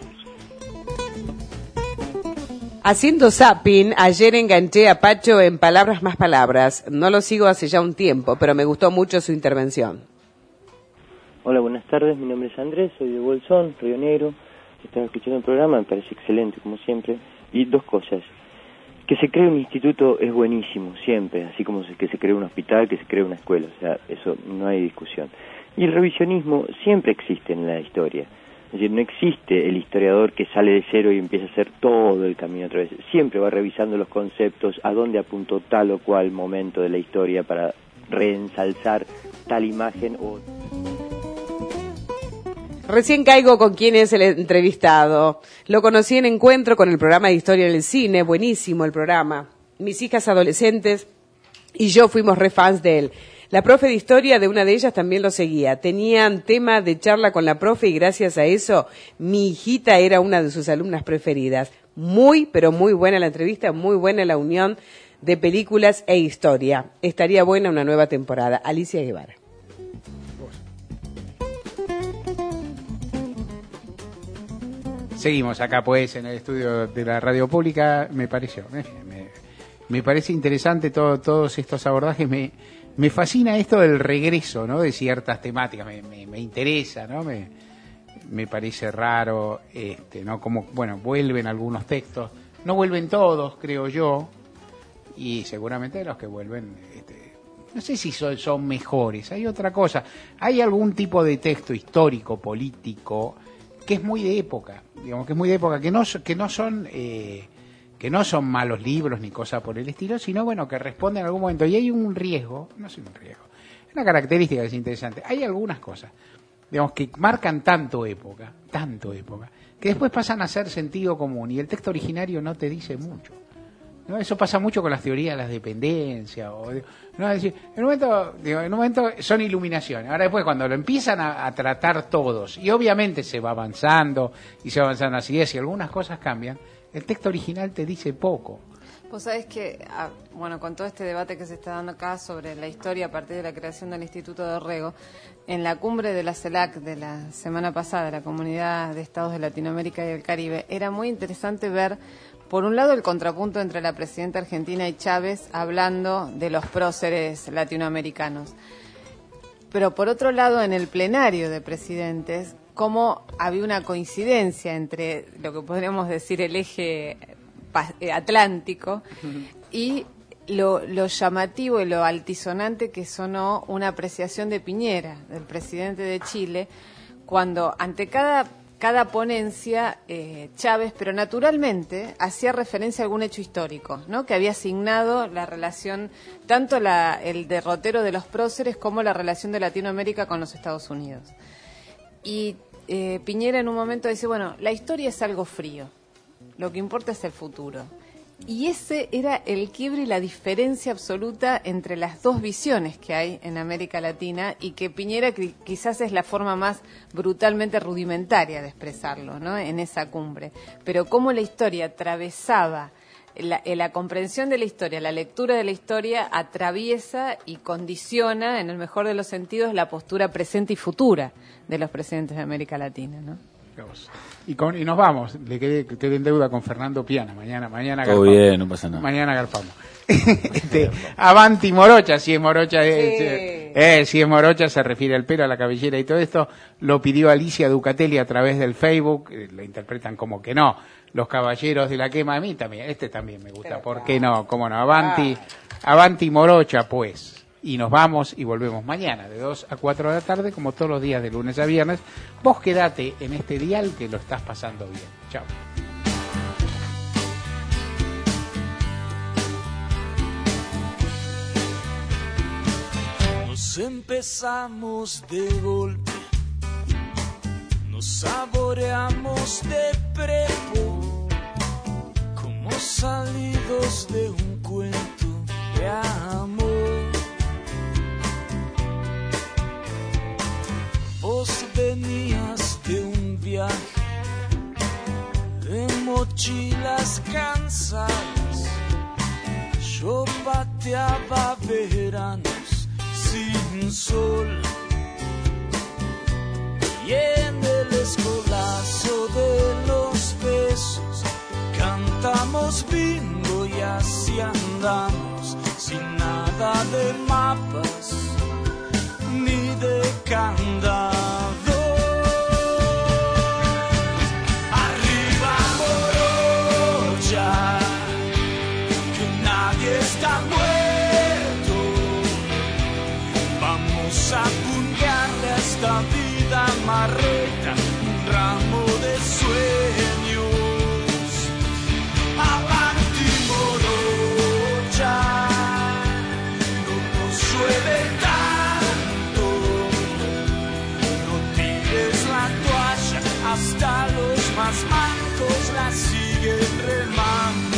Haciendo zapping, ayer enganché a Pacho en Palabras más Palabras. No lo sigo hace ya un tiempo, pero me gustó mucho su intervención. Hola, buenas tardes. Mi nombre es Andrés, soy de Bolsón, Río Negro. Estaba escuchando el programa, me parece excelente, como siempre. Y dos cosas. Que se cree un instituto es buenísimo, siempre. Así como que se cree un hospital, que se cree una escuela. O sea, eso no hay discusión. Y el revisionismo siempre existe en la historia. Es decir, no existe el historiador que sale de cero y empieza a hacer todo el camino otra vez. Siempre va revisando los conceptos, a dónde apuntó tal o cual momento de la historia para reensalzar tal imagen o... Recién caigo con quién es el entrevistado. Lo conocí en Encuentro con el programa de Historia en el Cine, buenísimo el programa. Mis hijas adolescentes y yo fuimos re fans de él. La profe de historia de una de ellas también lo seguía. Tenían tema de charla con la profe y gracias a eso mi hijita era una de sus alumnas preferidas. Muy, pero muy buena la entrevista, muy buena la unión de películas e historia. Estaría buena una nueva temporada. Alicia Guevara. Seguimos acá pues en el estudio de la radio pública. Me parece interesante todos estos abordajes. Me fascina esto del regreso, ¿no? De ciertas temáticas, me interesa, ¿no? Me parece raro, ¿no? Como, bueno, vuelven algunos textos, no vuelven todos, creo yo, y seguramente los que vuelven, no sé si son mejores. Hay otra cosa, hay algún tipo de texto histórico, político, que es muy de época, digamos, que no son malos libros ni cosas por el estilo, sino bueno, que responden en algún momento. Y hay un riesgo, una característica que es interesante. Hay algunas cosas, digamos, que marcan tanto época, que después pasan a ser sentido común y el texto originario no te dice mucho. ¿No? Eso pasa mucho con las teorías de las dependencias. ¿No? Es decir, en un momento son iluminaciones. Ahora después cuando lo empiezan a tratar todos, y obviamente se va avanzando las ideas y algunas cosas cambian, el texto original te dice poco. Vos sabés que, bueno, con todo este debate que se está dando acá sobre la historia a partir de la creación del Instituto de Orrego, en la cumbre de la CELAC de la semana pasada, la Comunidad de Estados de Latinoamérica y el Caribe, era muy interesante ver, por un lado, el contrapunto entre la presidenta argentina y Chávez hablando de los próceres latinoamericanos. Pero por otro lado, en el plenario de presidentes, cómo había una coincidencia entre lo que podríamos decir el eje atlántico y lo llamativo y lo altisonante que sonó una apreciación de Piñera, del presidente de Chile, cuando ante cada ponencia Chávez, pero naturalmente, hacía referencia a algún hecho histórico, ¿no? Que había asignado la relación, tanto el derrotero de los próceres como la relación de Latinoamérica con los Estados Unidos. Y Piñera en un momento dice, bueno, la historia es algo frío, lo que importa es el futuro. Y ese era el quiebre y la diferencia absoluta entre las dos visiones que hay en América Latina, y que Piñera quizás es la forma más brutalmente rudimentaria de expresarlo, ¿no? En esa cumbre. Pero cómo la historia atravesaba, la comprensión de la historia, la lectura de la historia atraviesa y condiciona, en el mejor de los sentidos, la postura presente y futura de los presidentes de América Latina, ¿no? Y nos vamos. Le quedé en deuda con Fernando Piana. Mañana Todo garpamos. bien, no pasa nada. Mañana garpamos. Avanti Morocha, si es Morocha, si es Morocha, se refiere al pelo, a la cabellera y todo esto. Lo pidió Alicia Ducatelli a través del Facebook. Lo interpretan como que no. Los caballeros de la quema, a mí también. Este también me gusta. ¿Por qué no? ¿Cómo no? Avanti Morocha, pues. Y nos vamos y volvemos mañana de 2 a 4 de la tarde, como todos los días de lunes a viernes. Vos quedate en este dial que lo estás pasando bien. Chao. Nos empezamos de golpe, nos saboreamos de prepo, como salidos de un cuento de amor. Vos venías de un viaje de mochilas cansadas, yo pateaba veranos sin sol, y en el escolazo de los besos cantamos bingo y así andamos, sin nada de mapas ni de candado. Arriba Morocha, que nadie está muerto. Vamos a pungarle a esta vida marreta un ramo de sueños. Avanti Morocha, no nos llueve tanto, no tires la toalla, hasta los más mancos la siguen remando.